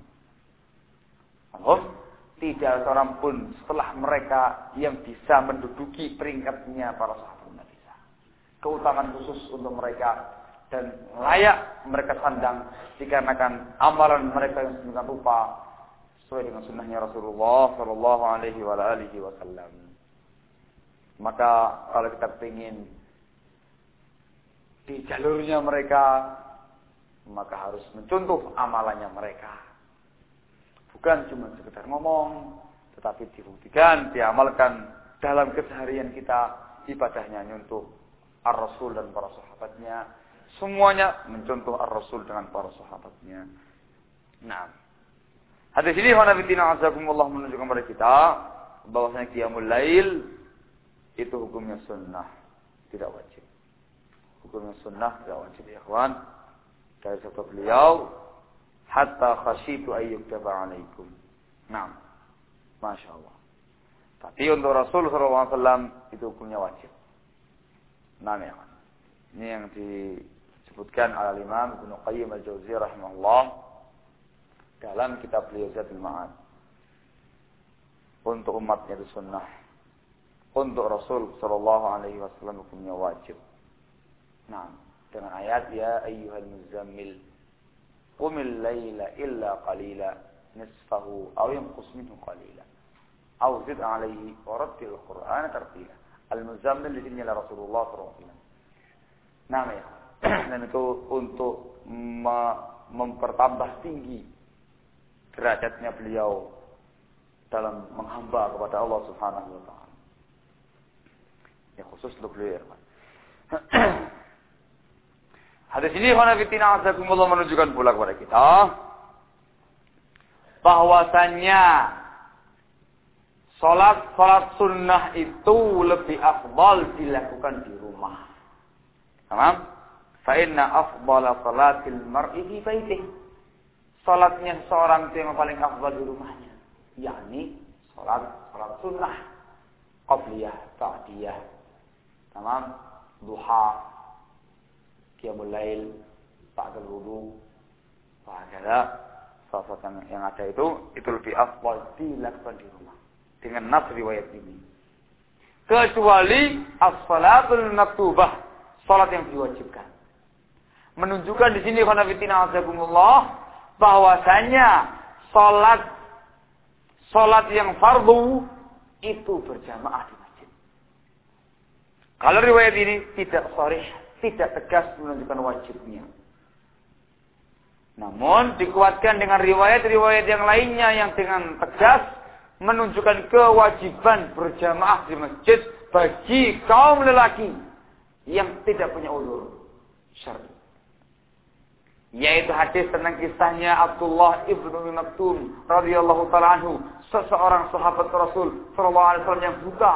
Tidak ada seorang pun setelah mereka yang bisa menduduki peringkatnya para sahabat. Keutamaan khusus untuk mereka dan layak mereka sandang dikarenakan amalan mereka yang sedemikian rupa sesuai dengan sunnahnya Rasulullah Shallallahu Alaihi Wasallam. Maka kalau kita ingin di jalurnya mereka, maka harus mencontoh amalannya mereka. Bukan cuma sekedar ngomong, tetapi dibuktikan, diamalkan dalam keseharian kita, ibadahnya nyuntuh Ar-Rasul dan para sahabatnya, semuanya mencontoh Ar-Rasul dengan para sahabatnya. Nah, hadis ini khonafidina azakumullah menunjukkan kepada kita bahwasanya qiyamul lail itu hukumnya sunnah, tidak wajib. Hukumnya sunnah tidak wajib ya ikhwan. Dari sabda beliau, hatta khasyitu ayyuktaba alaikum. Nah, Masya Allah. Tapi untuk Rasul sallallahu alaihi wasallam itu hukumnya wajib. Nah, ya. Ini yang disebutkan oleh Imam Ibnu Qayyim al-Jauziyah rahimahullah dalam kitab beliau Zadul Ma'ad. Untuk umatnya itu sunnah. Untuk Rasul sallallahu alaihi wasallam hukumnya wajib. Nah, dengan ayat ya ayyuhal muzammil qumil laila illa qalila nisfahu aw yanqus minhu qalila aw zid alaihi wa rattil qur'ana tartila. Al-Muzammil di sini adalah Rasulullah shallallahu alaihi wasallam. Nah, ya. Dan itu untuk mempertambah tinggi derajatnya beliau dalam menghamba kepada Allah Subhanahu wa taala. Ya khusus untuk beliau. Hadis ini khonafidina azakumullah menunjukkan pula kepada kita bahwasannya Salat salat sunnah itu lebih afdal dilakukan di rumah. Paham? Fa inna afdala salatil mar'i fi baitihi. Salatnya seorang itu yang paling afdal di rumahnya, yakni salat salat sunnah, qabliyah, ba'diyah. Tamam? Duha, qiyamul lail, ba'dal wudu. Wahakala salat yang ada itu itu lebih afdal dilakukan di rumah. Dengan nas riwayat ini. Kecuali as-salatul maktubah, salat yang diwajibkan. Menunjukkan di sini khonafidina azakumullah bahwasanya salat salat yang fardu itu berjamaah di masjid. Kalau riwayat ini tidak sharih, tidak tegas menunjukkan wajibnya. Namun dikuatkan dengan riwayat-riwayat yang lainnya yang dengan tegas menunjukkan kewajiban berjamaah di masjid bagi kaum lelaki yang tidak punya uzur syar'i. Yaitu hadis tentang kisahnya Abdullah ibnu Maktum radhiyallahu taala anhu, seseorang sahabat Rasul sallallahu alaihi wasallam yang buta.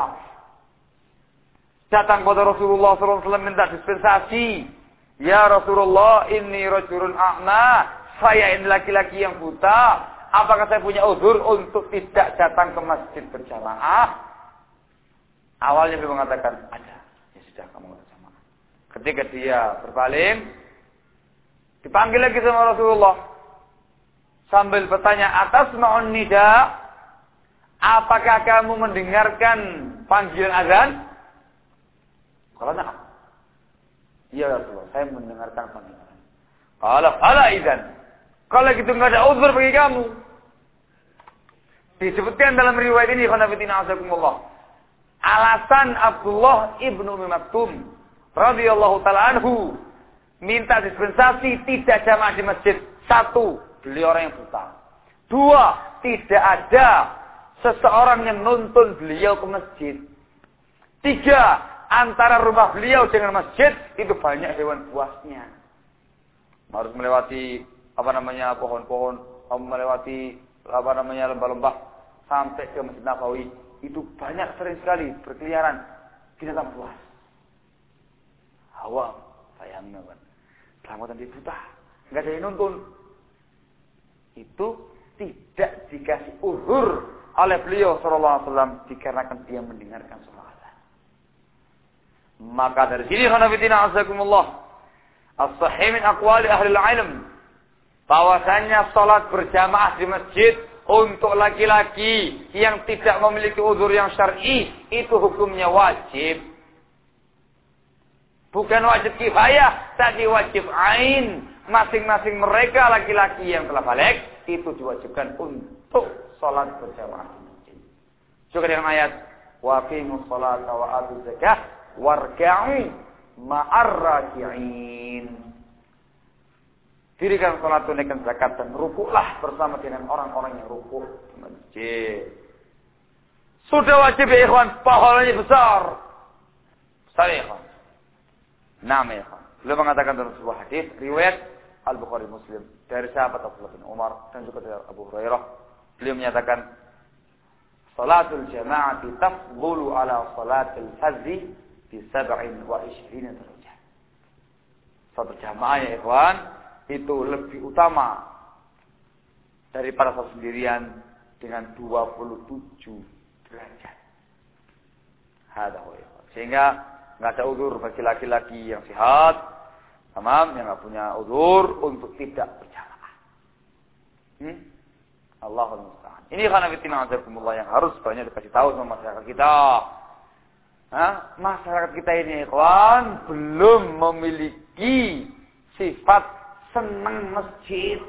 Datang kepada Rasulullah sallallahu alaihi wasallam minta dispensasi. Ya Rasulullah, inni rajulun a'ma. Saya ini laki-laki yang buta. Apakah saya punya uzur untuk tidak datang ke masjid berjamaah? Awalnya beliau mengatakan, ada. Ya sudah, kamu berjamaah. Ketika dia berpaling, dipanggil lagi sama Rasulullah. Sambil bertanya, atas ma'un nida, apakah kamu mendengarkan panggilan azan? Kalau na'am. Ya Rasulullah, saya mendengarkan panggilan azan. Kalau, ala izan. Kalau gitu nggak ada uzur bagi kamu. Disebutkan dalam riwayat ini, khonafidina azakumullah, alasan Abdullah ibnu Maktum radhiyallahu taala anhu minta dispensasi tidak jamaah di masjid. Satu, beliau orang yang buta. Dua, tidak ada seseorang yang nuntun beliau ke masjid. Tiga, antara rumah beliau dengan masjid itu banyak hewan buasnya. Harus melewati apa namanya pohon-pohon, melewati apa namanya lembah-lembah sampai ke Masjid Nabawi itu banyak sering sekali berkeliaran binatang buas. Hawa, bayangin kan. Selamatan di buta, nggak ada yang nonton. Itu tidak dikasih uzur oleh beliau sallallahu alaihi wasallam dikarenakan dia mendengarkan suara azan. Maka dari sini khanafitina azakumullah, as-sahih min aqwali ahli al-ilm, bahwasanya salat berjamaah di masjid untuk laki-laki yang tidak memiliki uzur yang syar'i itu hukumnya wajib. Bukan wajib kifayah, tapi wajib ain. Masing-masing mereka laki-laki yang telah balik itu diwajibkan untuk salat berjamaah di masjid. Juga dengan ayat wa aqimus salata wa atuz zakah warka'u ma'ar raki'in. Dirikan salat, tunaikan zakat dan rukuklah bersama dengan orang-orang yang rukuk di masjid. Sudah wajib ya ikhwan, pahalanya besar. Besar ya ikhwan. Naam ya ikhwan. Beliau mengatakan dalam sebuah hadis riwayat Al-Bukhari Muslim dari sahabat Abdullah bin Umar dan juga dari Abu Hurairah, beliau menyatakan salatul jama'ati tafdhulu ala salatil fardhi bi sab'in wa ishrina darajah. Salat jamaah ya ikhwan itu lebih utama daripada salat sendirian dengan dua puluh tujuh derajat. Hada huwa. Sehingga enggak ada uzur bagi laki-laki yang sehat, tamam, yang enggak punya uzur untuk tidak berjamaah. Hmm? Allahul musta'an. Ini karena fitina azakumullah yang harus banyak dikasih tahu sama masyarakat kita. Hah? Masyarakat kita ini ikhwan belum memiliki sifat senang masjid.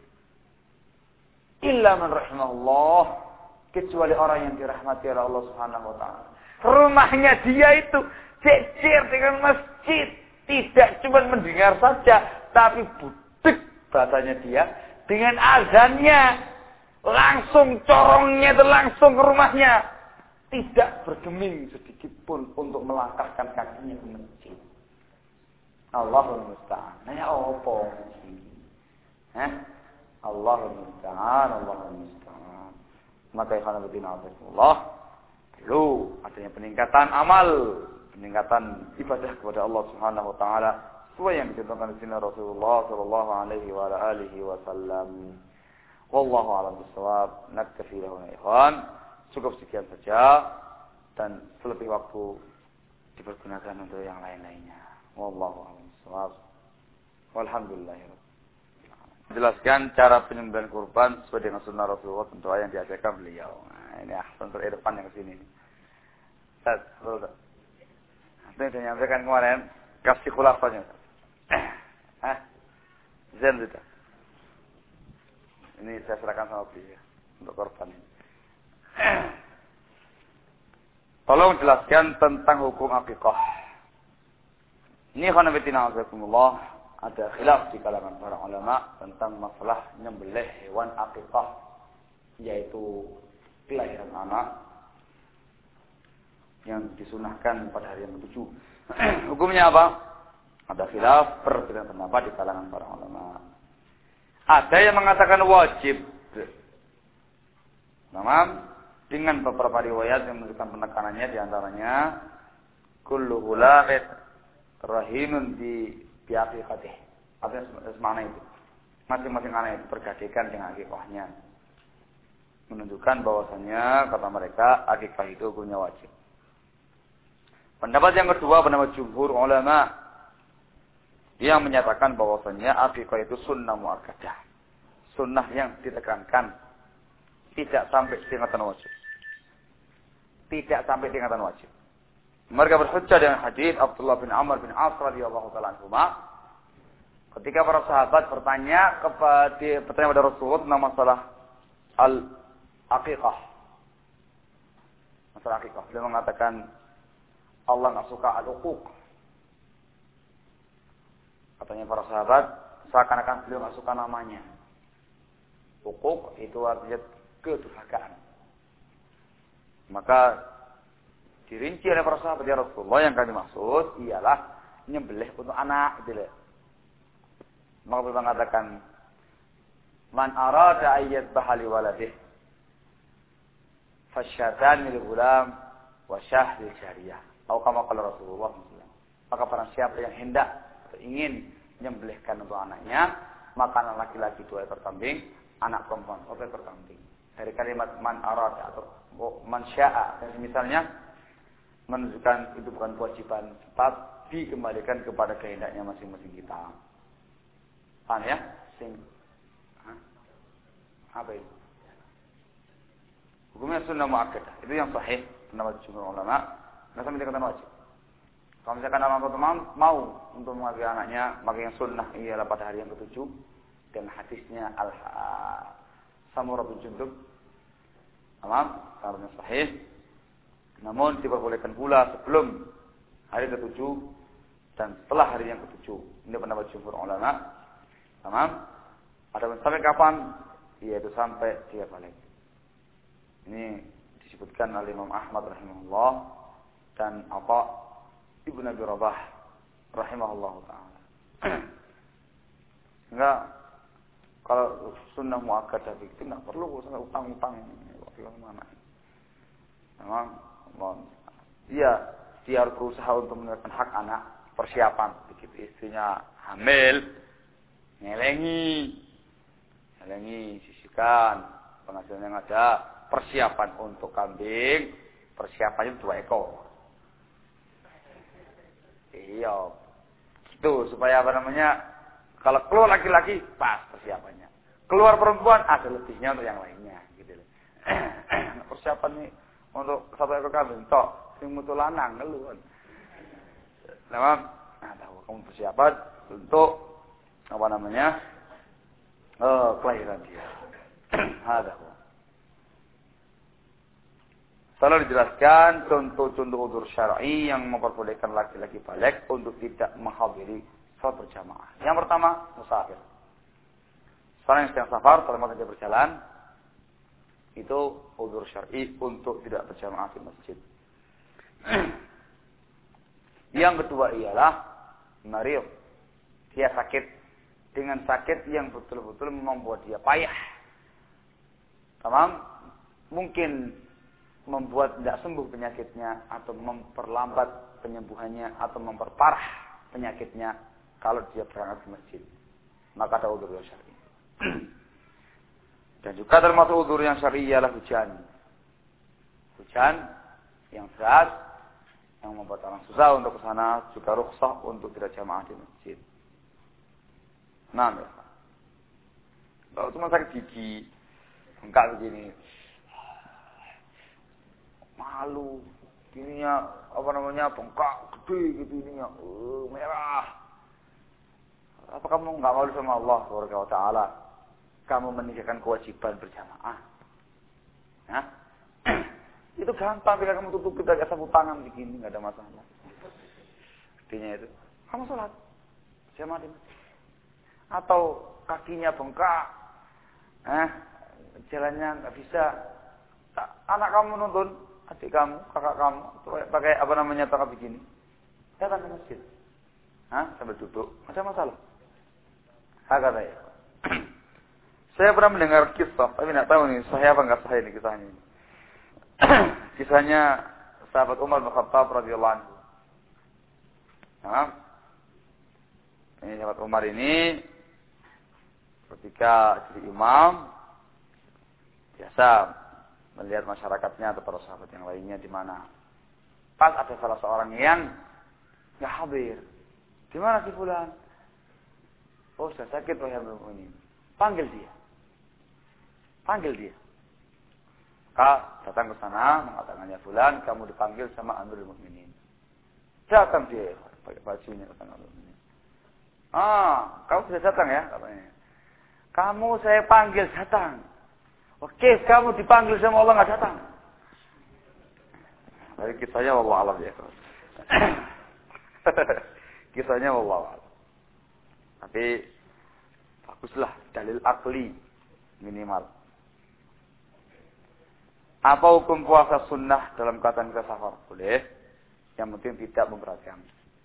Illa man rahimahullah, kecuali orang yang dirahmati oleh Allah Subhanahu wa taala. Rumahnya dia itu jejer dengan masjid, tidak cuma mendengar saja, tapi budek bahasanya dia dengan azannya, langsung corongnya itu langsung ke rumahnya, tidak bergeming sedikit pun untuk melangkahkan kakinya ke masjid. Allahul musta'an. Nah ya apa sih? Hah? Allahul musta'an, Allahul musta'an. Maka ikhwan fillah Allah, perlu adanya peningkatan amal, peningkatan ibadah kepada Allah Subhanahu wa taala sesuai yang dicontohkan oleh Rasulullah sallallahu alaihi wa alihi wasallam. Wallahu a'lam bissawab. Naktafi lahu ya ikhwan. Cukup sekian saja dan selebih waktu dipergunakan untuk yang lain-lainnya. Wallahu a'lam bissawab. Walhamdulillah. Jelaskan cara penyembelihan kurban sesuai dengan sunnah Rasulullah, tentu yang diajarkan beliau. Nah, ini ahsan untuk depan yang kesini. Ustaz, betul. Itu yang menyampaikan kemarin, kasih khulafahnya. Hah? Zen tidak? Ini saya serahkan sama beliau untuk korban ini. Tolong jelaskan tentang hukum akikah. Ini khanafitina azakumullah, ada khilaf di kalangan para ulama tentang masalah nyembelih hewan akikah, yaitu kelahiran anak yang disunahkan pada hari yang ketujuh. Hukumnya apa? Ada khilaf, perbedaan pendapat di kalangan para ulama. Ada yang mengatakan wajib. Tamam, dengan beberapa riwayat yang menunjukkan penekanannya, di antaranya kullu hulalet rahinun di biaqiqatih. Apa makna itu? Masing-masing anak itu bergadekan dengan akikahnya. Menunjukkan bahwasannya kata mereka akikah itu hukumnya wajib. Pendapat yang kedua, pendapat jumhur ulama yang menyatakan bahwasannya akikah itu sunnah muakkadah. Sunnah yang ditekankan, tidak sampai tingkatan wajib. Tidak sampai tingkatan wajib. Mereka berhujjah dengan hadis Abdullah bin Amr bin As radhiyallahu taala anhuma. Ketika para sahabat bertanya kepada bertanya kepada Rasulullah tentang masalah al-aqiqah. Masalah aqiqah. Beliau mengatakan Allah enggak suka al-uquq. Katanya para sahabat, seakan-akan beliau enggak suka namanya. Uquq itu artinya kedurhakaan. Maka dirinci oleh para sahabat, ya Rasulullah, yang kami maksud ialah nyembelih untuk anak gitu loh. Maka beliau mengatakan, man arada ayyadbaha li waladih. fasyatan lil gulam wa syah lil jariyah. Atau kama qala Rasulullah sallallahu alaihi wasallam. Maka barang siapa yang hendak atau ingin menyembelihkan untuk anaknya, maka anak laki-laki dua ekor kambing, anak perempuan satu ekor kambing. Dari kalimat man arada atau man syaa, dan misalnya menunjukkan itu bukan kewajiban, tapi dikembalikan kepada kehendaknya masing-masing kita. Paham ya? Sing Hah? Apa itu? Hukumnya sunnah muakkadah. Itu yang sahih pendapat jumhur ulama. Nggak sampai dikatakan wajib. Kalau misalkan orang tua mau untuk mengakui anaknya, maka yang sunnah ialah pada hari yang ketujuh. Dan hadisnya Al-Samurah bin Jundub. Tamam, karena sahih. Namun diperbolehkan pula sebelum hari ketujuh dan setelah hari yang ketujuh. Ini pendapat jumhur ulama. Tamam. Adapun sampai kapan? Yaitu sampai dia balik. Ini disebutkan oleh Imam Ahmad rahimahullah dan Atha Ibn Abi Rabah rahimahullah ta'ala. Enggak, kalau sunnah muakkadah itu enggak perlu usah utang-utang bagaimana. Memang dia dia harus berusaha untuk menunaikan hak anak, persiapan begitu istrinya hamil, ngelengi ngelengi sisihkan penghasilan yang ada, persiapan untuk kambing, persiapannya dua ekor. Iya, gitu supaya apa namanya, kalau keluar laki-laki pas persiapannya, keluar perempuan ada lebihnya untuk yang lainnya, gitu. Persiapan nih untuk satu ekor kambing, tok, sing mutu lanang keluar. Nah, nah tahu kamu persiapan untuk apa namanya, oh, kelahiran dia. Ada. Selalu dijelaskan contoh-contoh udzur syar'i yang memperbolehkan laki-laki balik untuk tidak menghadiri salat berjamaah. Yang pertama, musafir. Seorang yang sedang safar, selama dia berjalan, itu udzur syar'i untuk tidak berjamaah di masjid. Yang kedua ialah marid. Dia sakit dengan sakit yang betul-betul membuat dia payah. Tamam? Mungkin membuat tidak sembuh penyakitnya atau memperlambat penyembuhannya atau memperparah penyakitnya kalau dia berangkat ke masjid, maka ada udzur yang syar'i. Dan juga termasuk udzur yang syar'i ialah hujan. Hujan yang deras yang membuat orang susah untuk ke sana, juga rukhsah untuk tidak jamaah di masjid. Nah, ya. Kalau cuma sakit gigi, bengkak begini, malu, ininya apa namanya bengkak gede gitu ininya, uh, merah. Apa kamu nggak malu sama Allah Subhanahu wa taala? Kamu meninggalkan kewajiban berjamaah. Nah, itu gampang bila kamu tutup kita kayak sapu tangan begini, nggak ada masalah. Artinya itu, kamu sholat jamaah di masjid. Atau kakinya bengkak, eh, jalannya nggak bisa. Anak kamu nonton, adik kamu, kakak kamu, pakai apa namanya tongkat begini, datang ke masjid, Hah? sambil duduk, ada masalah. Agak saya. Saya pernah mendengar kisah, tapi tidak tahu nih sahih apa enggak sahih ini kisahnya. Kisahnya sahabat Umar bin Khattab radhiyallahu anhu. Nah, ini sahabat Umar ini ketika jadi imam biasa melihat masyarakatnya atau para sahabat yang lainnya di mana. Pas ada salah seorang yang nggak hadir. Di mana si fulan? Oh, sudah sakit wahai ini. Panggil dia. Panggil dia. Kak datang ke sana mengatakannya fulan, kamu dipanggil sama Amirul Mukminin. Datang dia pakai bajunya datang Amirul Mukminin. Ah, kamu sudah datang ya katanya. Kamu saya panggil datang. Oke, kamu dipanggil sama Allah nggak datang. Dari kisahnya wallahu a'lam ya. Kisahnya wallahu a'lam. Tapi baguslah dalil akli minimal. Apa hukum puasa sunnah dalam keadaan kita safar? Boleh. Yang penting tidak memberatkan.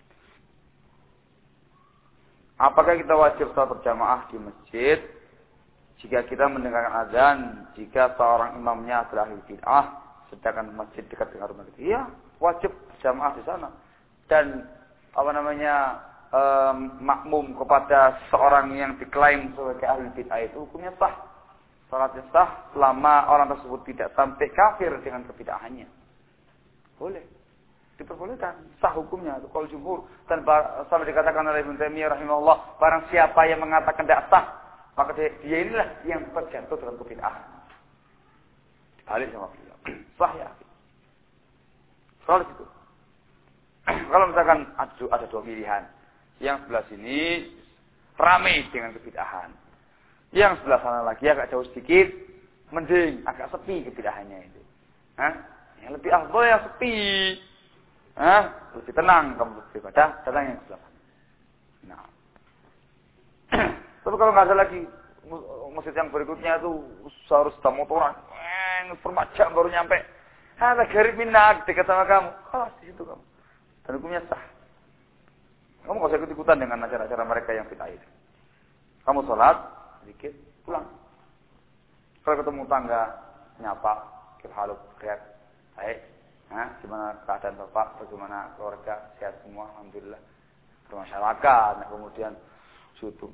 Apakah kita wajib salat berjamaah di masjid jika kita mendengarkan azan, jika seorang imamnya adalah ahli bid'ah sedangkan masjid dekat dengan rumah kita. Iya, wajib berjamaah di sana. Dan apa namanya um, makmum kepada seorang yang diklaim sebagai ahli bid'ah itu hukumnya sah. Salatnya sah selama orang tersebut tidak sampai kafir dengan kebid'ahannya. Boleh. Diperbolehkan. Sah hukumnya. Itu kalau jumhur. Dan sampai dikatakan oleh Ibnu Taimiyah rahimahullah, barang siapa yang mengatakan tidak sah, maka dia, dia inilah yang terjatuh dalam kebid'ahan. Balik sama beliau. Sah ya. Soal itu. Kalau misalkan ada, ada dua pilihan. Yang sebelah sini ramai dengan kebid'ahan. Yang sebelah sana lagi agak jauh sedikit, mending agak sepi kebid'ahannya itu. Hah? Yang lebih afdal yang sepi. Hah? Lebih tenang kamu beribadah, datang yang sebelah sana. Nah. Tapi kalau nggak ada lagi masjid yang berikutnya itu harus ada motoran, empat jam baru nyampe. Ada garib minat dekat sama kamu. Kalah di situ kamu. Dan hukumnya sah. Kamu nggak usah ikut-ikutan dengan acara-acara mereka yang bid'ah itu. Kamu sholat, sedikit, pulang. Kalau ketemu tangga, nyapa, kifhaluk, lihat, baik. Nah, gimana keadaan bapak, bagaimana keluarga, sehat semua, alhamdulillah. Bermasyarakat, nah kemudian suatu.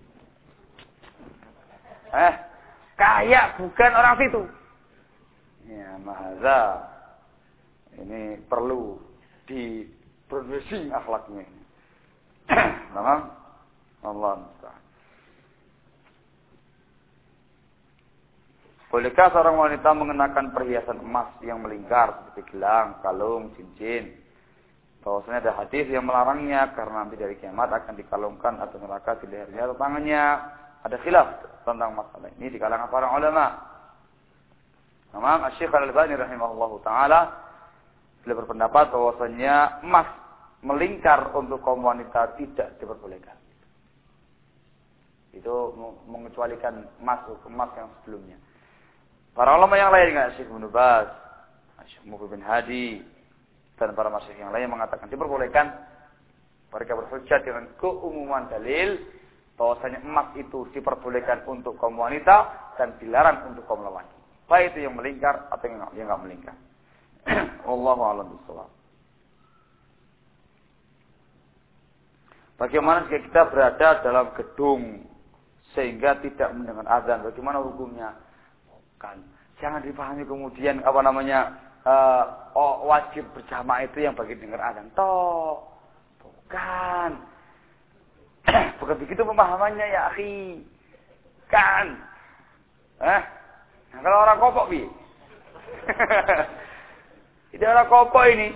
Eh, kaya bukan orang situ. Ya, mahaza. Ini perlu diperbaiki akhlaknya. Memang Allah musta'an. Bolehkah seorang wanita mengenakan perhiasan emas yang melingkar seperti gelang, kalung, cincin? Bahwasanya ada hadis yang melarangnya karena nanti dari kiamat akan dikalungkan atau neraka di lehernya atau tangannya. Ada khilaf tentang masalah ini di kalangan para ulama. Imam Asy-Syaikh Al-Albani rahimahullahu taala beliau berpendapat bahwasanya emas melingkar untuk kaum wanita tidak diperbolehkan. Itu mengecualikan emas emas yang sebelumnya. Para ulama yang lain, Syekh Ibnu Baz, Syekh Muqbil bin Hadi, dan para masyayikh yang lain mengatakan diperbolehkan. Mereka berhujjah dengan keumuman dalil bahwasanya emas itu diperbolehkan untuk kaum wanita dan dilarang untuk kaum lelaki. Baik itu yang melingkar atau yang enggak melingkar. Wallahu a'lam bishawab. Bagaimana jika kita berada dalam gedung sehingga tidak mendengar azan? Bagaimana hukumnya? Kan, jangan dipahami kemudian apa namanya uh, oh, wajib berjamaah itu yang bagi dengar azan. Toh, bukan. Bukan begitu pemahamannya ya akhi. Kan, eh? Nah, kalau orang kopok bi, ini orang kopok ini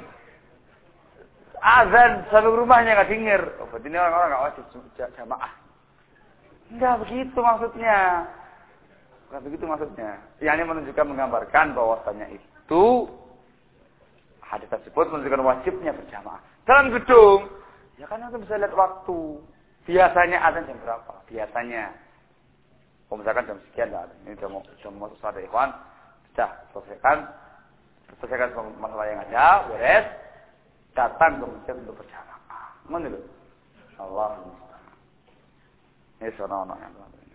azan sampai rumahnya nggak dengar. Oh, berarti ini orang-orang nggak wajib jamaah. Enggak begitu maksudnya. Bukan begitu maksudnya. Yang ini menunjukkan menggambarkan bahwasanya itu hadis tersebut menunjukkan wajibnya berjamaah. Dalam gedung, ya kan kita bisa lihat waktu. Biasanya azan jam berapa? Biasanya. Kalau misalkan jam sekian enggak ada. Ini jam jam masuk salat ikhwan, sudah selesaikan. Selesaikan masalah yang ada, beres. Datang ke masjid untuk berjamaah. Mana itu? Allah musta'an. Ini sono-ono yang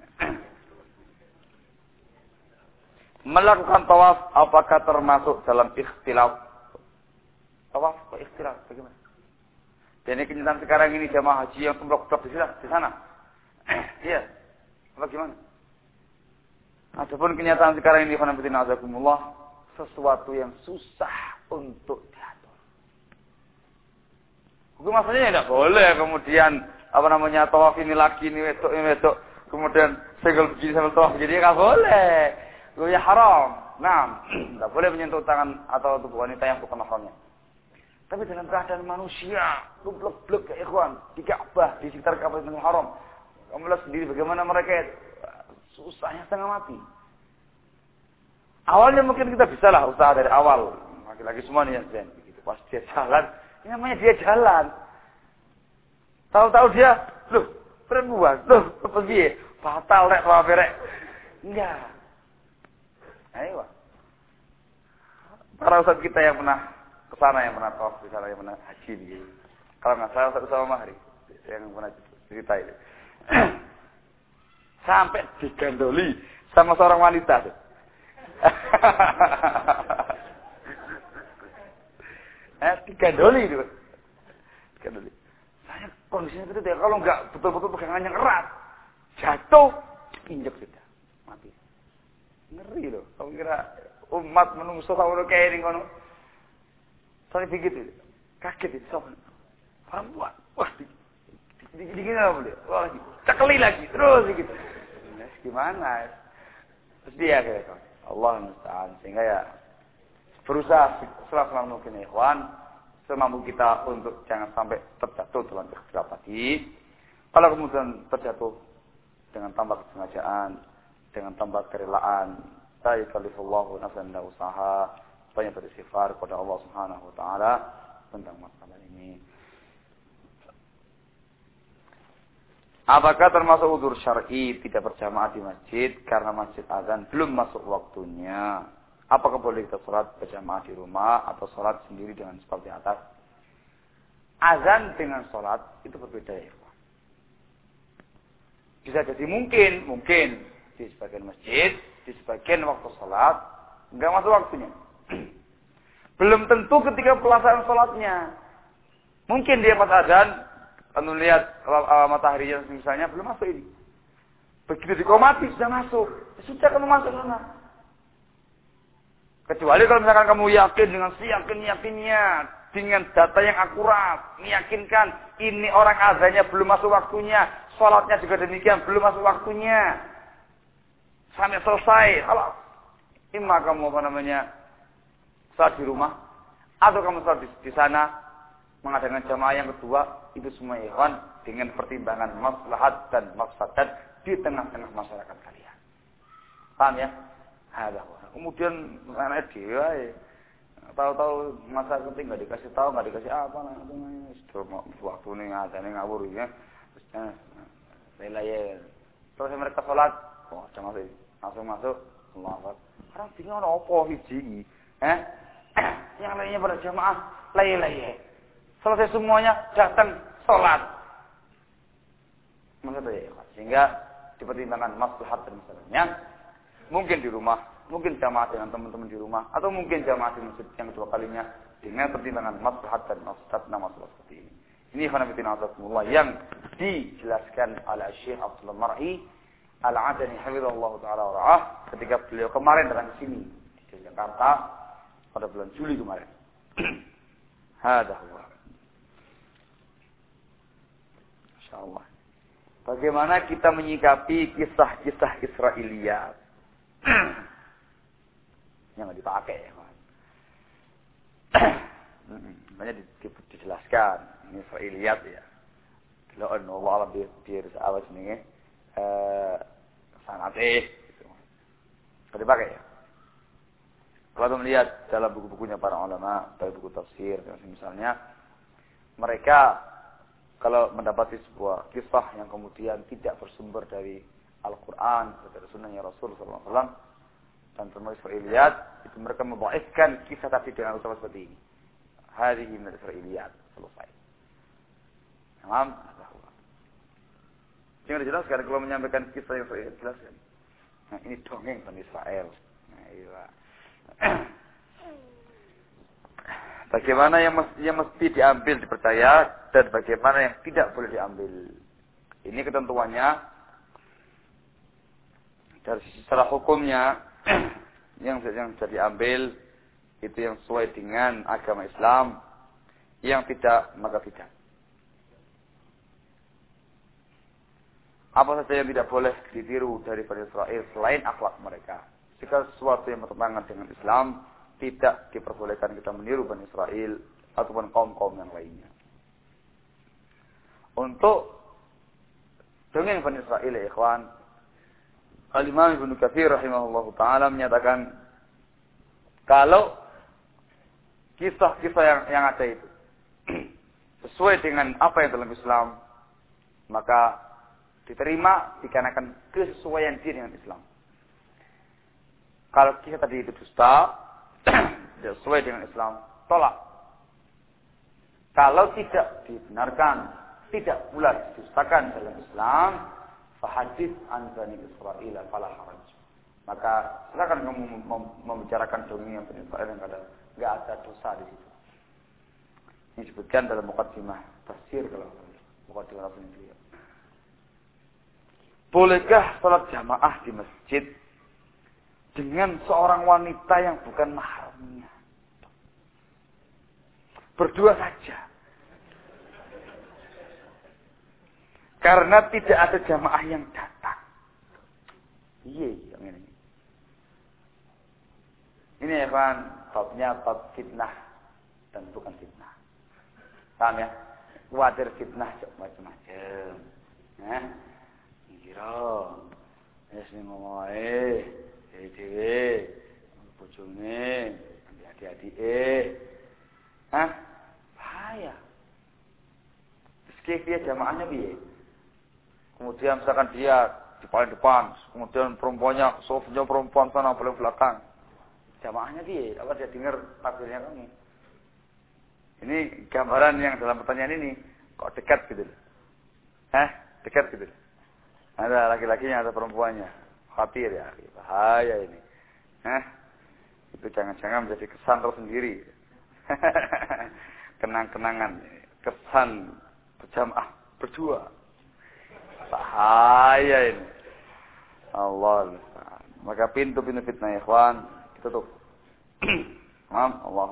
melakukan tawaf apakah termasuk dalam ikhtilaf? Tawaf kok ikhtilaf? Bagaimana? Dan ini kenyataan sekarang ini jamaah haji yang tumblok-tumblok di sana, di sana. Iya. Bagaimana? Adapun kenyataan sekarang ini khonafidina azakumullah, sesuatu yang susah untuk diatur. Hukum asalnya tidak boleh kemudian apa namanya tawaf ini lagi ini wedok ini wedok kemudian segel begini sambil tawaf begini enggak boleh. Itu ya haram. Nah, tidak boleh menyentuh tangan atau tubuh wanita yang bukan mahramnya. Tapi dalam keadaan manusia, blek-blek ya ikhwan, di Ka'bah, di sekitar Ka'bah yang haram. Kamu lihat sendiri bagaimana mereka susahnya setengah mati. Awalnya mungkin kita bisa lah usaha dari awal. Lagi-lagi semua nih ya, begitu. Pas dia jalan, ini namanya dia jalan. Tahu-tahu dia, loh, perempuan, loh, pergi, batal rek, bawa berek. Enggak. Ayo. Para ustaz kita yang pernah ke sana, yang pernah tawaf di sana, yang pernah haji di. Kalau nggak salah Ustaz Usama Mahri yang pernah cerita itu. Sampai digandoli sama seorang wanita tuh. Eh, digandoli itu. Digandoli. Saya kondisinya itu ya, kalau nggak betul-betul pegangan yang erat, jatuh, injek sudah, mati. Ngeri loh. Kamu kira umat menungso kalau kayak ini kono. Saya begitu, kaget itu. Perempuan, wah, dikit-dikit apa boleh? Wah, cekeli lagi, terus gitu. Nah, gimana? Terus dia kayak Allah musta'an. Sehingga ya berusaha selama mungkin ikhwan, semampu kita untuk jangan sampai terjatuh dalam ikhtilaf tadi. Kalau kemudian terjatuh dengan tambah kesengajaan, dengan tambah kerelaan, la yukallifullahu nafsan illa usaha, banyak beristighfar kepada Allah Subhanahu wa taala tentang masalah ini. Apakah termasuk udzur syar'i tidak berjamaah di masjid karena masjid azan belum masuk waktunya? Apakah boleh kita sholat berjamaah di rumah atau sholat sendiri dengan seperti atas? Azan dengan sholat itu berbeda ya. Bisa jadi mungkin, mungkin di sebagian masjid, di sebagian waktu sholat nggak masuk waktunya. Belum tentu ketika pelaksanaan sholatnya. Mungkin dia pas azan, anu lihat uh, mataharinya misalnya belum masuk ini. Begitu dikomati sudah masuk. Ya, sudah kamu masuk sana. Kecuali kalau misalkan kamu yakin dengan seyakin-yakinnya, dengan data yang akurat, meyakinkan ini orang azannya belum masuk waktunya, sholatnya juga demikian belum masuk waktunya, sampai selesai. Kalau imma kamu apa namanya sholat di rumah, atau kamu sholat di, di sana mengadakan jamaah yang kedua, itu semua ikhwan dengan pertimbangan maslahat dan mafsadat di tengah-tengah masyarakat kalian. Paham ya? Ada. Kemudian anak dia, tahu-tahu masa penting nggak dikasih tahu, nggak dikasih apa, namanya waktu ini ada nih ngawur ya, terusnya lelai. Terus mereka sholat, oh jangan masuk, langsung masuk, Allah Akbar. Orang bingung apa hiji, eh? Yang lainnya pada jamaah, lelai. Selesai semuanya datang sholat. Maksudnya ya, sehingga dipertimbangkan maslahat dan masalahnya. Mungkin di rumah, mungkin jamaah dengan teman-teman di rumah, atau mungkin jamaah di masjid yang kedua kalinya dengan pertimbangan maslahat dan maslahat nama masalah seperti ini. Ini khanafitina azakumullah yang dijelaskan oleh Syekh Abdullah Mar'i Al-Adani hafizahullah taala wa ra'ah ketika beliau kemarin datang ke sini di Jakarta pada bulan Juli kemarin. Hada huwa. Insyaallah. Bagaimana kita menyikapi kisah-kisah Israiliyat? Yang nggak dipakai ya kan. Banyak di, di, dijelaskan ini Israiliyat ya. Kalau Allah alam dia dia awas nih eh sangat eh gitu. Nggak dipakai ya. Kalau melihat dalam buku-bukunya para ulama, dari buku tafsir misalnya, mereka kalau mendapati sebuah kisah yang kemudian tidak bersumber dari Al-Quran, dari sunnahnya Rasul sallallahu alaihi wasallam dan termasuk Israiliyat, itu mereka membaikkan kisah tadi dengan ucapan seperti ini. Hadhihi min Israiliyat, selesai. Paham? Jangan dijelaskan kalau menyampaikan kisah yang Israiliyat, jelaskan. Nah, ini dongeng Bani Israel. Nah, iya. Bagaimana yang mesti, yang mesti diambil dipercaya dan bagaimana yang tidak boleh diambil. Ini ketentuannya dari sisi secara hukumnya yang yang bisa diambil itu yang sesuai dengan agama Islam, yang tidak maka tidak. Apa saja yang tidak boleh ditiru dari Bani Israel selain akhlak mereka. Jika sesuatu yang bertentangan dengan Islam, tidak diperbolehkan kita meniru Bani Israel ataupun kaum-kaum yang lainnya. Untuk dongeng Bani Israel ya ikhwan, Al-Imam Ibnu Katsir rahimahullahu taala menyatakan kalau kisah-kisah yang, yang ada itu sesuai dengan apa yang dalam Islam, maka diterima dikarenakan kesesuaian dia dengan Islam. Kalau kisah tadi itu dusta, tidak sesuai dengan Islam, tolak. Kalau tidak dibenarkan, tidak pula didustakan dalam Islam, fahadits an Bani Israil fala haraj. Maka silakan kamu membicarakan dongeng yang Bani Israil yang ada, enggak ada dosa di situ. Ini disebutkan dalam muqaddimah tafsir kalau muqaddimah tafsir beliau. Bolehkah salat jamaah di masjid dengan seorang wanita yang bukan mahramnya? Berdua saja. Karena tidak ada jamaah yang datang. Iya, yang ini. Ini ya kan, babnya bab fitnah dan bukan fitnah. Paham ya? Khawatir fitnah macam-macam. Nah, kira, ya sing ngomong ae, dhewe, bojone, adik-adike. Hah? Bahaya. Meski dia jamaahnya piye? Kemudian misalkan dia di paling depan, kemudian perempuannya, sofnya perempuan sana paling belakang. Jamaahnya piye? Apa dia dengar takbirnya kami? Ini gambaran yang dalam pertanyaan ini kok dekat gitu. Hah? Dekat gitu. Ada laki-lakinya, ada perempuannya. Khawatir ya, bahaya ini. Hah? Itu jangan-jangan menjadi kesan tersendiri. Kenang-kenangan, kesan berjamaah berdua. Bahaya ini. Allah. Maka pintu-pintu fitnah ikhwan ditutup. Maaf, Allah.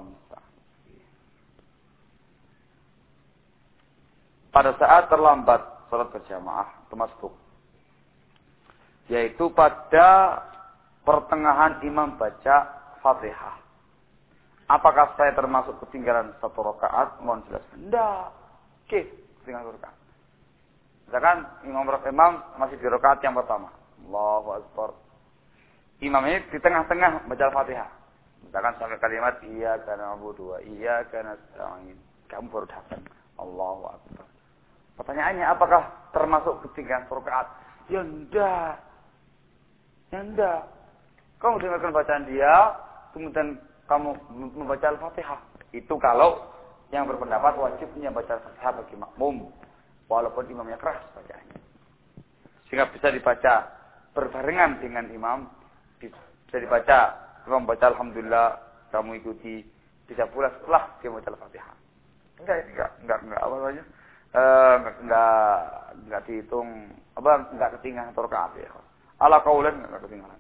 Pada saat terlambat salat berjamaah termasuk, yaitu pada pertengahan imam baca Fatihah. Apakah saya termasuk ketinggalan satu rakaat? Mohon jelaskan. Tidak. Oke, ketinggalan rakaat. Misalkan imam imam masih di rakaat yang pertama. Allahu Akbar. Imam ini di tengah-tengah baca Al-Fatihah. Misalkan sampai kalimat iyyaka na'budu wa iyyaka nasta'in. Kamu baru datang. Allahu Akbar. Pertanyaannya, apakah termasuk ketinggalan rakaat? Ya enggak. Ya enggak. Kamu dengarkan bacaan dia, kemudian kamu membaca Al-Fatihah. Itu kalau yang berpendapat wajibnya baca Al-Fatihah bagi makmum. Walaupun imamnya keras bacaannya. Sehingga bisa dibaca berbarengan dengan imam. Bisa dibaca, imam baca Alhamdulillah, kamu ikuti. Bisa pula setelah dia membaca Al-Fatihah. Enggak, enggak, enggak, enggak, apa namanya? Eh, enggak, enggak, enggak dihitung, apa, enggak ketinggalan atau rakaat ya. Ala kaulan enggak ketinggalan.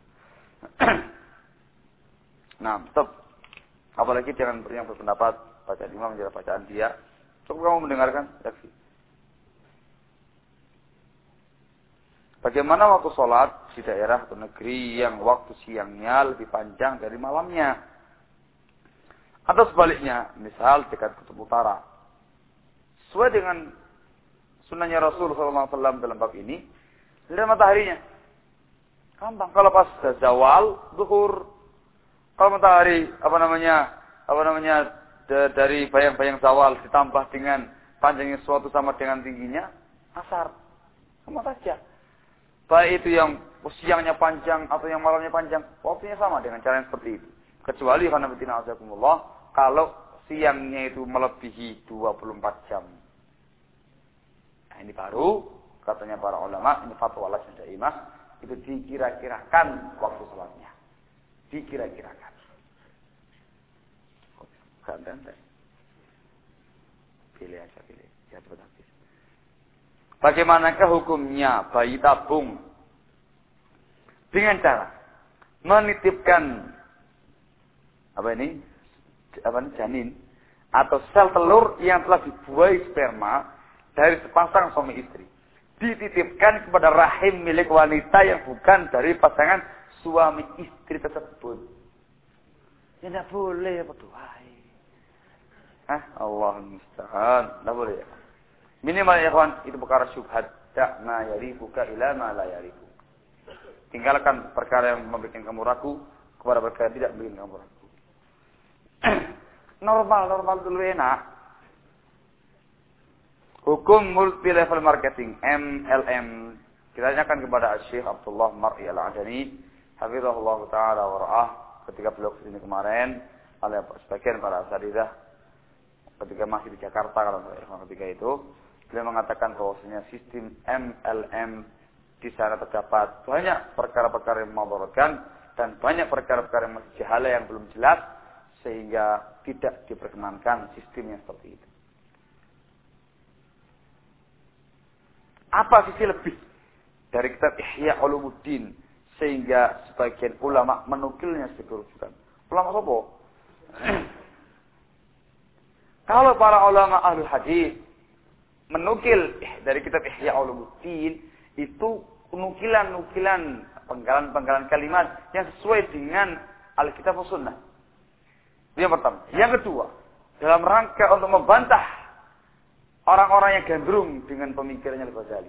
Nah, stop. Apalagi jangan yang berpendapat baca imam menjadi bacaan dia. Cukup kamu mendengarkan, yakfi. Bagaimana waktu sholat di daerah atau negeri yang waktu siangnya lebih panjang dari malamnya? Atau sebaliknya, misal dekat kutub utara. Sesuai dengan sunnahnya Rasul sallallahu alaihi wasallam dalam bab ini, dari mataharinya. Gampang. Kalau pas zawal, zuhur. Kalau matahari, apa namanya, apa namanya, dari bayang-bayang zawal ditambah dengan panjangnya suatu sama dengan tingginya, asar. Sama saja. Baik itu yang siangnya panjang atau yang malamnya panjang, waktunya sama dengan cara yang seperti itu. Kecuali karena betina azakumullah, kalau siangnya itu melebihi dua puluh empat jam. Nah, ini baru katanya para ulama, ini fatwa Lajnah Daimah, itu dikira-kirakan waktu salatnya. Dikira-kirakan. Ganti-ganti. Pilih aja, pilih. Ya, betul. Bagaimanakah hukumnya bayi tabung? Dengan cara menitipkan apa ini? Apa ini? Janin atau sel telur yang telah dibuai sperma dari sepasang suami istri. Dititipkan kepada rahim milik wanita yang bukan dari pasangan suami istri tersebut. Ya tidak boleh ya berdoai. Ah, Allah musta'an. Tidak boleh ya. Minimal ya kawan, itu perkara syubhat. Da'ma yaribuka ila ma la yaribu. Tinggalkan perkara yang membuat kamu ragu kepada perkara yang tidak membuat kamu ragu. normal, normal dulu enak. Hukum multi level marketing, M L M. Kita tanyakan kepada Syekh Abdullah Mar'i Al-Adani, hafizahullah taala wa ra'ah, ketika beliau kesini kemarin, oleh sebagian para asatidzah ketika masih di Jakarta kalau ketika itu. Beliau mengatakan bahwasanya sistem M L M di sana terdapat banyak perkara-perkara yang membahayakan dan banyak perkara-perkara yang masih jahala yang belum jelas sehingga tidak diperkenankan sistem yang seperti itu. Apa sisi lebih dari kitab Ihya Ulumuddin sehingga sebagian ulama menukilnya sebagai rujukan? Ulama apa? Kalau para ulama ahli hadis menukil dari kitab Ihya Ulumuddin itu nukilan-nukilan penggalan-penggalan kalimat yang sesuai dengan Alkitab dan Sunnah. Yang pertama. Yang kedua, dalam rangka untuk membantah orang-orang yang gandrung dengan pemikirannya Al-Ghazali.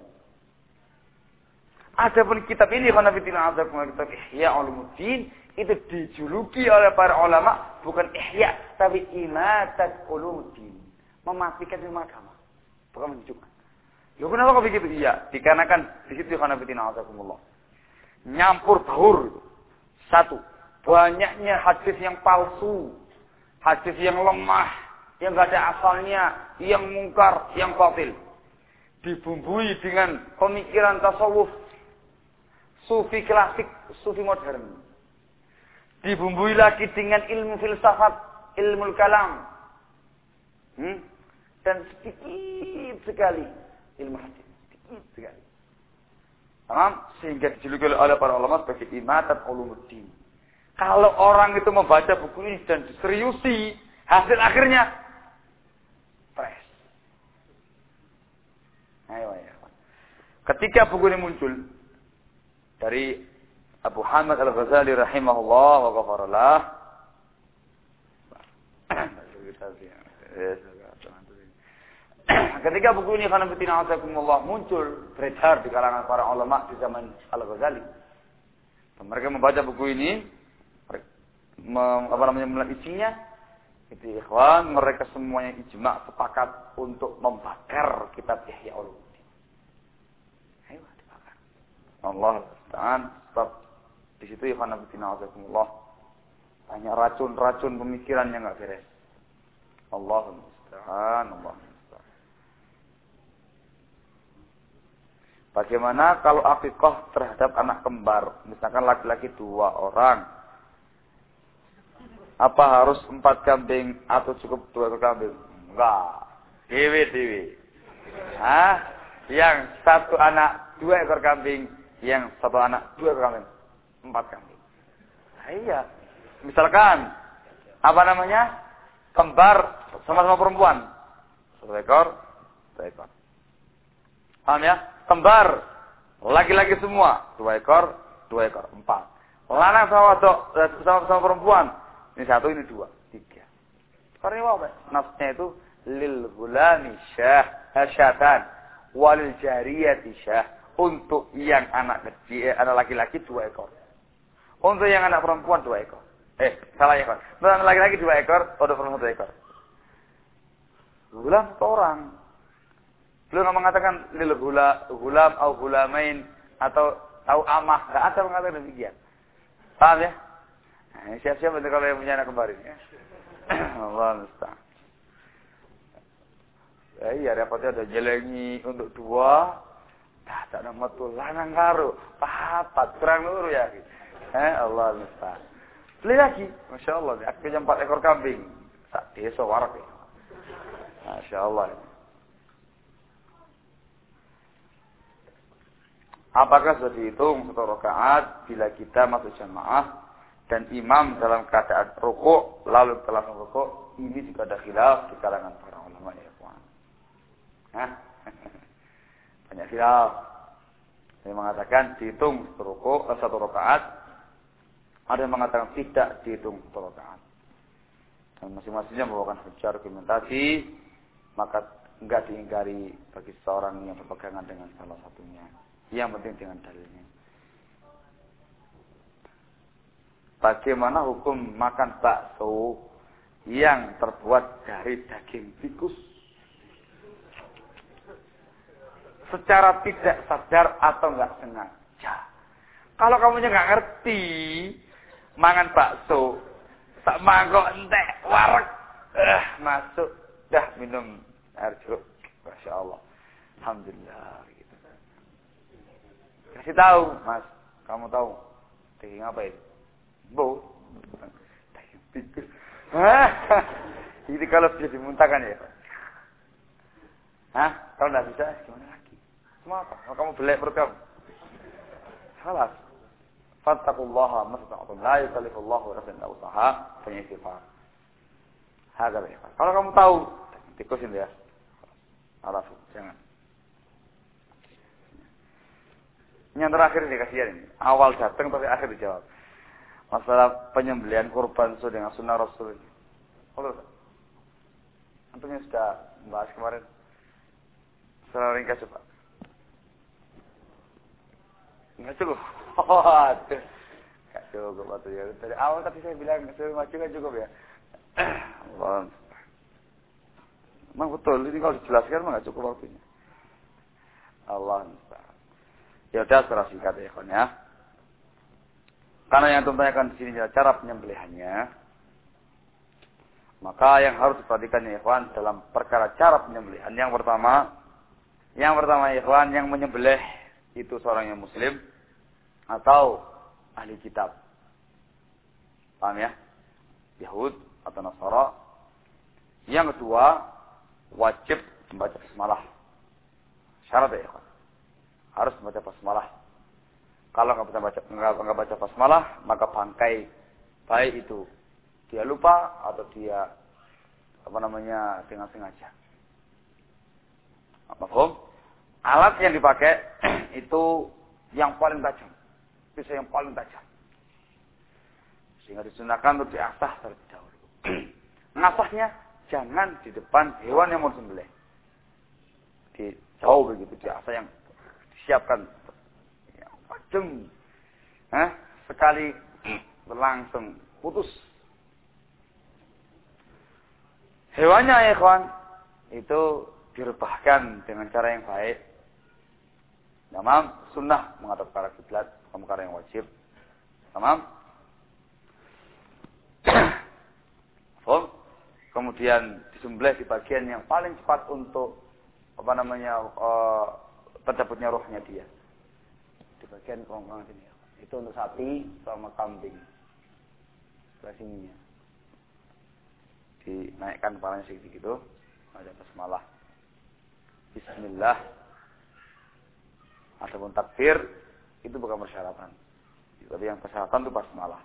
Adapun kitab ini, kitab Ihya Ulumuddin, itu dijuluki oleh para ulama bukan ihya, tapi imatat ulumuddin, mematikan ilmu agama, bukan menunjukkan. Loh, kenapa kok begitu? Iya, dikarenakan di situ khanafitina azakumullah. Nyampur baur. Satu, banyaknya hadis yang palsu, hadis yang lemah, yang enggak ada asalnya, yang mungkar, yang batil. Dibumbui dengan pemikiran tasawuf, sufi klasik, sufi modern. Dibumbui lagi dengan ilmu filsafat, ilmu kalam. Hmm? Dan sedikit sekali ilmu hadis, sedikit sekali. Paham? Sehingga dijuluki oleh para ulama sebagai imatat ulumuddin. Kalau orang itu membaca buku ini dan diseriusi, hasil akhirnya stres. Ayo, ayo. Ketika buku ini muncul dari Abu Hamid Al-Ghazali rahimahullah wa ghafarallah. Ketika buku ini khanafitina azakumullah muncul beredar di kalangan para ulama di zaman Al-Ghazali. Mereka membaca buku ini, apa namanya, melihat isinya, itu ikhwan, mereka semuanya ijma' sepakat untuk membakar kitab Ihya Ulumuddin. Ayo dibakar. Allah Ta'ala sebab di situ ikhwan fillah azakumullah banyak racun-racun pemikiran yang enggak beres. Allahumma musta'an, Allahumma musta'an. Bagaimana kalau akikah terhadap anak kembar, misalkan laki-laki dua orang, apa harus empat kambing atau cukup dua ekor kambing? Enggak, dewe-dewe. Hah? Yang satu anak dua ekor kambing, yang satu anak dua ekor kambing. Empat kambing. Nah, iya. Misalkan apa namanya? Kembar sama-sama perempuan. Satu ekor, dua ekor. Paham ya? Kembar laki-laki semua, dua ekor, dua ekor, empat. Lanang sama sama perempuan. Ini satu, ini dua, tiga. Karena ini apa? Nafsnya itu lil gulami syah hasyatan walil jariyati syah. Untuk yang anak kecil, anak laki-laki dua ekor. Untuk yang anak perempuan dua ekor. Eh, salah ekor. Untuk anak laki-laki dua ekor, untuk perempuan dua ekor. Gulam satu orang. Belum nggak mengatakan lil gula, gulam atau gulamain atau atau amah. Nggak ada mengatakan demikian. Paham ya? Nah, siap-siap nanti kalau yang punya anak kembar ini. Ya. Allah musta'an. Ya, iya, repotnya ada jelengi untuk dua. Dah tak nama tu lanang karo, papat kurang luru ya. Eh Allah musta'an. Beli lagi, masya Allah. Aku punya empat ekor kambing, sak desa warak ya. Masya Allah. Apakah sudah dihitung satu rakaat bila kita masuk jamaah dan imam dalam keadaan rukuk lalu telah rukuk? Ini juga ada khilaf di kalangan para ulama ya, kawan. Hah? Banyak khilaf. Ada yang mengatakan dihitung satu rukuk, satu rakaat. Ada yang mengatakan tidak dihitung satu rakaat. Dan masing-masingnya membawakan hujah argumentasi, maka enggak diingkari bagi seorang yang berpegangan dengan salah satunya. Yang penting dengan dalilnya. Bagaimana hukum makan bakso yang terbuat dari daging tikus? Secara tidak sadar atau enggak sengaja. Kalau kamunya enggak ngerti mangan bakso, sak mangkok entek wareg, eh masuk dah minum air jeruk. Masya Allah. Alhamdulillah. Gitu. Kasih tahu, Mas. Kamu tahu daging apa ini? Bu. Daging tikus. Ini kalau bisa dimuntahkan ya. Hah? Kalau enggak bisa, gimana lagi? Semata. Kalau kamu belek perut kamu. Salah. Fattaqullaha mastata'tum. La yukallifullahu nafsan illa wus'aha. Punya istighfar. Hakala ya. Kalau kamu tahu, tikusin dia. Alas, jangan. Ini yang terakhir dikasih ini. Awal datang tapi akhir dijawab. Masalah penyembelihan kurban sesuai dengan sunnah Rasul. Kalau antumnya sudah membahas kemarin. Secara ringkas coba. Enggak cukup. Oh, aduh. Enggak cukup atau ya. Dari awal tadi saya bilang suruh maju kan cukup ya. Allah. Memang betul, ini kalau dijelaskan memang enggak cukup waktunya. Allah. Ya udah secara singkat ya kawan ya. Karena yang tanyakan di sini adalah cara penyembelihannya. Maka yang harus diperhatikan ya ikhwan dalam perkara cara penyembelihan. Yang pertama, yang pertama ya ikhwan, yang menyembelih itu seorang yang muslim atau ahli kitab. Paham ya? Yahud atau Nasara. Yang kedua, wajib membaca basmalah. Syarat ya ikhwan. Harus membaca basmalah. Kalau nggak bisa baca nggak baca basmalah, maka bangkai baik itu dia lupa atau dia apa namanya dengan sengaja. Paham? Alat yang dipakai itu yang paling tajam, pisau yang paling tajam, sehingga disunahkan untuk diasah terlebih dahulu. Ngasahnya jangan di depan hewan yang mau disembelih, di jauh begitu diasah yang disiapkan. Jeng, eh, sekali langsung putus. Hewannya ya kawan, itu direbahkan dengan cara yang baik. Tamam, sunnah menghadap ke arah kiblat, bukan perkara yang wajib. Tamam. Kemudian disembelih di bagian yang paling cepat untuk apa namanya uh, tercabutnya rohnya dia. Di bagian kerongkongan sini. Itu untuk sapi sama kambing. Sebelah sininya. Dinaikkan kepalanya sedikit gitu. Ada basmalah. Bismillah. Adapun takbir itu bukan persyaratan. Tapi yang persyaratan itu basmalah.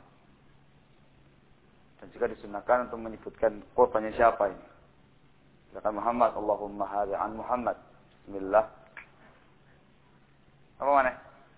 Dan juga disunahkan untuk menyebutkan korbannya siapa ini. Misalkan Muhammad, Allahumma hadza an Muhammad. Bismillah. Apa mana?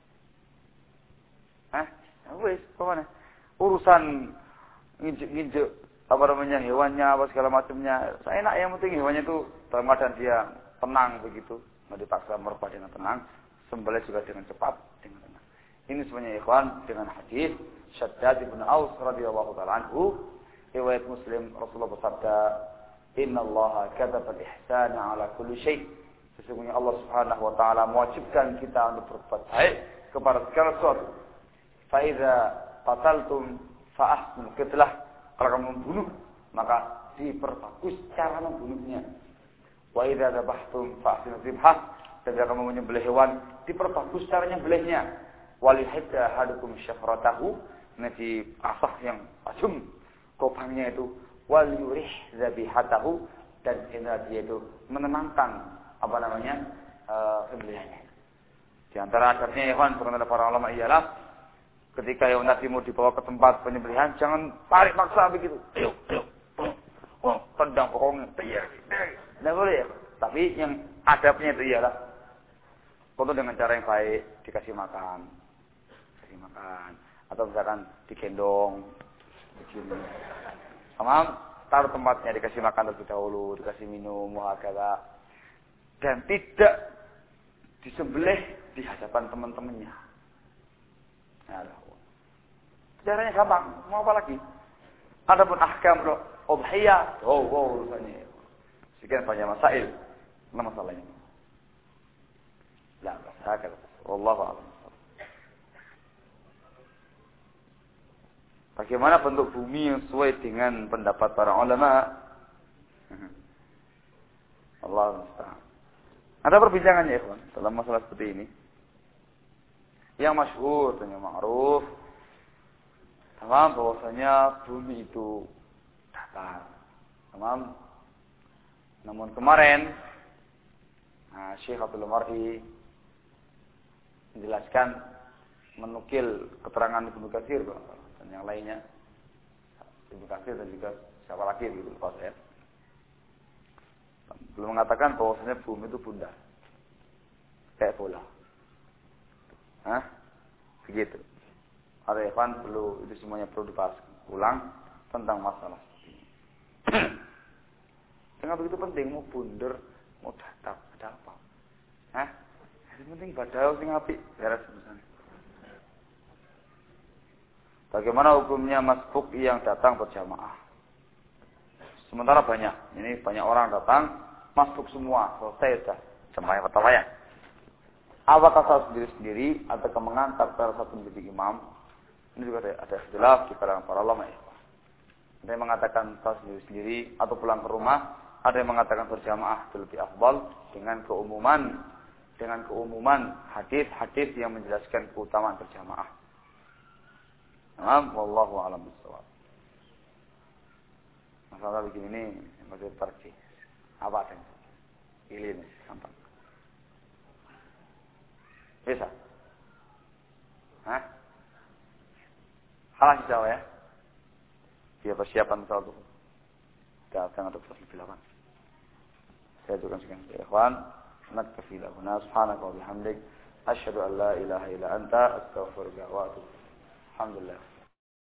Hah? Wes, apa mana? Urusan nginjek-nginjek apa namanya hewannya apa segala macamnya. Saya enak yang penting hewannya itu dalam keadaan dia tenang begitu, enggak dipaksa merubah dengan tenang, sembelih juga dengan cepat dengan tenang. Ini sebenarnya ikhwan dengan hadis Syaddad bin Aus radhiyallahu taala anhu, riwayat Muslim, Rasulullah bersabda, "Innallaha kataba al-ihsana 'ala kulli syai'." Sesungguhnya Allah Subhanahu wa taala mewajibkan kita untuk berbuat baik kepada segala sesuatu. Faiza qataltum fa ahsinul qitlah. Kalau kamu membunuh, maka diperbagus cara membunuhnya. Wa idza dzabhtum fa ahsinul dzibhah. Dan jika kamu menyembelih hewan, diperbagus cara menyembelihnya. Walihidda hadukum syafratahu. Nanti asah yang tajam kopangnya itu. Wal yurih dzabihatahu. Dan dia itu menenangkan apa namanya uh, sembelihannya. Di antara adabnya hewan berkata para ulama ialah ketika hewan tadi mau dibawa ke tempat penyembelihan, jangan tarik paksa begitu. Ayo, ayo, oh, tendang pokoknya, tidak boleh ya. Tapi yang adabnya itu ialah, foto dengan cara yang baik, dikasih makan, dikasih makan, atau misalkan digendong, begini. Tamam, taruh tempatnya, dikasih makan terlebih dahulu, dikasih minum, muhakala, dan tidak disembelih di hadapan teman-temannya. Nah, caranya gampang, mau apa lagi? Adapun ahkam udhiyah, oh, oh urusannya. Sekian banyak masail. Mana masalahnya? La, hakala. Wallahu a'lam. Bagaimana bentuk bumi yang sesuai dengan pendapat para ulama? Allah musta'an. Ada perbincangannya, ikhwan, dalam masalah seperti ini. Yang masyhur dan yang ma'ruf, tamam, bahwasanya bumi itu datar. Tamam. Namun kemarin, nah, Syekh Abdul Mar'i menjelaskan, menukil keterangan Ibnu Katsir dan yang lainnya. Ibnu Katsir dan juga siapa lagi gitu lupa saya. Belum mengatakan bahwasanya bumi itu bundar. Kayak bola. Hah? Begitu. Ada ikhwan perlu itu semuanya perlu dibahas ulang tentang masalah ini. Jangan begitu penting mau bundar, mau datang, ada apa? Hah? Yang penting badal sing apik beres misalnya. Bagaimana hukumnya masbuk yang datang berjamaah? Sementara banyak, ini banyak orang datang, masbuk semua, selesai sudah jamaah pertama ya. Apakah harus sendiri-sendiri atau mengangkat salah satu menjadi imam? Ini juga ada ada istilah di kalangan para ulama ya. Ada yang mengatakan harus sendiri-sendiri atau pulang ke rumah, ada yang mengatakan berjamaah itu lebih afdal dengan keumuman dengan keumuman hadis-hadis yang menjelaskan keutamaan berjamaah. Nah, wallahu a'lam bishawab. Masalah begini ini masih terjadi. Apa ada? Pilih nih, gampang. Bisa? Hah? Halas jauh ya? Dia persiapan satu. Datang atau terus lebih lama. Saya juga sekian. Ikhwan, nakfi lahuna subhanaka wa bihamdik asyhadu an la ilaha illa anta astaghfiruka wa atubu. Alhamdulillah.